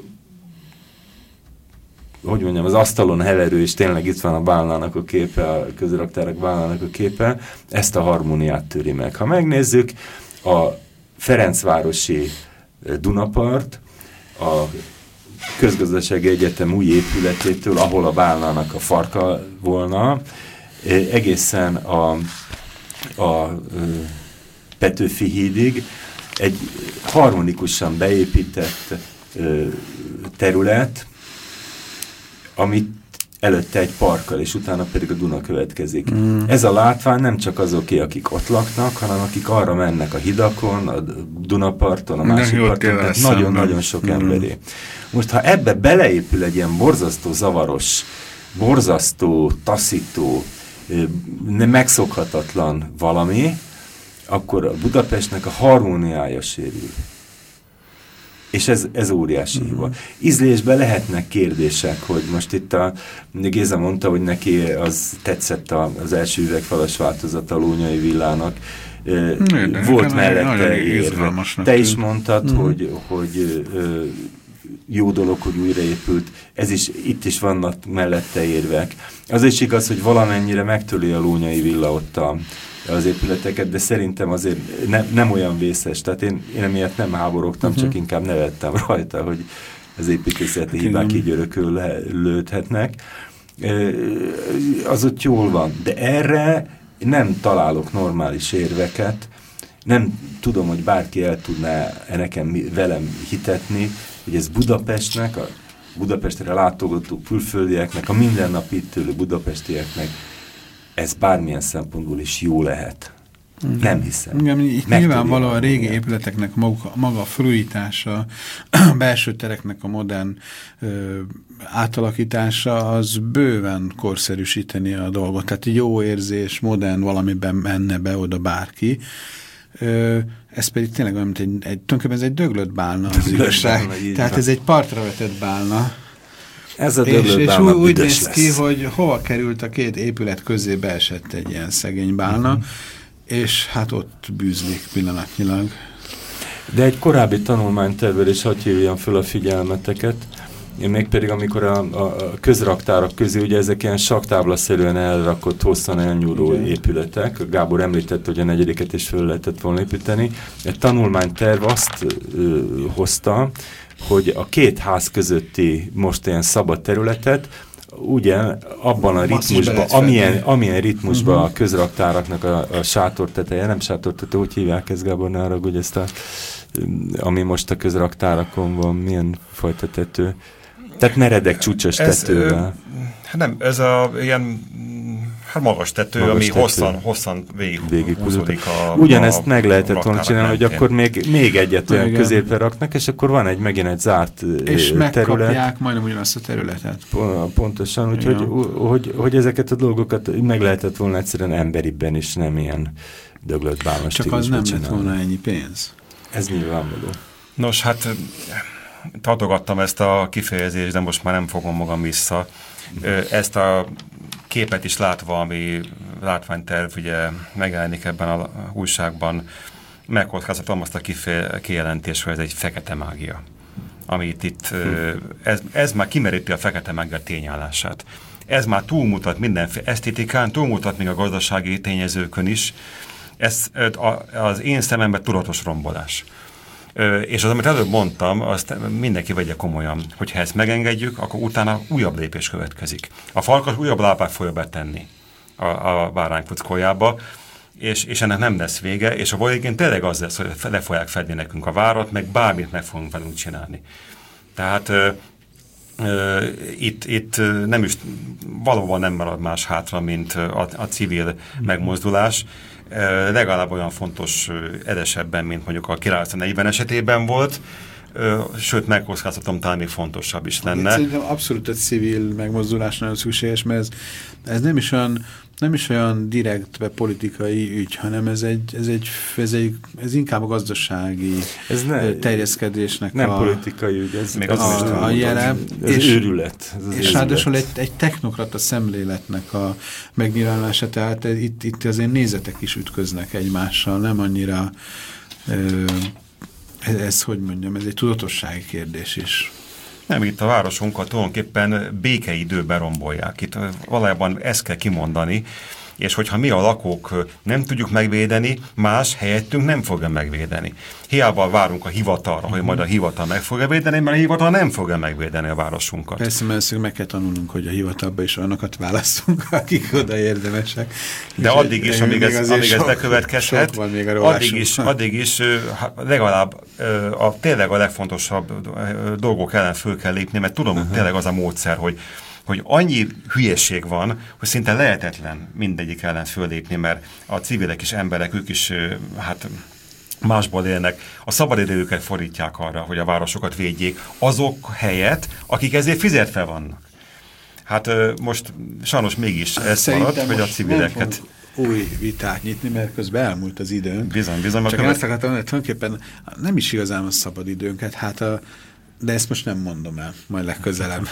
hogy mondjam, az asztalon heverő, és tényleg itt van a bálnának a képe, a közraktárak bálnának a képe, ezt a harmóniát töri meg. Ha megnézzük, a Ferencvárosi Dunapart, a Közgazdasági Egyetem új épületétől, ahol a bálnának a farka volna, egészen a, a Petőfi hídig egy harmonikusan beépített terület, amit előtte egy parkkal, és utána pedig a Duna következik. Mm. Ez a látvány nem csak azoké, akik ott laknak, hanem akik arra mennek a hidakon, a Dunaparton, a másik parton, tehát nagyon-nagyon sok mm. emberé. Most, ha ebbe beleépül egy ilyen borzasztó zavaros, borzasztó, taszító, megszokhatatlan valami, akkor a Budapestnek a harmóniája sérül. És ez, ez óriási hiba. Uh-huh. Ízlésben lehetnek kérdések, hogy most itt a Géza mondta, hogy neki az tetszett a, az első üvegfalas változata a Lónyai villának. Nő, volt mellette érve. Te is mondtad, uh-huh. hogy, hogy ö, jó dolog, hogy újraépült. Ez is, itt is vannak mellette érvek. Az is igaz, hogy valamennyire megtöli a Lónyai villa ott a az épületeket, de szerintem azért ne, nem olyan vészes. Tehát én, én emiatt nem háborogtam, uh-huh. csak inkább nevettem rajta, hogy az építészeti hibák így örökölődhetnek. Az ott jól van. De erre nem találok normális érveket. Nem tudom, hogy bárki el tudná nekem velem hitetni, hogy ez Budapestnek, a Budapestre látogató külföldieknek, a mindennapi itt élő budapestieknek ez bármilyen szempontból is jó lehet. Mm. Nem hiszem. Igen, itt nyilvánvalóan a régi épületeknek maga, maga a fluitása, a belső tereknek a modern ö, átalakítása, az bőven korszerűsíteni a dolgot. Tehát jó érzés, modern valamiben menne be oda bárki. Ö, ez pedig tényleg olyan, mint egy, egy tulajdonképpen ez egy döglött bálna az igazság. Tehát ez egy partra vetett bálna. Ez a és, és úgy, úgy néz lesz. ki, hogy hova került a két épület közé, beesett egy ilyen szegény bálna, uh-huh. és hát ott bűzlik pillanatnyilag. De egy korábbi tanulmánytervvel is hadd hívjam föl a figyelmeteket, én mégpedig amikor a, a közraktárak közé, ugye ezek ilyen saktáblaszerűen elrakott, hosszan elnyúló okay. épületek, Gábor említette, hogy a negyediket is föl lehetett volna építeni. Egy tanulmányterv azt ö, hozta, hogy a két ház közötti most ilyen szabad területet, ugye abban a ritmusban, amilyen, amilyen ritmusban uh-huh. a közraktáraknak a, a sátorteteje, nem sátorteteje, úgy hívják ezt, Gábor, ne arra, hogy ezt a, ami most a közraktárakon van, milyen fajta tető. Tehát meredek csúcsos ez, tetővel. Hát nem, ez a ilyen hát magas tető, magas ami tető. hosszan, hosszan végig, végig húzódik a Ugyanezt a, meg lehetett volna csinálni, hogy akkor még, még egyet olyan középre raknak, és akkor van egy megint egy zárt és terület. És megkapják majdnem ugyanazt a területet. Pontosan, úgyhogy hogy, hogy, hogy ezeket a dolgokat meg lehetett volna egyszerűen emberibben is, nem ilyen döglött bálmas Csak az nem lett volna ennyi pénz. Ez nyilvánvaló. Nos, hát tartogattam ezt a kifejezést, de most már nem fogom magam vissza. Ezt a képet is látva, ami látványterv ugye megjelenik ebben a újságban, megkockáztatom azt a kijelentést, hogy ez egy fekete mágia. Amit itt, ez, ez már kimeríti a fekete mágia tényállását. Ez már túlmutat mindenféle esztétikán, túlmutat még a gazdasági tényezőkön is. Ez az én szememben tudatos rombolás. És az, amit előbb mondtam, azt mindenki vegye komolyan, hogyha ezt megengedjük, akkor utána újabb lépés következik. A farkas újabb lábát fogja betenni a, a bárány fuckójába, és, és ennek nem lesz vége, és a végén tényleg az lesz, hogy le fogják fedni nekünk a várat, meg bármit meg fogunk velünk csinálni. Tehát ö, ö, itt, itt nem is, valóban nem marad más hátra, mint a, a civil megmozdulás. Uh, legalább olyan fontos uh, edesebben, mint mondjuk a kilencszáznegyven esetében volt, uh, sőt, megkockáztatom, talán még fontosabb is lenne. Szerintem abszolút egy civil megmozdulás nagyon szükséges, mert ez, ez nem is olyan, nem is olyan direktbe politikai ügy, hanem ez egy, ez egy, ez egy ez inkább a gazdasági ez ne, terjeszkedésnek nem a, politikai ügy, ez még az a, a jele. Ez és, őrület. Ez és ráadásul egy, egy technokrata szemléletnek a megnyilvánulása, tehát itt, itt azért nézetek is ütköznek egymással, nem annyira ö, ez, ez, hogy mondjam, ez egy tudatossági kérdés is. Nem, itt a városunkat tulajdonképpen békeidőben rombolják. Itt valójában ezt kell kimondani, és hogyha mi a lakók nem tudjuk megvédeni, más helyettünk nem fogja megvédeni. Hiába várunk a hivatalra, hogy majd a hivatal meg fogja védeni, mert a hivatal nem fogja megvédeni a városunkat. Persze, mert meg kell tanulnunk, hogy a hivatalba is olyanokat választunk, akik oda érdemesek. De addig is, amíg ez, amíg ez bekövetkezhet, addig is, addig is legalább a, tényleg a legfontosabb dolgok ellen föl kell lépni, mert tudom, uh-huh. tényleg az a módszer, hogy hogy annyi hülyeség van, hogy szinte lehetetlen mindegyik ellen föllépni, mert a civilek is emberek, ők is hát másból élnek. A szabadidejüket fordítják arra, hogy a városokat védjék, azok helyett, akik ezért fizetve vannak. Hát most sajnos mégis ez maradt, hogy a civileket... új vitát nyitni, mert közben elmúlt az időnk. Bizony, bizony. Csak azt akartam, hogy tulajdonképpen nem is igazán a szabad időnket, hát a, de ezt most nem mondom el, majd legközelebb.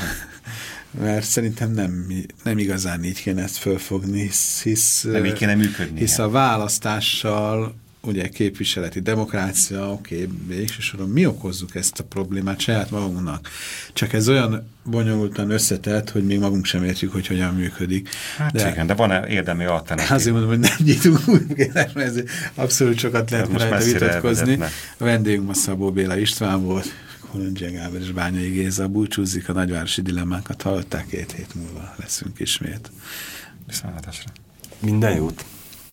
Mert szerintem nem, nem igazán így kéne ezt fölfogni, hisz, hisz, nem így kéne működni. Hisz a választással, ugye képviseleti demokrácia, oké, okay, végsősoron mi okozzuk ezt a problémát saját magunknak. Csak ez olyan bonyolultan összetett, hogy még magunk sem értjük, hogy hogyan működik. Hát de, igen, de van-e érdemi alternatív? Azért mondom, hogy nem nyitunk új, mert ez abszolút sokat lehet rajta vitatkozni. A vendégünk a Szabó Béla István volt, Kolondzsia Gábor és Bányai Géza, búcsúzik, a nagyvárosi dilemmákat hallották, két hét múlva leszünk ismét. Viszontlátásra. Minden jót!